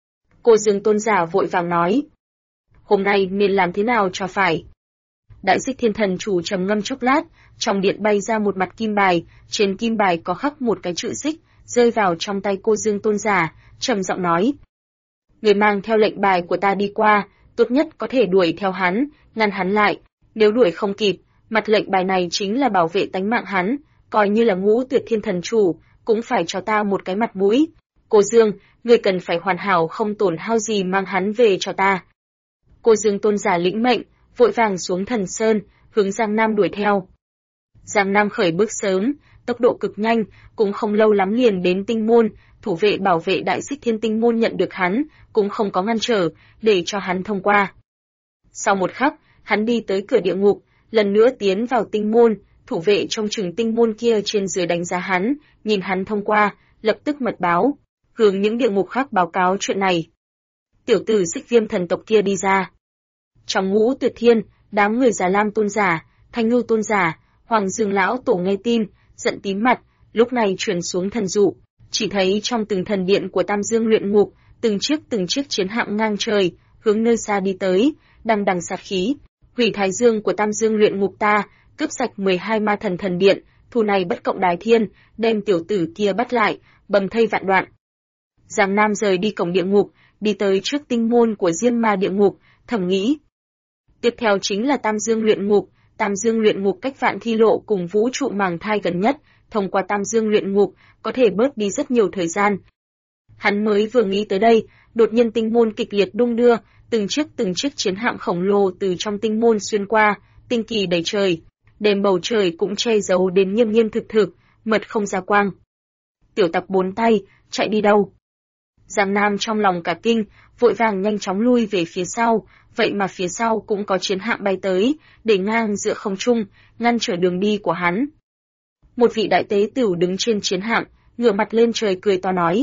Cô Dương Tôn giả vội vàng nói. Hôm nay nên làm thế nào cho phải? Đại Xích Thiên Thần Chủ trầm ngâm chốc lát, trong điện bay ra một mặt kim bài, trên kim bài có khắc một cái chữ xích, rơi vào trong tay cô Dương Tôn giả, trầm giọng nói. Người mang theo lệnh bài của ta đi qua, tốt nhất có thể đuổi theo hắn, ngăn hắn lại, nếu đuổi không kịp, mặt lệnh bài này chính là bảo vệ tánh mạng hắn, coi như là Ngũ Tuyệt Thiên Thần Chủ, cũng phải cho ta một cái mặt mũi. Cô Dương, người cần phải hoàn hảo không tổn hao gì mang hắn về cho ta. Cô Dương Tôn giả lĩnh mệnh, vội vàng xuống Thần Sơn, hướng Giang Nam đuổi theo. Giang Nam khởi bước sớm, tốc độ cực nhanh, cũng không lâu lắm liền đến Tinh Môn, thủ vệ bảo vệ Đại Xích Thiên Tinh Môn nhận được hắn, cũng không có ngăn trở, để cho hắn thông qua. Sau một khắc, hắn đi tới cửa địa ngục, lần nữa tiến vào Tinh Môn, thủ vệ trong chừng Tinh Môn kia trên dưới đánh giá hắn, nhìn hắn thông qua, lập tức mật báo, hướng những địa ngục khác báo cáo chuyện này. Tiểu tử Xích Viêm thần tộc kia đi ra. Trong Ngũ Tuyệt Thiên, đám người Già Lam Tôn giả, Thanh Ngưu Tôn giả, Hoàng Dương lão tổ nghe tin, giận tím mặt, lúc này truyền xuống thần dụ, chỉ thấy trong từng thần điện của Tam Dương luyện ngục, từng chiếc chiến hạm ngang trời, hướng nơi xa đi tới, đằng đằng sát khí, hủy Thái Dương của Tam Dương luyện ngục ta, cướp sạch 12 ma thần thần điện, thù này bất cộng đái thiên, đem tiểu tử kia bắt lại, bầm thây vạn đoạn. Giang Nam rời đi cổng địa ngục, đi tới trước Tinh Môn của Diêm Ma địa ngục, thầm nghĩ. Tiếp theo chính là Tam Dương luyện ngục. Tam Dương luyện ngục cách Vạn Thi Lộ cùng vũ trụ màng thai gần nhất, thông qua Tam Dương luyện ngục có thể bớt đi rất nhiều thời gian. Hắn mới vừa nghĩ tới đây, đột nhiên Tinh Môn kịch liệt đung đưa, từng chiếc chiến hạm khổng lồ từ trong Tinh Môn xuyên qua, tinh kỳ đầy trời, đêm bầu trời cũng che giấu đến nghiêm nghiêm thực, mật không ra quang. Tiểu tặc bốn tay, chạy đi đâu? Giang Nam trong lòng cả kinh, vội vàng nhanh chóng lui về phía sau, vậy mà phía sau cũng có chiến hạm bay tới, để ngang giữa không trung, ngăn trở đường đi của hắn. Một vị đại tế tửu đứng trên chiến hạm, ngửa mặt lên trời cười to nói.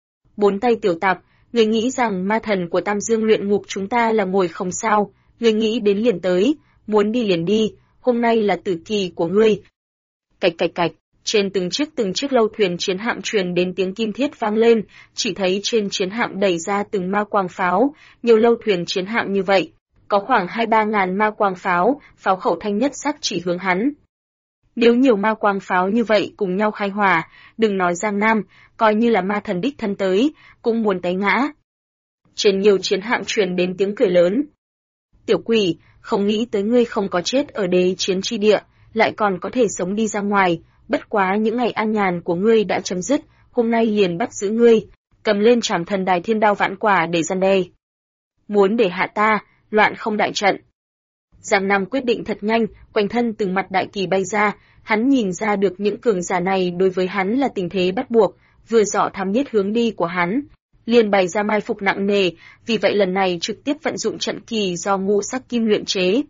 Bốn tay tiểu tặc, người nghĩ rằng ma thần của Tam Dương luyện ngục chúng ta là ngồi không sao, người nghĩ đến liền tới, muốn đi liền đi, hôm nay là tử kỳ của ngươi. Cạch cạch cạch. Trên từng chiếc lâu thuyền chiến hạm truyền đến tiếng kim thiết vang lên, chỉ thấy trên chiến hạm đẩy ra từng ma quang pháo, nhiều lâu thuyền chiến hạm như vậy, có khoảng 2-3 ngàn ma quang pháo, pháo khẩu thanh nhất sắc chỉ hướng hắn. Nếu nhiều ma quang pháo như vậy cùng nhau khai hỏa, đừng nói Giang Nam, coi như là ma thần đích thân tới, cũng muốn té ngã. Trên nhiều chiến hạm truyền đến tiếng cười lớn. Tiểu quỷ, không nghĩ tới ngươi không có chết ở đế chiến chi địa, lại còn có thể sống đi ra ngoài. Bất quá những ngày an nhàn của ngươi đã chấm dứt, hôm nay liền bắt giữ ngươi, cầm lên Trảm Thần Đài Thiên Đao Vạn Quả để răn đe. Muốn để hạ ta, loạn không đại trận. Giang Nam quyết định thật nhanh, quanh thân từng mặt đại kỳ bay ra, hắn nhìn ra được những cường giả này đối với hắn là tình thế bắt buộc, vừa rõ thám biết hướng đi của hắn, liền bày ra mai phục nặng nề, vì vậy lần này trực tiếp vận dụng trận kỳ do ngũ sắc kim luyện chế.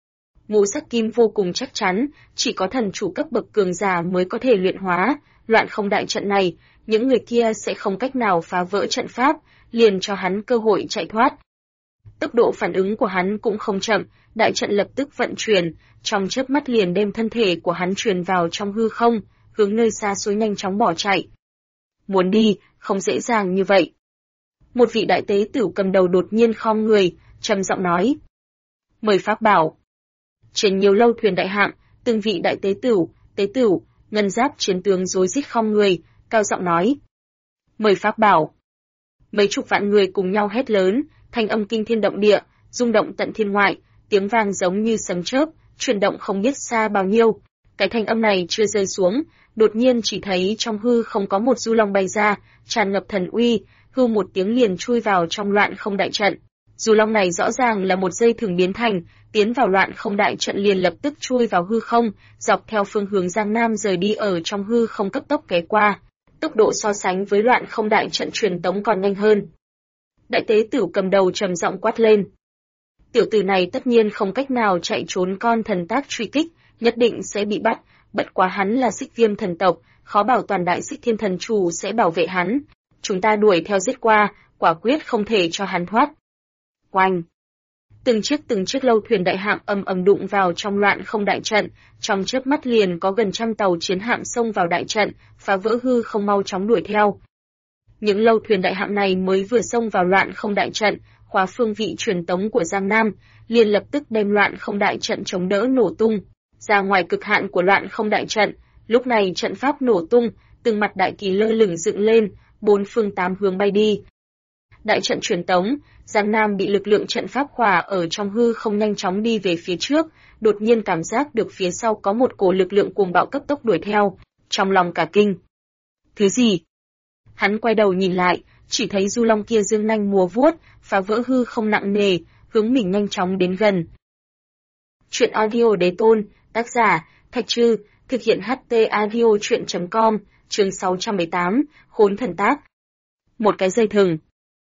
Ngũ sắc kim vô cùng chắc chắn, chỉ có thần chủ cấp bậc cường giả mới có thể luyện hóa, loạn không đại trận này, những người kia sẽ không cách nào phá vỡ trận pháp, liền cho hắn cơ hội chạy thoát. Tốc độ phản ứng của hắn cũng không chậm, đại trận lập tức vận chuyển, trong chớp mắt liền đem thân thể của hắn truyền vào trong hư không, hướng nơi xa xôi nhanh chóng bỏ chạy. Muốn đi, không dễ dàng như vậy. Một vị đại tế tử cầm đầu đột nhiên khom người, trầm giọng nói. Mời pháp bảo. Trên nhiều lâu thuyền đại hạm, từng vị đại tế tửu, ngân giáp chiến tướng rối rít khom người, cao giọng nói. Mời pháp bảo. Mấy chục vạn người cùng nhau hét lớn, thanh âm kinh thiên động địa, rung động tận thiên ngoại, tiếng vang giống như sấm chớp, chuyển động không biết xa bao nhiêu. Cái thanh âm này chưa rơi xuống, đột nhiên chỉ thấy trong hư không có một du long bay ra, tràn ngập thần uy, hư một tiếng liền chui vào trong loạn không đại trận. Du long này rõ ràng là một dây thừng biến thành, tiến vào loạn không đại trận liền lập tức chui vào hư không, dọc theo phương hướng Giang Nam rời đi ở trong hư không cấp tốc ghé qua. Tốc độ so sánh với loạn không đại trận truyền tống còn nhanh hơn. Đại tế tử cầm đầu trầm giọng quát lên. Tiểu tử này tất nhiên không cách nào chạy trốn con thần tác truy kích, nhất định sẽ bị bắt, bất quá hắn là Xích Viêm thần tộc, khó bảo toàn đại Xích Thiên thần chủ sẽ bảo vệ hắn. Chúng ta đuổi theo giết qua, quả quyết không thể cho hắn thoát. Oanh! Từng chiếc lâu thuyền đại hạm ầm ầm đụng vào trong loạn không đại trận, trong chớp mắt liền có gần 100 tàu chiến hạm xông vào đại trận, phá vỡ hư không mau chóng đuổi theo. Những lâu thuyền đại hạm này mới vừa xông vào loạn không đại trận, khóa phương vị truyền tống của Giang Nam, liền lập tức đem loạn không đại trận chống đỡ nổ tung. Ra ngoài cực hạn của loạn không đại trận, lúc này trận pháp nổ tung, từng mặt đại kỳ lơ lửng dựng lên, 4 phương 8 hướng bay đi. Đại trận truyền tống, Giang Nam bị lực lượng trận pháp khỏa ở trong hư không nhanh chóng đi về phía trước, đột nhiên cảm giác được phía sau có một cổ lực lượng cuồng bạo cấp tốc đuổi theo, trong lòng cả kinh. Thứ gì? Hắn quay đầu nhìn lại, chỉ thấy du long kia dương nanh múa vuốt, phá vỡ hư không nặng nề, hướng mình nhanh chóng đến gần. Truyện audio đế tôn, tác giả, Thạch Trư, thực hiện HT audio truyện.com, chương 618, Khốn thần tác. Một cái dây thừng.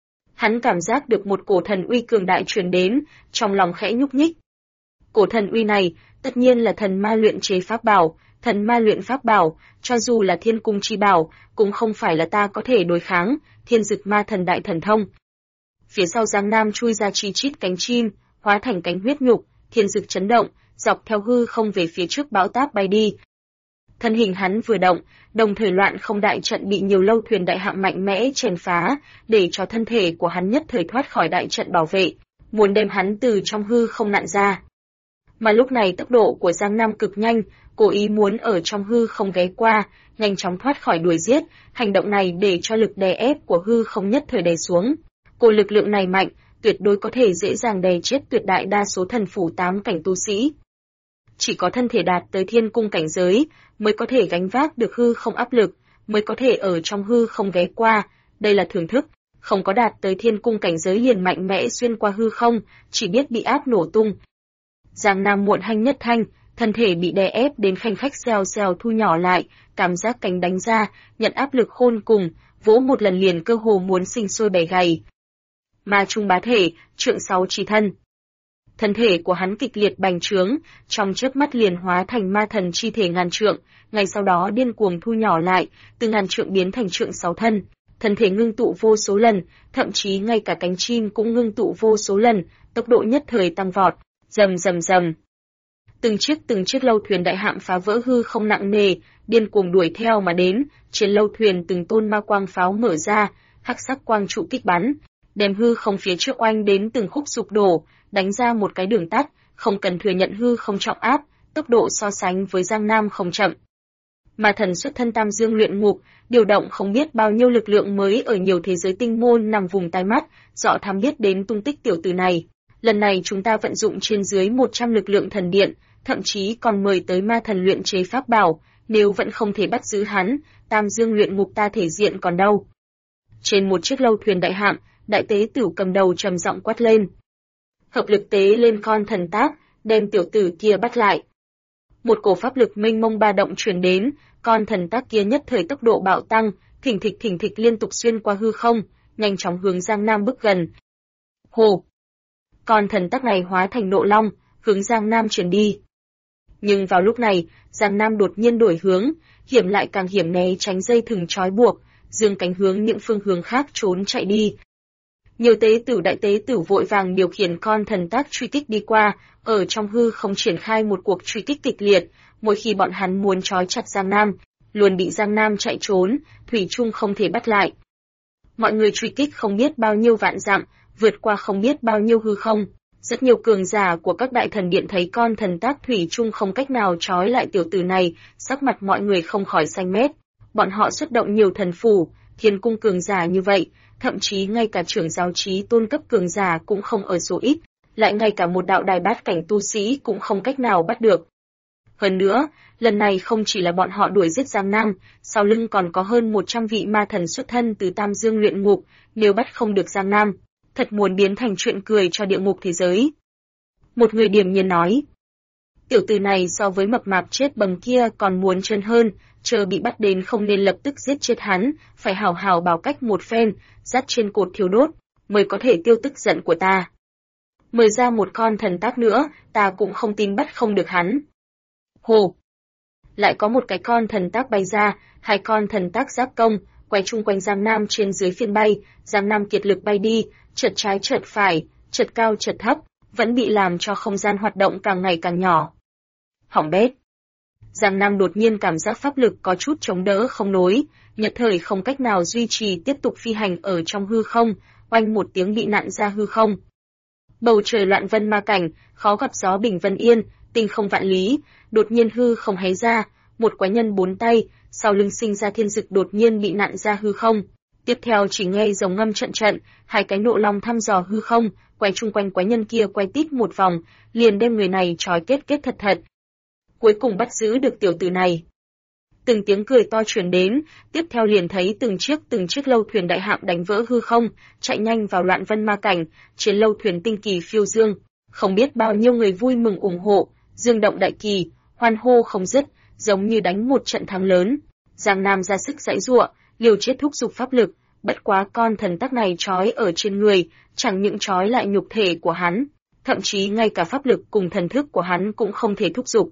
Hắn cảm giác được một cổ thần uy cường đại truyền đến, trong lòng khẽ nhúc nhích. Cổ thần uy này, tất nhiên là thần ma luyện chế pháp bảo, thần ma luyện pháp bảo, cho dù là thiên cung chi bảo, cũng không phải là ta có thể đối kháng, thiên dực ma thần đại thần thông. Phía sau Giang Nam chui ra chi chít cánh chim, hóa thành cánh huyết nhục, thiên dực chấn động, dọc theo hư không về phía trước bão táp bay đi. Thân hình hắn vừa động, đồng thời loạn không đại trận bị nhiều lâu thuyền đại hạm mạnh mẽ chèn phá, để cho thân thể của hắn nhất thời thoát khỏi đại trận bảo vệ, muốn đem hắn từ trong hư không nặn ra. Mà lúc này tốc độ của Giang Nam cực nhanh, cố ý muốn ở trong hư không ghé qua, nhanh chóng thoát khỏi đuổi giết, hành động này để cho lực đè ép của hư không nhất thời đè xuống. Cổ lực lượng này mạnh, tuyệt đối có thể dễ dàng đè chết tuyệt đại đa số thần phủ 8 cảnh tu sĩ. Chỉ có thân thể đạt tới thiên cung cảnh giới, mới có thể gánh vác được hư không áp lực, mới có thể ở trong hư không ghé qua, đây là thưởng thức, không có đạt tới thiên cung cảnh giới liền mạnh mẽ xuyên qua hư không, chỉ biết bị áp nổ tung. Giang Nam muộn hanh nhất thanh, thân thể bị đè ép đến khanh khách xèo xèo thu nhỏ lại, cảm giác cánh đánh ra, nhận áp lực khôn cùng, vỗ một lần liền cơ hồ muốn sinh sôi bẻ gầy. Ma trung bá thể, trượng 6 chi thân. Thân thể của hắn kịch liệt bành trướng, trong chớp mắt liền hóa thành ma thần chi thể ngàn trượng, ngay sau đó điên cuồng thu nhỏ lại, từ ngàn trượng biến thành trượng 6 thân. Thân thể ngưng tụ vô số lần, thậm chí ngay cả cánh chim cũng ngưng tụ vô số lần, tốc độ nhất thời tăng vọt, rầm rầm rầm. Từng chiếc lâu thuyền đại hạm phá vỡ hư không nặng nề, điên cuồng đuổi theo mà đến, trên lâu thuyền từng tôn ma quang pháo mở ra, hắc sắc quang trụ kích bắn, đem hư không phía trước oanh đến từng khúc sụp đổ, đánh ra một cái đường tắt, không cần thừa nhận hư không trọng áp, tốc độ so sánh với Giang Nam không chậm. Mà thần xuất thân Tam Dương luyện ngục, điều động không biết bao nhiêu lực lượng mới ở nhiều thế giới tinh môn nằm vùng tai mắt, dọ thám biết đến tung tích tiểu tử này. Lần này chúng ta vận dụng trên dưới 100 lực lượng thần điện, thậm chí còn mời tới ma thần luyện chế pháp bảo, nếu vẫn không thể bắt giữ hắn, Tam Dương luyện ngục ta thể diện còn đâu. Trên một chiếc lâu thuyền đại hạm, đại tế tử cầm đầu trầm giọng quát lên. Hợp lực tế lên con thần tác, đem tiểu tử kia bắt lại. Một cổ pháp lực mênh mông ba động truyền đến, con thần tác kia nhất thời tốc độ bạo tăng, thình thịch liên tục xuyên qua hư không, nhanh chóng hướng Giang Nam bước gần. Hồ! Con thần tác này hóa thành nộ long, hướng Giang Nam chuyển đi. Nhưng vào lúc này, Giang Nam đột nhiên đổi hướng, hiểm lại càng hiểm né tránh dây thừng trói buộc, dương cánh hướng những phương hướng khác trốn chạy đi. Nhiều tế tử đại tế tử vội vàng điều khiển con thần tác truy kích đi qua, ở trong hư không triển khai một cuộc truy kích kịch liệt, mỗi khi bọn hắn muốn trói chặt Giang Nam, luôn bị Giang Nam chạy trốn, thủy chung không thể bắt lại. Mọi người truy kích không biết bao nhiêu vạn dặm, vượt qua không biết bao nhiêu hư không. Rất nhiều cường giả của các đại thần điện thấy con thần tác thủy chung không cách nào trói lại tiểu tử này, sắc mặt mọi người không khỏi xanh mét. Bọn họ xuất động nhiều thần phù, thiên cung cường giả như vậy, thậm chí ngay cả trưởng giáo trí tôn cấp cường giả cũng không ở số ít, lại ngay cả một đạo đài bát cảnh tu sĩ cũng không cách nào bắt được. Hơn nữa, lần này không chỉ là bọn họ đuổi giết Giang Nam, sau lưng còn có hơn 100 vị ma thần xuất thân từ Tam Dương luyện ngục, nếu bắt không được Giang Nam, thật muốn biến thành chuyện cười cho địa ngục thế giới. Một người điềm nhiên nói, tiểu tử này so với mập mạp chết bầm kia còn muốn trơn hơn, chờ bị bắt đến không nên lập tức giết chết hắn, phải hảo hảo bảo cách một phen, dắt trên cột thiêu đốt, mới có thể tiêu tức giận của ta. Mời ra một con thần tác nữa, ta cũng không tin bắt không được hắn. Hồ! Lại có một cái con thần tác bay ra, hai con thần tác giáp công, quay chung quanh Giang Nam trên dưới phiên bay, Giang Nam kiệt lực bay đi, chợt trái chợt phải, chợt cao chợt thấp, vẫn bị làm cho không gian hoạt động càng ngày càng nhỏ. Hỏng bét! Giang Nam đột nhiên cảm giác pháp lực có chút chống đỡ không nối, nhất thời không cách nào duy trì tiếp tục phi hành ở trong hư không, oanh một tiếng bị nặn ra hư không. Bầu trời loạn vân ma cảnh, khó gặp gió bình vân yên, tinh không vạn lý, đột nhiên hư không hé ra, một quái nhân 4 tay, sau lưng sinh ra thiên dực đột nhiên bị nặn ra hư không. Tiếp theo chỉ nghe rồng ngâm trận trận, hai cái nộ long thăm dò hư không, quay chung quanh quái nhân kia quay tít một vòng, liền đem người này trói kết thật thật. Cuối cùng bắt giữ được tiểu tử này. Từng tiếng cười to truyền đến, tiếp theo liền thấy từng chiếc lâu thuyền đại hạm đánh vỡ hư không, chạy nhanh vào loạn vân ma cảnh, trên lâu thuyền tinh kỳ phiêu dương. Không biết bao nhiêu người vui mừng ủng hộ, dương động đại kỳ, hoan hô không dứt, giống như đánh một trận thắng lớn. Giang Nam ra sức giãy giụa, liều chết thúc giục pháp lực, bất quá con thần tác này trói ở trên người, chẳng những trói lại nhục thể của hắn, thậm chí ngay cả pháp lực cùng thần thức của hắn cũng không thể thúc giục.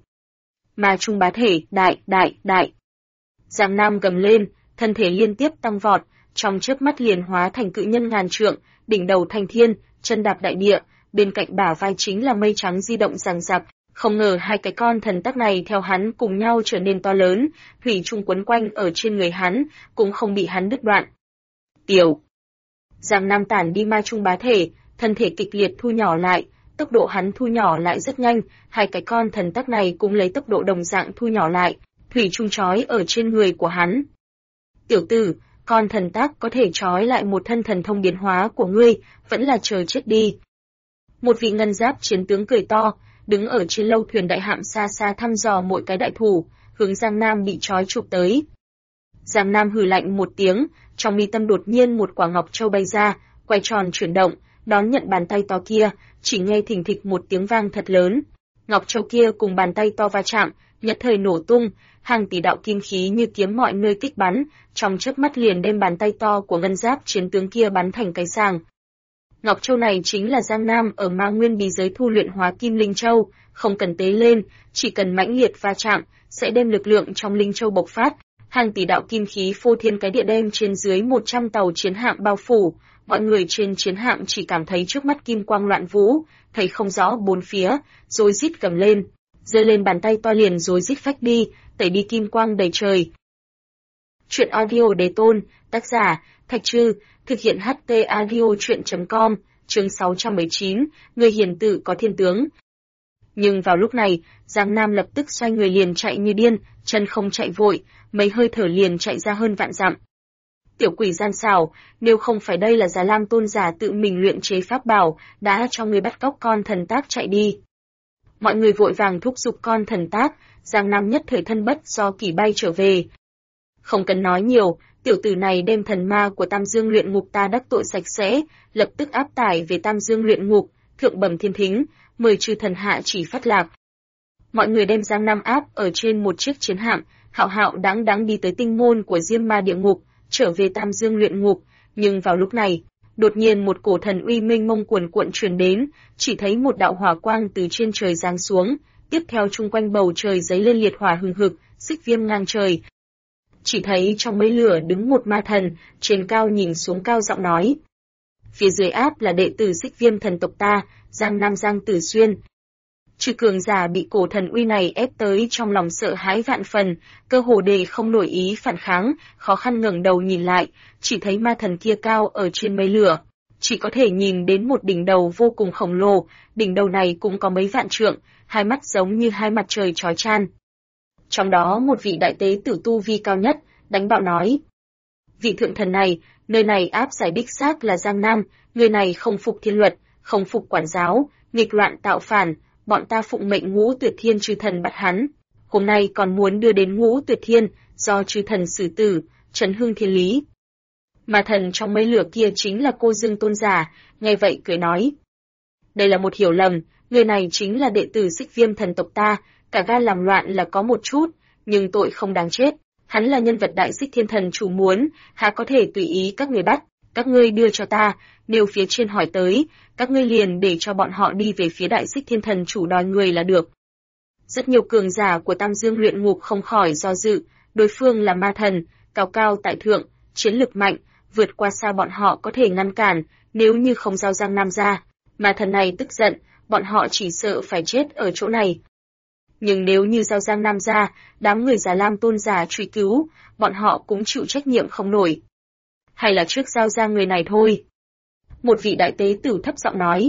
Ma trung bá thể, đại. Giang Nam gầm lên, thân thể liên tiếp tăng vọt, trong chớp mắt liền hóa thành cự nhân ngàn trượng, đỉnh đầu thành thiên, chân đạp đại địa, bên cạnh bả vai chính là mây trắng di động ràng rạc. Không ngờ hai cái con thần tác này theo hắn cùng nhau trở nên to lớn, thủy chung quấn quanh ở trên người hắn, cũng không bị hắn đứt đoạn. Tiểu Giang Nam tản đi ma trung bá thể, thân thể kịch liệt thu nhỏ lại, tốc độ hắn thu nhỏ lại rất nhanh, hai cái con thần tác này cũng lấy tốc độ đồng dạng thu nhỏ lại, thủy chung trói ở trên người của hắn. Tiểu tử, con thần tác có thể trói lại một thân thần thông biến hóa của ngươi, vẫn là chờ chết đi. Một vị ngân giáp chiến tướng cười to, đứng ở trên lâu thuyền đại hạm xa xa thăm dò mỗi cái đại thủ, hướng Giang Nam bị trói chụp tới. Giang Nam hừ lạnh một tiếng, trong mi tâm đột nhiên một quả ngọc châu bay ra, quay tròn chuyển động, đón nhận bàn tay to kia, chỉ nghe thình thịch một tiếng vang thật lớn. Ngọc châu kia cùng bàn tay to va chạm, nhất thời nổ tung, hàng tỷ đạo kim khí như kiếm mọi nơi kích bắn, trong chớp mắt liền đem bàn tay to của ngân giáp chiến tướng kia bắn thành cái sàng. Ngọc châu này chính là Giang Nam ở Ma Nguyên bí giới thu luyện hóa kim linh châu, không cần tế lên, chỉ cần mãnh liệt va chạm, sẽ đem lực lượng trong linh châu bộc phát, hàng tỷ đạo kim khí phô thiên cái địa đem trên dưới 100 tàu chiến hạm bao phủ, mọi người trên chiến hạm chỉ cảm thấy trước mắt kim quang loạn vũ, thấy không rõ bốn phía, rối rít gầm lên, giơ lên bàn tay to liền rối rít phách đi, tẩy đi kim quang đầy trời. Truyện audio đề tôn, tác giả Thạch Trư, thực hiện HT audio truyện.com, chương 619, người hiền tử có thiên tướng. Nhưng vào lúc này, Giang Nam lập tức xoay người liền chạy như điên, chân không chạy vội, mấy hơi thở liền chạy ra hơn vạn dặm. Tiểu quỷ gian xảo, nếu không phải đây là Già Lam tôn giả tự mình luyện chế pháp bảo, đã cho người bắt cóc con thần tác chạy đi. Mọi người vội vàng thúc giục con thần tác, Giang Nam nhất thời thân bất do kỷ bay trở về. Không cần nói nhiều, tiểu tử này đem thần ma của Tam Dương luyện ngục ta đắc tội sạch sẽ, lập tức áp tải về Tam Dương luyện ngục, thượng bẩm thiên thính, mời chư thần hạ chỉ phát lạc. Mọi người đem Giang Nam áp ở trên một chiếc chiến hạm, hạo hạo đáng đáng đi tới tinh môn của Diêm Ma địa ngục, trở về Tam Dương luyện ngục, nhưng vào lúc này, đột nhiên một cổ thần uy minh mông cuồn cuộn truyền đến, chỉ thấy một đạo hỏa quang từ trên trời giáng xuống, tiếp theo chung quanh bầu trời giấy lên liệt hỏa hừng hực, xích viêm ngang trời. Chỉ thấy trong mấy lửa đứng một ma thần, trên cao nhìn xuống cao giọng nói. Phía dưới áp là đệ tử xích viêm thần tộc ta, Giang Nam Giang Tử Xuyên. Chư cường giả bị cổ thần uy này ép tới trong lòng sợ hãi vạn phần, cơ hồ đề không nổi ý phản kháng, khó khăn ngẩng đầu nhìn lại, chỉ thấy ma thần kia cao ở trên mây lửa. Chỉ có thể nhìn đến một đỉnh đầu vô cùng khổng lồ, đỉnh đầu này cũng có mấy vạn trượng, hai mắt giống như hai mặt trời chói chan. Trong đó một vị đại tế tử tu vi cao nhất, đánh bạo nói. Vị thượng thần này, nơi này áp giải đích xác là Giang Nam, người này không phục thiên luật, không phục quản giáo, nghịch loạn tạo phản, bọn ta phụng mệnh Ngũ Tuyệt Thiên chư thần bắt hắn. hôm nay còn muốn đưa đến Ngũ Tuyệt Thiên, do chư thần xử tử, trấn hưng thiên lý. Ma thần trong mây lửa kia chính là Cô Dương tôn giả, nghe vậy cười nói. Đây là một hiểu lầm, người này chính là đệ tử Xích Viêm thần tộc ta, cả gan làm loạn là có một chút, nhưng tội không đáng chết. Hắn là nhân vật Đại Xích Thiên Thần chủ muốn, há có thể tùy ý các người bắt, các ngươi đưa cho ta, nếu phía trên hỏi tới, các ngươi liền để cho bọn họ đi về phía Đại Xích Thiên Thần chủ đòi người là được. Rất nhiều cường giả của Tam Dương luyện ngục không khỏi do dự, đối phương là ma thần, cao cao tại thượng, chiến lực mạnh, vượt qua xa bọn họ có thể ngăn cản, nếu như không giao Giang Nam ra. Ma thần này tức giận, bọn họ chỉ sợ phải chết ở chỗ này. Nhưng nếu như giao Giang Nam ra, đám người Già Lam tôn giả truy cứu, bọn họ cũng chịu trách nhiệm không nổi. Hay là trước giao ra người này thôi. Một vị đại tế tử thấp giọng nói.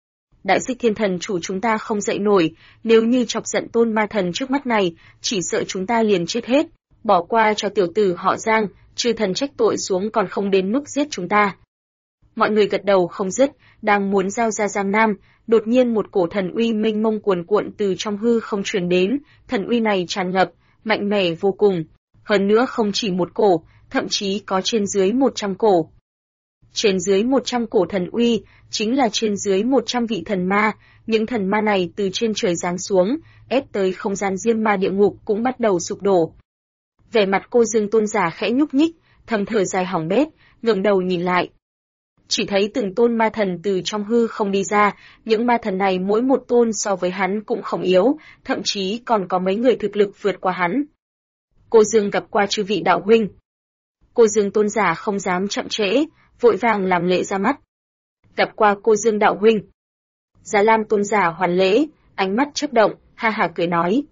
Đại Xích Thiên Thần chủ chúng ta không dậy nổi, nếu như chọc giận tôn ma thần trước mắt này, chỉ sợ chúng ta liền chết hết. Bỏ qua cho tiểu tử họ Giang, chư thần trách tội xuống còn không đến mức giết chúng ta. Mọi người gật đầu không dứt, đang muốn giao ra Giang Nam, đột nhiên một cổ thần uy mênh mông cuồn cuộn từ trong hư không truyền đến, thần uy này tràn ngập, mạnh mẽ vô cùng. Hơn nữa không chỉ một cổ, thậm chí có trên dưới 100 cổ. Trên dưới 100 cổ thần uy, chính là trên dưới 100 vị thần ma, những thần ma này từ trên trời giáng xuống, ép tới không gian Diêm Ma địa ngục cũng bắt đầu sụp đổ. Vẻ mặt Cô Dương tôn giả khẽ nhúc nhích, thầm thở dài hỏng bét, ngẩng đầu nhìn lại. Chỉ thấy từng tôn ma thần từ trong hư không đi ra, những ma thần này mỗi một tôn so với hắn cũng không yếu, thậm chí còn có mấy người thực lực vượt qua hắn. Cô Dương gặp qua chư vị đạo huynh. Cô Dương tôn giả không dám chậm trễ, vội vàng làm lễ ra mắt. Gặp qua Cô Dương đạo huynh. Già Lam tôn giả hoàn lễ, ánh mắt chớp động, ha ha cười nói.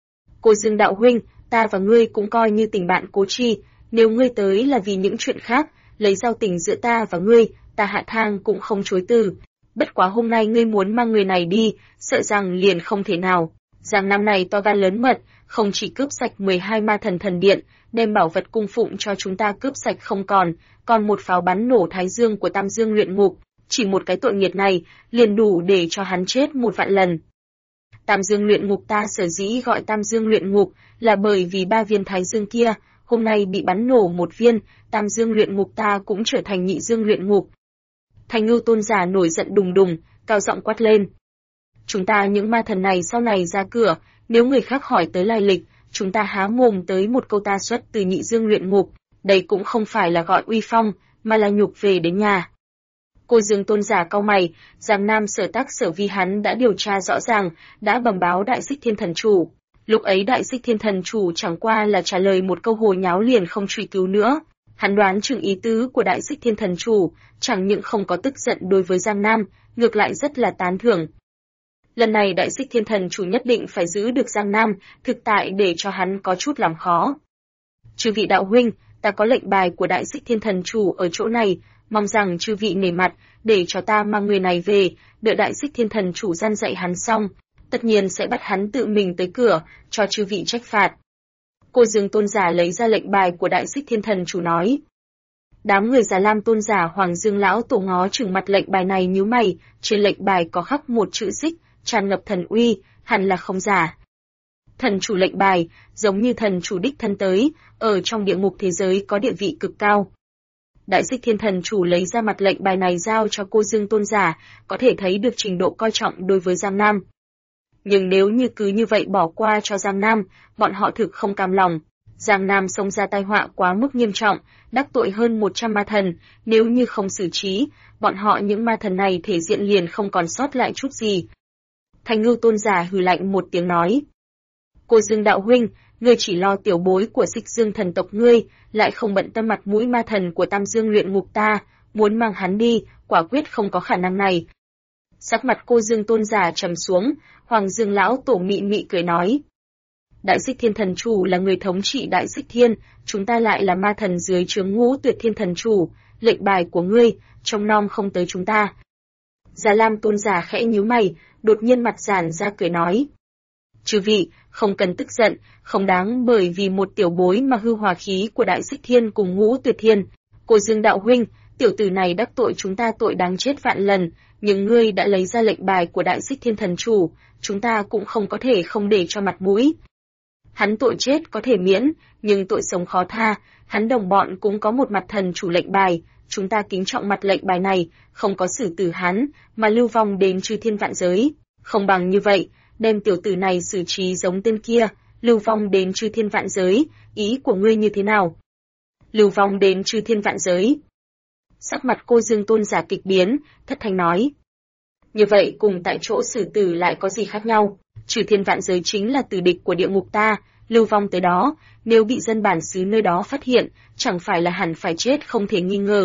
Cô Dương đạo huynh, ta và ngươi cũng coi như tình bạn cố chi, nếu ngươi tới là vì những chuyện khác, lấy giao tình giữa ta và ngươi, ta Hạ Thang cũng không chối từ. Bất quá hôm nay ngươi muốn mang người này đi, sợ rằng liền không thể nào. Giang Nam này to gan lớn mật, không chỉ cướp sạch 12 ma thần thần điện, đem bảo vật cung phụng cho chúng ta cướp sạch không còn một pháo bắn nổ Thái Dương của Tam Dương luyện ngục, chỉ một cái tội nghiệt này, liền đủ để cho hắn chết 1 vạn lần. Tam Dương luyện ngục ta sở dĩ gọi Tam Dương luyện ngục, là bởi vì 3 viên Thái Dương kia, hôm nay bị bắn nổ 1 viên, Tam Dương luyện ngục ta cũng trở thành Nhị Dương luyện ngục. Thành Ngưu tôn giả nổi giận đùng đùng, cao giọng quát lên. Chúng ta những ma thần này sau này ra cửa, nếu người khác hỏi tới lai lịch, chúng ta há mồm tới một câu ta xuất từ Nhị Dương luyện ngục, đây cũng không phải là gọi uy phong, mà là nhục về đến nhà. Cô Dương tôn giả cau mày, Giang Nam sở tác sở vi hắn đã điều tra rõ ràng, đã bẩm báo Đại Xích Thiên Thần chủ. Lúc ấy Đại Xích Thiên Thần chủ chẳng qua là trả lời một câu hồ nháo liền không truy cứu nữa. Hắn đoán chừng ý tứ của Đại Xích Thiên Thần chủ, chẳng những không có tức giận đối với Giang Nam, ngược lại rất là tán thưởng. Lần này Đại Xích Thiên Thần chủ nhất định phải giữ được Giang Nam, thực tại để cho hắn có chút làm khó. Chư vị đạo huynh, ta có lệnh bài của Đại Xích Thiên Thần chủ ở chỗ này, mong rằng chư vị nể mặt, để cho ta mang người này về, đợi Đại Xích Thiên Thần chủ gian dạy hắn xong, tất nhiên sẽ bắt hắn tự mình tới cửa, cho chư vị trách phạt. Cô Dương tôn giả lấy ra lệnh bài của Đại Xích Thiên Thần chủ nói. Đám người Già Lam tôn giả Hoàng Dương lão tổ ngó chừng mặt lệnh bài này nhíu mày, trên lệnh bài có khắc một chữ xích, tràn ngập thần uy, hẳn là không giả. Thần chủ lệnh bài, giống như thần chủ đích thân tới, ở trong địa ngục thế giới có địa vị cực cao. Đại Xích Thiên Thần chủ lấy ra mặt lệnh bài này giao cho Cô Dương tôn giả, có thể thấy được trình độ coi trọng đối với Giang Nam. Nhưng nếu như cứ như vậy bỏ qua cho Giang Nam, bọn họ thực không cam lòng. Giang Nam xông ra tai họa quá mức nghiêm trọng, đắc tội hơn 100 ma thần, nếu như không xử trí, bọn họ những ma thần này thể diện liền không còn sót lại chút gì. Thành Ngưu tôn giả hừ lạnh một tiếng nói. Cô Dương đạo huynh, ngươi chỉ lo tiểu bối của Xích Dương thần tộc ngươi, lại không bận tâm mặt mũi ma thần của Tam Dương luyện ngục ta, muốn mang hắn đi, quả quyết không có khả năng này. Sắc mặt Cô Dương tôn giả trầm xuống, Hoàng Dương lão tổ mị mị cười nói. Đại Xích Thiên Thần chủ là người thống trị Đại Xích Thiên, chúng ta lại là ma thần dưới trướng Ngũ Tuyệt Thiên Thần chủ, lệnh bài của ngươi, trông nom không tới chúng ta. Già Lam tôn giả khẽ nhíu mày, đột nhiên mặt giản ra cười nói. Chư vị, không cần tức giận, không đáng bởi vì một tiểu bối mà hư hòa khí của Đại Xích Thiên cùng Ngũ Tuyệt Thiên. Cô Dương đạo huynh, tiểu tử này đắc tội chúng ta tội đáng chết vạn lần, nhưng ngươi đã lấy ra lệnh bài của Đại Xích Thiên Thần chủ, chúng ta cũng không có thể không để cho mặt mũi. Hắn tội chết có thể miễn, nhưng tội sống khó tha, hắn đồng bọn cũng có một mặt thần chủ lệnh bài, chúng ta kính trọng mặt lệnh bài này, không có xử tử hắn, mà lưu vong đến chư thiên vạn giới. Không bằng như vậy, đem tiểu tử này xử trí giống tên kia, lưu vong đến chư thiên vạn giới, ý của ngươi như thế nào? Lưu vong đến chư thiên vạn giới. Sắc mặt Cô Dương Tôn giả kịch biến, thất thanh nói. Như vậy cùng tại chỗ xử tử lại có gì khác nhau? Chư thiên vạn giới chính là tử địch của địa ngục ta, lưu vong tới đó, nếu bị dân bản xứ nơi đó phát hiện, chẳng phải là hẳn phải chết không thể nghi ngờ.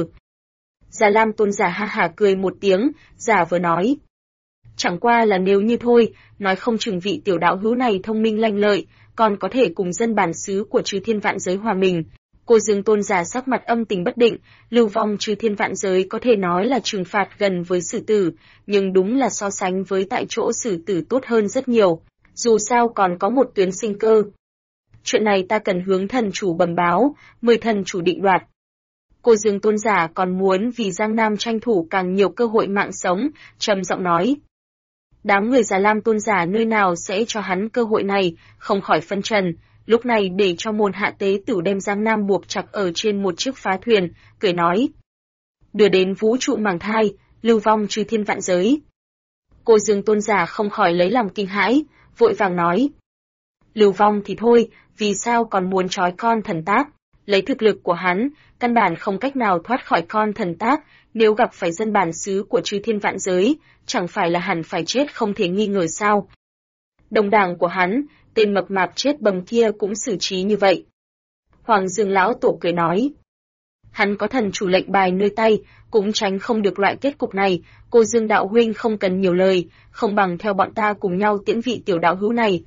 Già Lam Tôn giả ha hả cười một tiếng, giả vờ nói. Chẳng qua là nếu như thôi, nói không chừng vị tiểu đạo hữu này thông minh lanh lợi, còn có thể cùng dân bản xứ của chư thiên vạn giới hòa mình. Cô Dương Tôn giả sắc mặt âm tình bất định, lưu vong chư thiên vạn giới có thể nói là trừng phạt gần với xử tử, nhưng đúng là so sánh với tại chỗ xử tử tốt hơn rất nhiều, dù sao còn có một tuyến sinh cơ. Chuyện này ta cần hướng thần chủ bẩm báo, mời thần chủ định đoạt. Cô Dương Tôn giả còn muốn vì Giang Nam tranh thủ càng nhiều cơ hội mạng sống, trầm giọng nói. Đám người Già Lam Tôn giả nơi nào sẽ cho hắn cơ hội này, không khỏi phân trần, lúc này để cho môn hạ tế tử đem Giang Nam buộc chặt ở trên một chiếc phá thuyền, cười nói. Đưa đến vũ trụ màng thai, lưu vong chư thiên vạn giới. Cô Dương Tôn giả không khỏi lấy làm kinh hãi, vội vàng nói. Lưu vong thì thôi, vì sao còn muốn trói con thần tác? Lấy thực lực của hắn, căn bản không cách nào thoát khỏi con thần tác, nếu gặp phải dân bản xứ của chư thiên vạn giới, chẳng phải là hẳn phải chết không thể nghi ngờ sao? Đồng đảng của hắn, tên mập mạp chết bầm kia cũng xử trí như vậy. Hoàng Dương lão tổ cười nói. Hắn có thần chủ lệnh bài nơi tay, cũng tránh không được loại kết cục này, cô Dương đạo huynh không cần nhiều lời, không bằng theo bọn ta cùng nhau tiễn vị tiểu đạo hữu này.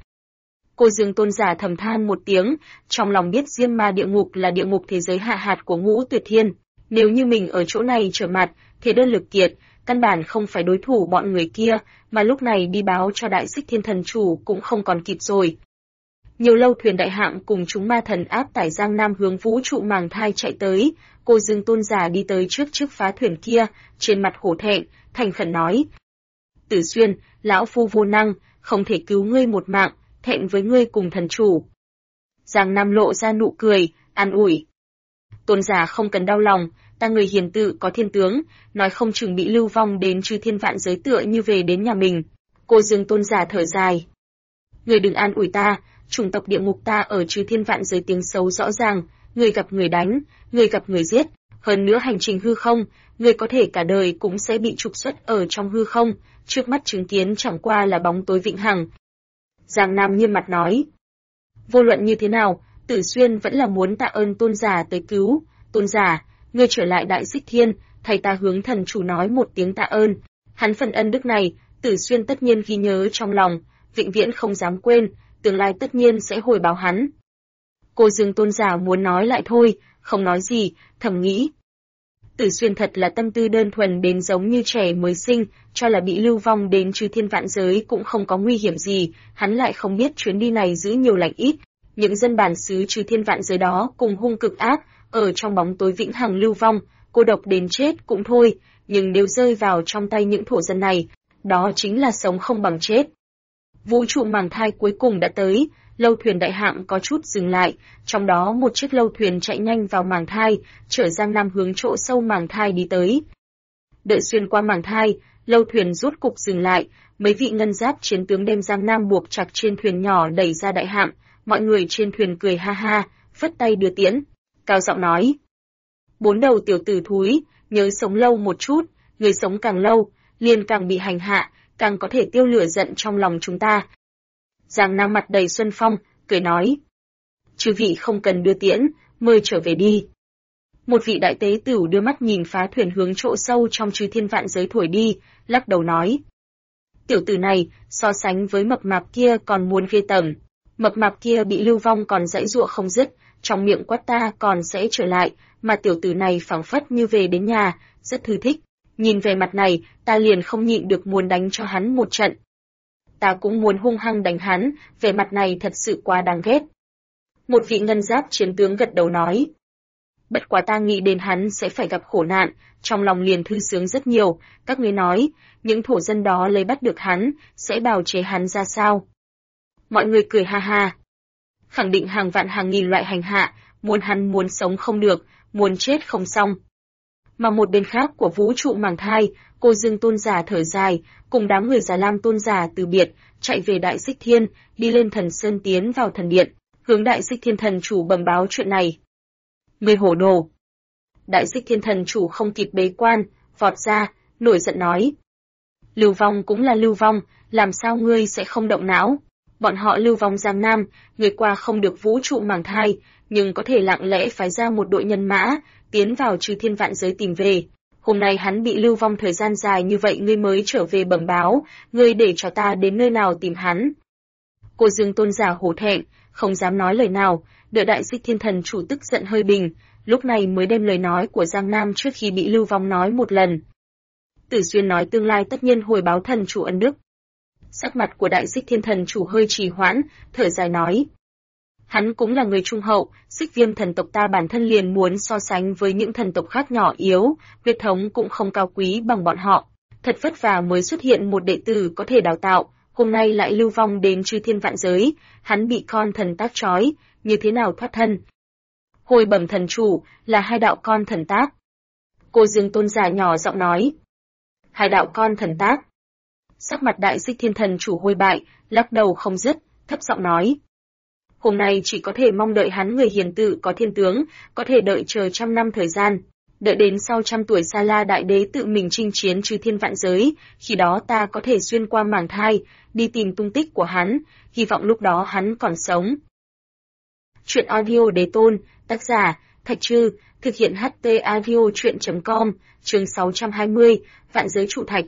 Cô Dương Tôn giả thầm than một tiếng, trong lòng biết Diêm Ma địa ngục là địa ngục thế giới hạ hạt của Ngũ Tuyệt Thiên. Nếu như mình ở chỗ này trở mặt, thế đơn lực kiệt, căn bản không phải đối thủ bọn người kia, mà lúc này đi báo cho Đại Xích Thiên Thần Chủ cũng không còn kịp rồi. Nhiều lâu thuyền đại hạm cùng chúng ma thần áp tải Giang Nam hướng vũ trụ màng thai chạy tới, cô Dương Tôn giả đi tới trước chiếc phá thuyền kia, trên mặt hổ thẹn, thành khẩn nói. Tử Xuyên, lão phu vô năng, không thể cứu ngươi một mạng, thẹn với ngươi cùng thần chủ. Giang Nam lộ ra nụ cười, an ủi. Tôn giả không cần đau lòng, ta người hiền tự có thiên tướng, nói không chừng bị lưu vong đến chư thiên vạn giới tựa như về đến nhà mình. Cô Dương Tôn giả thở dài. Người đừng an ủi ta, chủng tộc địa ngục ta ở chư thiên vạn giới tiếng xấu rõ ràng, người gặp người đánh, người gặp người giết, hơn nữa hành trình hư không, người có thể cả đời cũng sẽ bị trục xuất ở trong hư không, trước mắt chứng kiến chẳng qua là bóng tối vĩnh hằng. Giang Nam nghiêm mặt nói. Vô luận như thế nào, Tử Xuyên vẫn là muốn tạ ơn tôn giả tới cứu. Tôn giả, ngươi trở lại Đại Xích Thiên, thầy ta hướng thần chủ nói một tiếng tạ ơn. Hắn phần ân đức này, Tử Xuyên tất nhiên ghi nhớ trong lòng, vĩnh viễn không dám quên, tương lai tất nhiên sẽ hồi báo hắn. Cô Dương tôn giả muốn nói lại thôi, không nói gì, thầm nghĩ. Tử Xuyên thật là tâm tư đơn thuần đến giống như trẻ mới sinh, cho là bị lưu vong đến chư thiên vạn giới cũng không có nguy hiểm gì, hắn lại không biết chuyến đi này giữ nhiều lành ít. Những dân bản xứ chư thiên vạn giới đó cùng hung cực ác, ở trong bóng tối vĩnh hằng lưu vong, cô độc đến chết cũng thôi, nhưng nếu rơi vào trong tay những thổ dân này, đó chính là sống không bằng chết. Vũ trụ màng thai cuối cùng đã tới, lâu thuyền đại hạm có chút dừng lại, trong đó một chiếc lâu thuyền chạy nhanh vào màng thai, chở Giang Nam hướng chỗ sâu màng thai đi tới. Đợi xuyên qua màng thai, lâu thuyền rút cục dừng lại, mấy vị ngân giáp chiến tướng đem Giang Nam buộc chặt trên thuyền nhỏ đẩy ra đại hạm, mọi người trên thuyền cười ha ha, phất tay đưa tiễn, cao giọng nói. 4 đầu tiểu tử thúi, nhớ sống lâu một chút, người sống càng lâu, liền càng bị hành hạ, càng có thể tiêu lửa giận trong lòng chúng ta. Giang Nam mặt đầy xuân phong, cười nói. Chư vị không cần đưa tiễn, mời trở về đi. Một vị đại tế tửu đưa mắt nhìn phá thuyền hướng chỗ sâu trong chư thiên vạn giới thổi đi, lắc đầu nói. Tiểu tử này, so sánh với mập mạp kia còn muốn ghê tởm. Mập mạp kia bị lưu vong còn dãy giụa không dứt, trong miệng quát ta còn sẽ trở lại, mà tiểu tử này phảng phất như về đến nhà, rất thư thích. Nhìn về mặt này, ta liền không nhịn được muốn đánh cho hắn một trận. Ta cũng muốn hung hăng đánh hắn, về mặt này thật sự quá đáng ghét. Một vị ngân giáp chiến tướng gật đầu nói. Bất quá ta nghĩ đến hắn sẽ phải gặp khổ nạn, trong lòng liền thư sướng rất nhiều, các ngươi nói, những thổ dân đó lấy bắt được hắn, sẽ bào chế hắn ra sao? Mọi người cười ha ha. khẳng định hàng vạn hàng nghìn loại hành hạ, muốn hắn muốn sống không được, muốn chết không xong. Mà một bên khác của vũ trụ màng thai, Cô Dương tôn giả thở dài, cùng đám người Già Lam tôn giả từ biệt, chạy về Đại Xích Thiên, đi lên Thần Sơn tiến vào thần điện, hướng Đại Xích Thiên thần chủ bẩm báo chuyện này. Người hổ đồ. Đại Xích Thiên thần chủ không kịp bế quan, vọt ra, nổi giận nói. Lưu Vong cũng là Lưu Vong, làm sao ngươi sẽ không động não? Bọn họ Lưu Vong Giang Nam, người qua không được vũ trụ màng thai, nhưng có thể lặng lẽ phái ra một đội nhân mã, tiến vào Chư Thiên vạn giới tìm về. Hôm nay hắn bị lưu vong thời gian dài như vậy ngươi mới trở về bẩm báo, ngươi để cho ta đến nơi nào tìm hắn. Cô Dương tôn giả hổ thẹn, không dám nói lời nào, đợi Đại Xích Thiên thần chủ tức giận hơi bình, lúc này mới đem lời nói của Giang Nam trước khi bị lưu vong nói một lần. Tử Xuyên nói tương lai tất nhiên hồi báo thần chủ ân đức. Sắc mặt của Đại Xích Thiên thần chủ hơi trì hoãn, thở dài nói. Hắn cũng là người trung hậu, Xích Viêm thần tộc ta bản thân liền muốn so sánh với những thần tộc khác nhỏ yếu, huyết thống cũng không cao quý bằng bọn họ. Thật vất vả mới xuất hiện một đệ tử có thể đào tạo, hôm nay lại lưu vong đến Chư Thiên vạn giới, hắn bị con thần tác trói, như thế nào thoát thân? Hồi bẩm thần chủ, là hai đạo con thần tác. Cô Dương tôn giả nhỏ giọng nói. Hai đạo con thần tác. Sắc mặt Đại Xích Thiên thần chủ hôi bại, lắc đầu không dứt, thấp giọng nói. Hôm nay chỉ có thể mong đợi hắn người hiền tự có thiên tướng, có thể đợi chờ 100 năm thời gian. Đợi đến sau 100 tuổi Sa La Đại Đế tự mình chinh chiến Chư Thiên vạn giới, khi đó ta có thể xuyên qua màng thai, đi tìm tung tích của hắn, hy vọng lúc đó hắn còn sống. Chuyện audio đế tôn, tác giả, Thạch Trư, thực hiện HT audio chuyện.com, chương 620, vạn giới trụ thạch.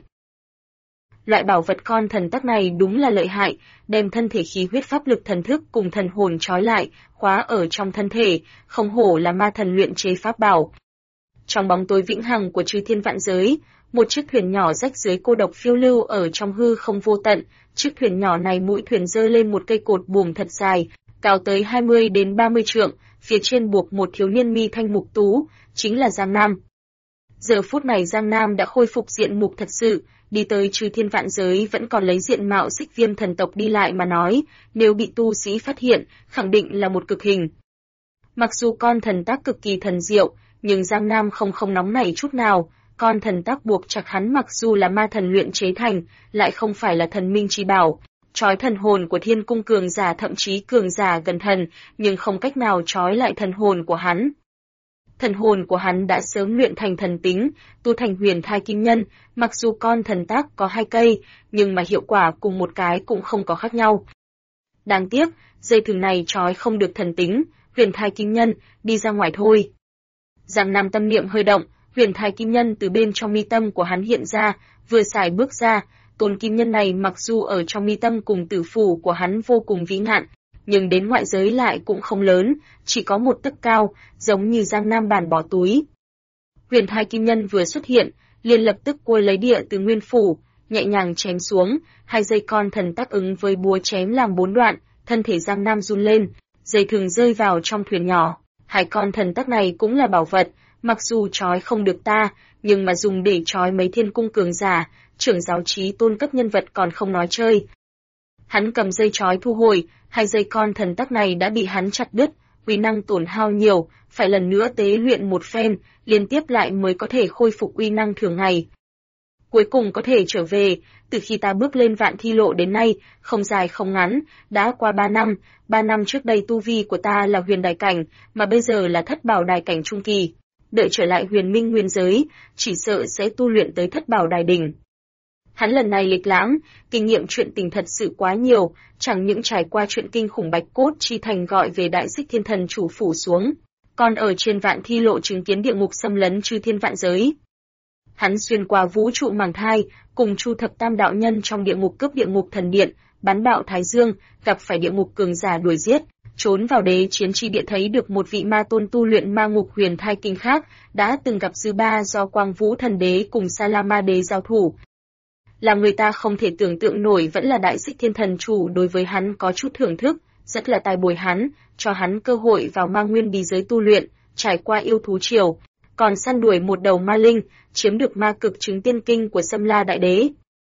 Loại bảo vật con thần tắc này đúng là lợi hại, đem thân thể khí huyết pháp lực thần thức cùng thần hồn trói lại, khóa ở trong thân thể, không hổ là ma thần luyện chế pháp bảo. Trong bóng tối vĩnh hằng của Chư Thiên vạn giới, một chiếc thuyền nhỏ rách dưới cô độc phiêu lưu ở trong hư không vô tận, chiếc thuyền nhỏ này mũi thuyền giơ lên một cây cột buồm thật dài, cao tới 20 đến 30 trượng, phía trên buộc một thiếu niên mi thanh mục tú, chính là Giang Nam. Giờ phút này Giang Nam đã khôi phục diện mục thật sự, đi tới Chư Thiên vạn giới vẫn còn lấy diện mạo Xích Viêm thần tộc đi lại mà nói, nếu bị tu sĩ phát hiện, khẳng định là một cực hình. Mặc dù con thần tác cực kỳ thần diệu, nhưng Giang Nam không nóng nảy chút nào, con thần tác buộc chặt hắn mặc dù là ma thần luyện chế thành, lại không phải là thần minh chi bảo, trói thần hồn của thiên cung cường giả thậm chí cường giả gần thần, nhưng không cách nào trói lại thần hồn của hắn. Thần hồn của hắn đã sớm luyện thành thần tính, tu thành huyền thai kim nhân, mặc dù con thần tác có 2 cây, nhưng mà hiệu quả cùng một cái cũng không có khác nhau. Đáng tiếc, dây thừng này trói không được thần tính, huyền thai kim nhân, đi ra ngoài thôi. Giang Nam tâm niệm hơi động, huyền thai kim nhân từ bên trong mi tâm của hắn hiện ra, vừa xài bước ra, tôn kim nhân này mặc dù ở trong mi tâm cùng tử phủ của hắn vô cùng vĩ ngạn, nhưng đến ngoại giới lại cũng không lớn, chỉ có 1 tấc cao, giống như Giang Nam bản bỏ túi. Huyền thai kim nhân vừa xuất hiện, liền lập tức cua lấy địa từ nguyên phủ, nhẹ nhàng chém xuống, 2 dây con thần tác ứng với búa chém làm 4 đoạn, thân thể Giang Nam run lên, dây thừng rơi vào trong thuyền nhỏ. 2 con thần tác này cũng là bảo vật, mặc dù trói không được ta, nhưng mà dùng để trói mấy thiên cung cường giả, trưởng giáo trí tôn cấp nhân vật còn không nói chơi. Hắn cầm dây trói thu hồi, 2 dây con thần tác này đã bị hắn chặt đứt, uy năng tổn hao nhiều, phải lần nữa tế luyện một phen, liên tiếp lại mới có thể khôi phục uy năng thường ngày. Cuối cùng có thể trở về, từ khi ta bước lên vạn thi lộ đến nay, không dài không ngắn, đã qua 3 năm, 3 năm trước đây tu vi của ta là huyền đài cảnh, mà bây giờ là thất bảo đài cảnh trung kỳ. Đợi trở lại huyền minh nguyên giới, chỉ sợ sẽ tu luyện tới thất bảo đài đỉnh. Hắn lần này lịch lãm, kinh nghiệm chuyện tình thật sự quá nhiều, chẳng những trải qua chuyện kinh khủng Bạch Cốt Chi Thành gọi về Đại Xích Thiên thần chủ phủ xuống, còn ở trên vạn thi lộ chứng kiến địa ngục xâm lấn Chư Thiên vạn giới. Hắn xuyên qua vũ trụ màng thai, cùng Chu Thập Tam đạo nhân trong địa ngục cướp địa ngục thần điện, bắn bạo Thái Dương, gặp phải địa ngục cường giả đuổi giết, trốn vào đế chiến chi địa thấy được một vị ma tôn tu luyện ma ngục huyền thai kinh khác, đã từng gặp dư ba do Quang Vũ thần đế cùng Sa La Ma đế giao thủ. Làm người ta không thể tưởng tượng nổi vẫn là Đại Xích Thiên thần chủ đối với hắn có chút thưởng thức, rất là tài bồi hắn, cho hắn cơ hội vào ma nguyên bí giới tu luyện, trải qua yêu thú triều, còn săn đuổi một đầu ma linh, chiếm được ma cực chứng tiên kinh của Sâm La Đại Đế.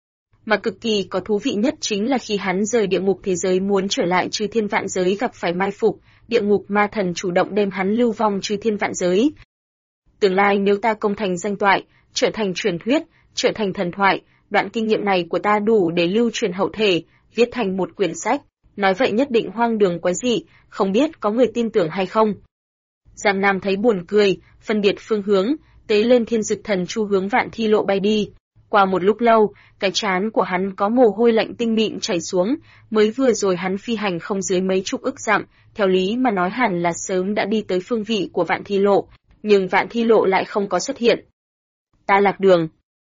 Mà cực kỳ có thú vị nhất chính là khi hắn rời địa ngục thế giới muốn trở lại chư thiên vạn giới gặp phải mai phục, địa ngục ma thần chủ động đem hắn lưu vong chư thiên vạn giới. Tương lai nếu ta công thành danh toại, trở thành truyền thuyết, trở thành thần thoại, đoạn kinh nghiệm này của ta đủ để lưu truyền hậu thể, viết thành một quyển sách. Nói vậy nhất định hoang đường quái dị, không biết có người tin tưởng hay không. Giang Nam thấy buồn cười, phân biệt phương hướng, tế lên thiên dực thần chu hướng Vạn Thi Lộ bay đi. Qua một lúc lâu, cái trán của hắn có mồ hôi lạnh tinh mịn chảy xuống, mới vừa rồi hắn phi hành không dưới mấy chục ức dặm, theo lý mà nói hẳn là sớm đã đi tới phương vị của Vạn Thi Lộ, nhưng Vạn Thi Lộ lại không có xuất hiện. Ta lạc đường.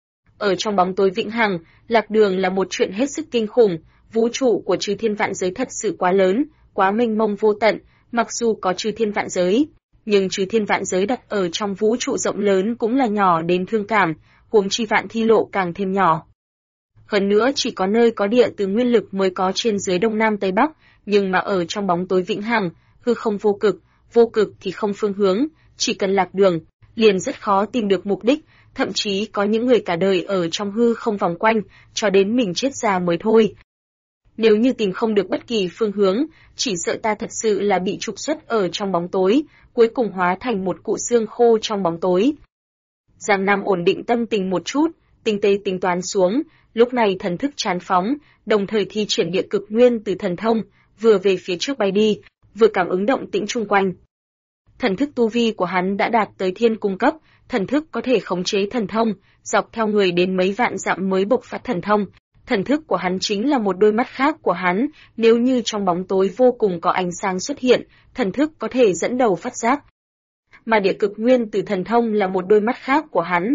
Ở trong bóng tối vĩnh hằng, lạc đường là một chuyện hết sức kinh khủng, vũ trụ của chư thiên vạn giới thật sự quá lớn, quá mênh mông vô tận, mặc dù có chư thiên vạn giới, nhưng chư thiên vạn giới đặt ở trong vũ trụ rộng lớn cũng là nhỏ đến thương cảm, huống chi Vạn Thi Lộ càng thêm nhỏ. Hơn nữa chỉ có nơi có địa từ nguyên lực mới có trên dưới đông nam tây bắc, nhưng mà ở trong bóng tối vĩnh hằng, hư không vô cực thì không phương hướng, chỉ cần lạc đường, liền rất khó tìm được mục đích, thậm chí có những người cả đời ở trong hư không vòng quanh, cho đến mình chết già mới thôi. Nếu như tìm không được bất kỳ phương hướng, chỉ sợ ta thật sự là bị trục xuất ở trong bóng tối, cuối cùng hóa thành một cụ xương khô trong bóng tối. Giang Nam ổn định tâm tình một chút, tinh tế tính toán xuống, lúc này thần thức trán phóng, đồng thời thi triển địa cực nguyên từ thần thông, vừa về phía trước bay đi, vừa cảm ứng động tĩnh chung quanh. Thần thức tu vi của hắn đã đạt tới thiên cung cấp, thần thức có thể khống chế thần thông, dọc theo người đến mấy vạn dặm mới bộc phát thần thông. Thần thức của hắn chính là một đôi mắt khác của hắn, nếu như trong bóng tối vô cùng có ánh sáng xuất hiện, thần thức có thể dẫn đầu phát giác. Mà địa cực nguyên từ thần thông là một đôi mắt khác của hắn.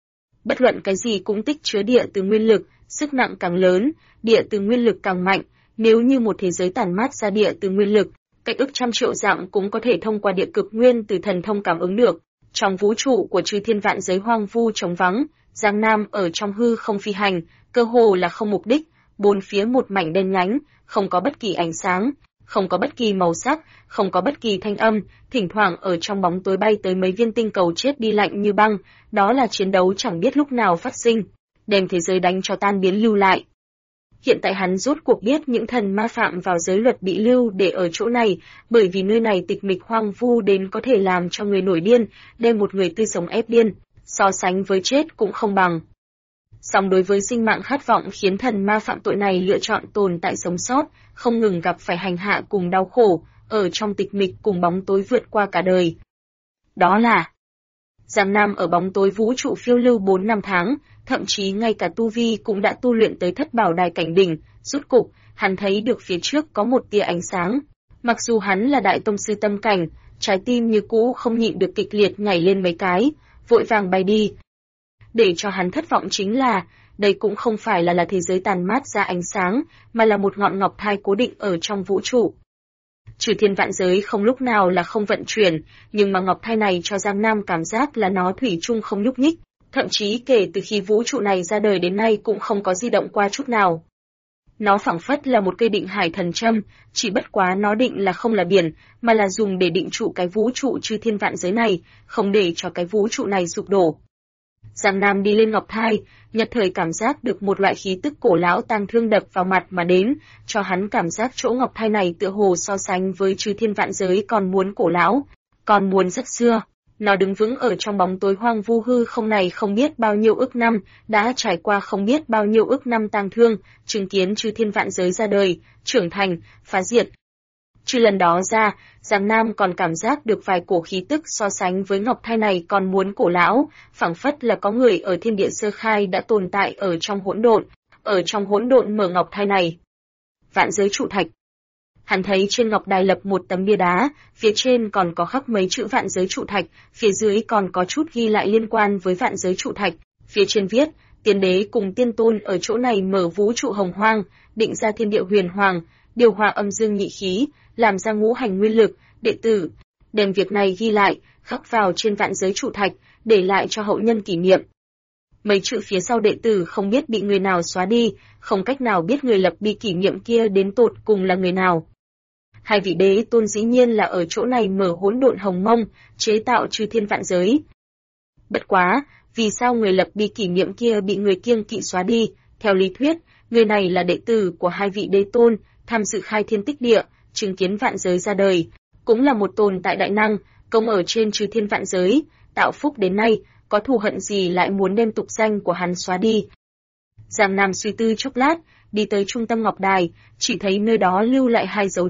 Bất luận cái gì cũng tích chứa địa từ nguyên lực, sức nặng càng lớn, địa từ nguyên lực càng mạnh, nếu như một thế giới tản mát ra địa từ nguyên lực, cách ức trăm triệu dặm cũng có thể thông qua địa cực nguyên từ thần thông cảm ứng được. Trong vũ trụ của chư thiên vạn giới hoang vu trống vắng, Giang Nam ở trong hư không phi hành, cơ hồ là không mục đích, bốn phía một mảnh đen nhánh, không có bất kỳ ánh sáng, không có bất kỳ màu sắc, không có bất kỳ thanh âm, thỉnh thoảng ở trong bóng tối bay tới mấy viên tinh cầu chết đi lạnh như băng, đó là chiến đấu chẳng biết lúc nào phát sinh, đem thế giới đánh cho tan biến lưu lại. Hiện tại hắn rốt cuộc biết những thần ma phạm vào giới luật bị lưu để ở chỗ này, bởi vì nơi này tịch mịch hoang vu đến có thể làm cho người nổi điên, đem một người tươi sống ép điên, so sánh với chết cũng không bằng. Song đối với sinh mạng khát vọng khiến thần ma phạm tội này lựa chọn tồn tại sống sót, không ngừng gặp phải hành hạ cùng đau khổ, ở trong tịch mịch cùng bóng tối vượt qua cả đời. Đó là Giang Nam ở bóng tối vũ trụ phiêu lưu 4 năm tháng, thậm chí ngay cả tu vi cũng đã tu luyện tới thất bảo đài cảnh đỉnh, rốt cục, hắn thấy được phía trước có một tia ánh sáng. Mặc dù hắn là đại tông sư tâm cảnh, trái tim như cũ không nhịn được kịch liệt nhảy lên mấy cái, vội vàng bay đi. Để cho hắn thất vọng chính là, đây cũng không phải là thế giới tàn mát ra ánh sáng, mà là một ngọn ngọc thai cố định ở trong vũ trụ. Trừ thiên vạn giới không lúc nào là không vận chuyển, nhưng mà ngọc thai này cho Giang Nam cảm giác là nó thủy chung không nhúc nhích, thậm chí kể từ khi vũ trụ này ra đời đến nay cũng không có di động qua chút nào. Nó phảng phất là một cây định hải thần châm, chỉ bất quá nó định là không là biển, mà là dùng để định trụ cái vũ trụ chư thiên vạn giới này, không để cho cái vũ trụ này sụp đổ. Giang Nam đi lên ngọc thai, nhất thời cảm giác được một loại khí tức cổ lão tang thương đập vào mặt mà đến, cho hắn cảm giác chỗ ngọc thai này tựa hồ so sánh với chư thiên vạn giới còn muốn cổ lão, còn muốn rất xưa. Nó đứng vững ở trong bóng tối hoang vu hư không này không biết bao nhiêu ức năm, đã trải qua không biết bao nhiêu ức năm tang thương, chứng kiến chư thiên vạn giới ra đời, trưởng thành, phá diệt. Trừ lần đó ra, Giang Nam còn cảm giác được vài cổ khí tức so sánh với ngọc thai này còn muốn cổ lão, phảng phất là có người ở thiên địa sơ khai đã tồn tại ở trong hỗn độn mở ngọc thai này. Vạn giới trụ thạch. Hắn thấy trên ngọc đài lập một tấm bia đá, phía trên còn có khắc mấy chữ vạn giới trụ thạch, phía dưới còn có chút ghi lại liên quan với vạn giới trụ thạch, phía trên viết, tiên đế cùng tiên tôn ở chỗ này mở vũ trụ hồng hoang, định ra thiên địa huyền hoàng, điều hòa âm dương nhị khí, làm ra ngũ hành nguyên lực, đệ tử, đem việc này ghi lại, khắc vào trên vạn giới trụ thạch, để lại cho hậu nhân kỷ niệm. Mấy chữ phía sau đệ tử không biết bị người nào xóa đi, không cách nào biết người lập bia kỷ niệm kia đến tột cùng là người nào. Hai vị đế tôn dĩ nhiên là ở chỗ này mở hỗn độn hồng mông, chế tạo chư thiên vạn giới. Bất quá, vì sao người lập bia kỷ niệm kia bị người kiêng kỵ xóa đi, Theo lý thuyết, người này là đệ tử của hai vị đế tôn, tham dự khai thiên tích địa, chứng kiến vạn giới ra đời, cũng là một tồn tại đại năng, công ở trên chư thiên vạn giới, tạo phúc đến nay, có thù hận gì lại muốn đem tục danh của hắn xóa đi. Giang Nam suy tư chốc lát, đi tới trung tâm ngọc đài, chỉ thấy nơi đó lưu lại hai dấu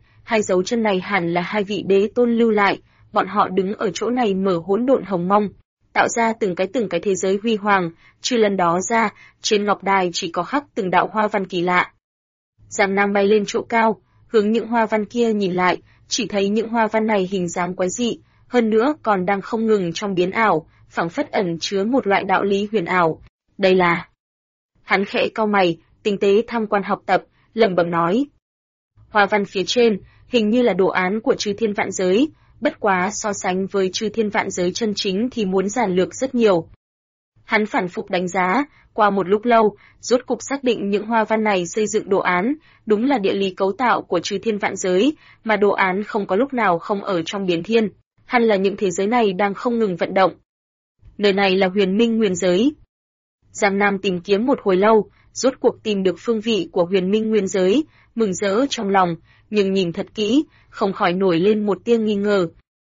chân này hẳn là hai vị đế tôn lưu lại, bọn họ đứng ở chỗ này mở hỗn độn hồng mông, tạo ra từng cái thế giới huy hoàng, trừ lần đó ra, trên ngọc đài chỉ có khắc từng đạo hoa văn kỳ lạ. Giang Nam bay lên chỗ cao, hướng những hoa văn kia nhìn lại, chỉ thấy những hoa văn này hình dáng quái dị, hơn nữa còn đang không ngừng trong biến ảo, phảng phất ẩn chứa một loại đạo lý huyền ảo. Đây là... Hắn khẽ cau mày, tinh tế tham quan học tập, lẩm bẩm nói. Hoa văn phía trên, hình như là đồ án của chư thiên vạn giới, bất quá so sánh với chư thiên vạn giới chân chính thì muốn giản lược rất nhiều. Hắn phản phục đánh giá, qua một lúc lâu, rốt cục xác định những hoa văn này xây dựng đồ án, đúng là địa lý cấu tạo của chư thiên vạn giới, mà đồ án không có lúc nào không ở trong biến thiên, hẳn là những thế giới này đang không ngừng vận động. Nơi này là Huyền Minh Nguyên giới. Giang Nam tìm kiếm một hồi lâu, rốt cuộc tìm được phương vị của Huyền Minh Nguyên giới, mừng rỡ trong lòng, nhưng nhìn thật kỹ, không khỏi nổi lên một tia nghi ngờ.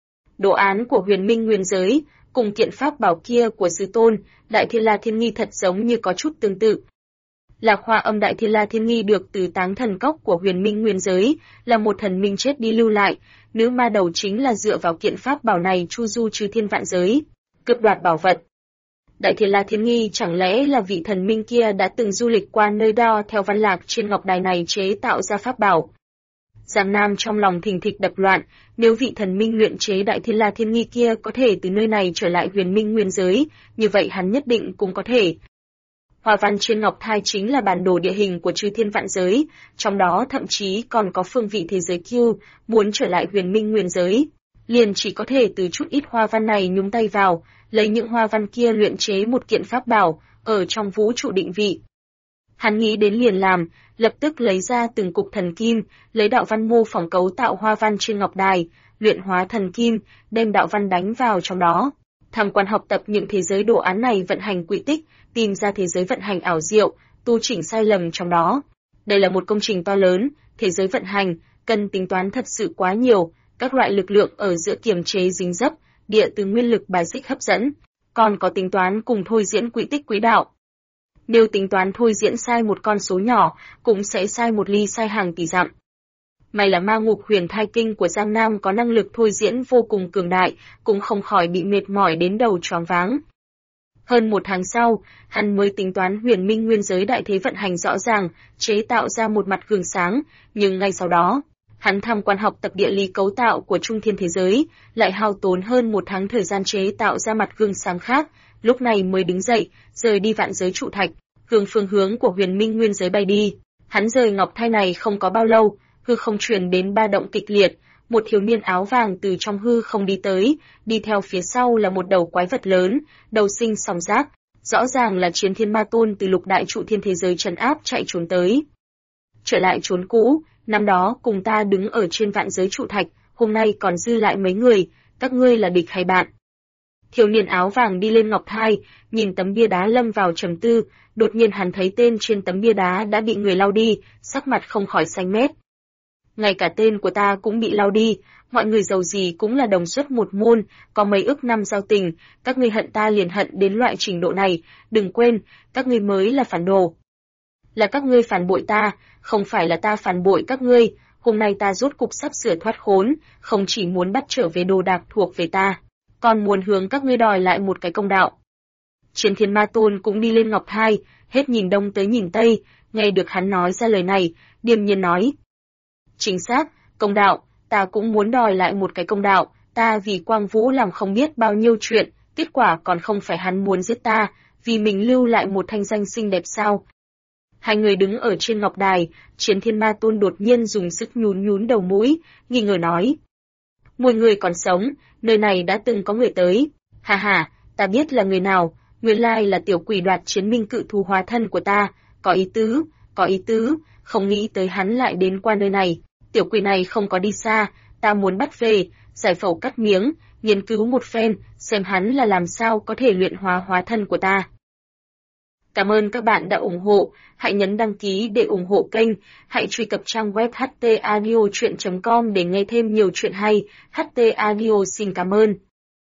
Đồ án của Huyền Minh Nguyên giới, cùng kiện pháp bảo kia của Sư Tôn, Đại Thiên La Thiên Nghi thật giống như có chút tương tự. Lạc Hoa Âm Đại Thiên La Thiên Nghi được từ Táng Thần Cốc của Huyền Minh Nguyên giới, là một thần minh chết đi lưu lại, nữ ma đầu chính là dựa vào kiện pháp bảo này chu du chư thiên vạn giới, cướp đoạt bảo vật. Đại Thiên La Thiên Nghi chẳng lẽ là vị thần minh kia đã từng du lịch qua nơi đó theo văn lạc trên ngọc đài này chế tạo ra pháp bảo. Giang Nam trong lòng thình thịch đập loạn, nếu vị thần minh luyện chế Đại Thiên La Thiên Nghi kia có thể từ nơi này trở lại Huyền Minh Nguyên giới, như vậy hắn nhất định cũng có thể. Hoa văn trên ngọc thai chính là bản đồ địa hình của chư thiên vạn giới, trong đó thậm chí còn có phương vị thế giới Q, muốn trở lại Huyền Minh Nguyên giới, liền chỉ có thể từ chút ít hoa văn này nhúng tay vào, lấy những hoa văn kia luyện chế một kiện pháp bảo, ở trong vũ trụ định vị. Hắn nghĩ đến liền làm, lập tức lấy ra từng cục thần kim, lấy đạo văn mô phỏng cấu tạo hoa văn trên ngọc đài, luyện hóa thần kim, đem đạo văn đánh vào trong đó. Tham quan học tập những thế giới đồ án này vận hành quỹ tích, tìm ra thế giới vận hành ảo diệu, tu chỉnh sai lầm trong đó. Đây là một công trình to lớn, thế giới vận hành, cần tính toán thật sự quá nhiều, các loại lực lượng ở giữa kiềm chế dính dấp, địa từ nguyên lực bài xích hấp dẫn, còn có tính toán cùng thôi diễn quỹ tích quỹ đạo. Nếu tính toán thôi diễn sai một con số nhỏ, cũng sẽ sai một ly sai hàng tỷ dặm. May là ma ngục huyền thai kinh của Giang Nam có năng lực thôi diễn vô cùng cường đại, cũng không khỏi bị mệt mỏi đến đầu choáng váng. Hơn một tháng sau, hắn mới tính toán Huyền Minh Nguyên giới đại thế vận hành rõ ràng, chế tạo ra một mặt gương sáng, nhưng ngay sau đó, hắn tham quan học tập địa lý cấu tạo của trung thiên thế giới, lại hao tốn hơn một tháng thời gian chế tạo ra mặt gương sáng khác, lúc này mới đứng dậy, rời đi vạn giới trụ thạch, hướng phương hướng của Huyền Minh Nguyên giới bay đi. Hắn rời ngọc thai này không có bao lâu, hư không truyền đến ba động kịch liệt, một thiếu niên áo vàng từ trong hư không đi tới, đi theo phía sau là một đầu quái vật lớn, đầu sinh song giác, rõ ràng là Chiến Thiên Ma Tôn từ lục đại trụ thiên thế giới trấn áp chạy trốn tới. Trở lại trốn cũ, năm đó cùng ta đứng ở trên vạn giới trụ thạch, hôm nay còn dư lại mấy người, các ngươi là địch hay bạn? Thiếu niên áo vàng đi lên ngọc thai, nhìn tấm bia đá lâm vào trầm tư, đột nhiên hắn thấy tên trên tấm bia đá đã bị người lau đi, sắc mặt không khỏi xanh mét. Ngay cả tên của ta cũng bị lau đi, mọi người giàu gì cũng là đồng xuất một môn, có mấy ức năm giao tình, các ngươi hận ta liền hận đến loại trình độ này, đừng quên, các ngươi mới là phản đồ. Là các ngươi phản bội ta, không phải là ta phản bội các ngươi, hôm nay ta rốt cục sắp sửa thoát khốn, không chỉ muốn bắt trở về đồ đạc thuộc về ta, còn muốn hướng các ngươi đòi lại một cái công đạo. Chiến Thiên Ma Tôn cũng đi lên ngọc thai, hết nhìn đông tới nhìn tây, nghe được hắn nói ra lời này, điềm nhiên nói. Chính xác, công đạo, ta cũng muốn đòi lại một cái công đạo, ta vì Quang Vũ làm không biết bao nhiêu chuyện, kết quả còn không phải hắn muốn giết ta, vì mình lưu lại một thanh danh xinh đẹp sao. Hai người đứng ở trên ngọc đài, Chiến Thiên Ma Tôn đột nhiên dùng sức nhún nhún đầu mũi, nghi ngờ nói. Một người còn sống, nơi này đã từng có người tới, hà hà, ta biết là người nào, nguyên lai là tiểu quỷ đoạt chiến minh cự thú hóa thân của ta, có ý tứ, không nghĩ tới hắn lại đến qua nơi này. Tiểu quỷ này không có đi xa, ta muốn bắt về, giải phẫu cắt miếng, nghiên cứu một phen, xem hắn là làm sao có thể luyện hóa hóa thân của ta. Cảm ơn các bạn đã ủng hộ, hãy nhấn đăng ký để ủng hộ kênh, hãy truy cập trang web htaudio.com để nghe thêm nhiều chuyện hay. HT Audio xin cảm ơn.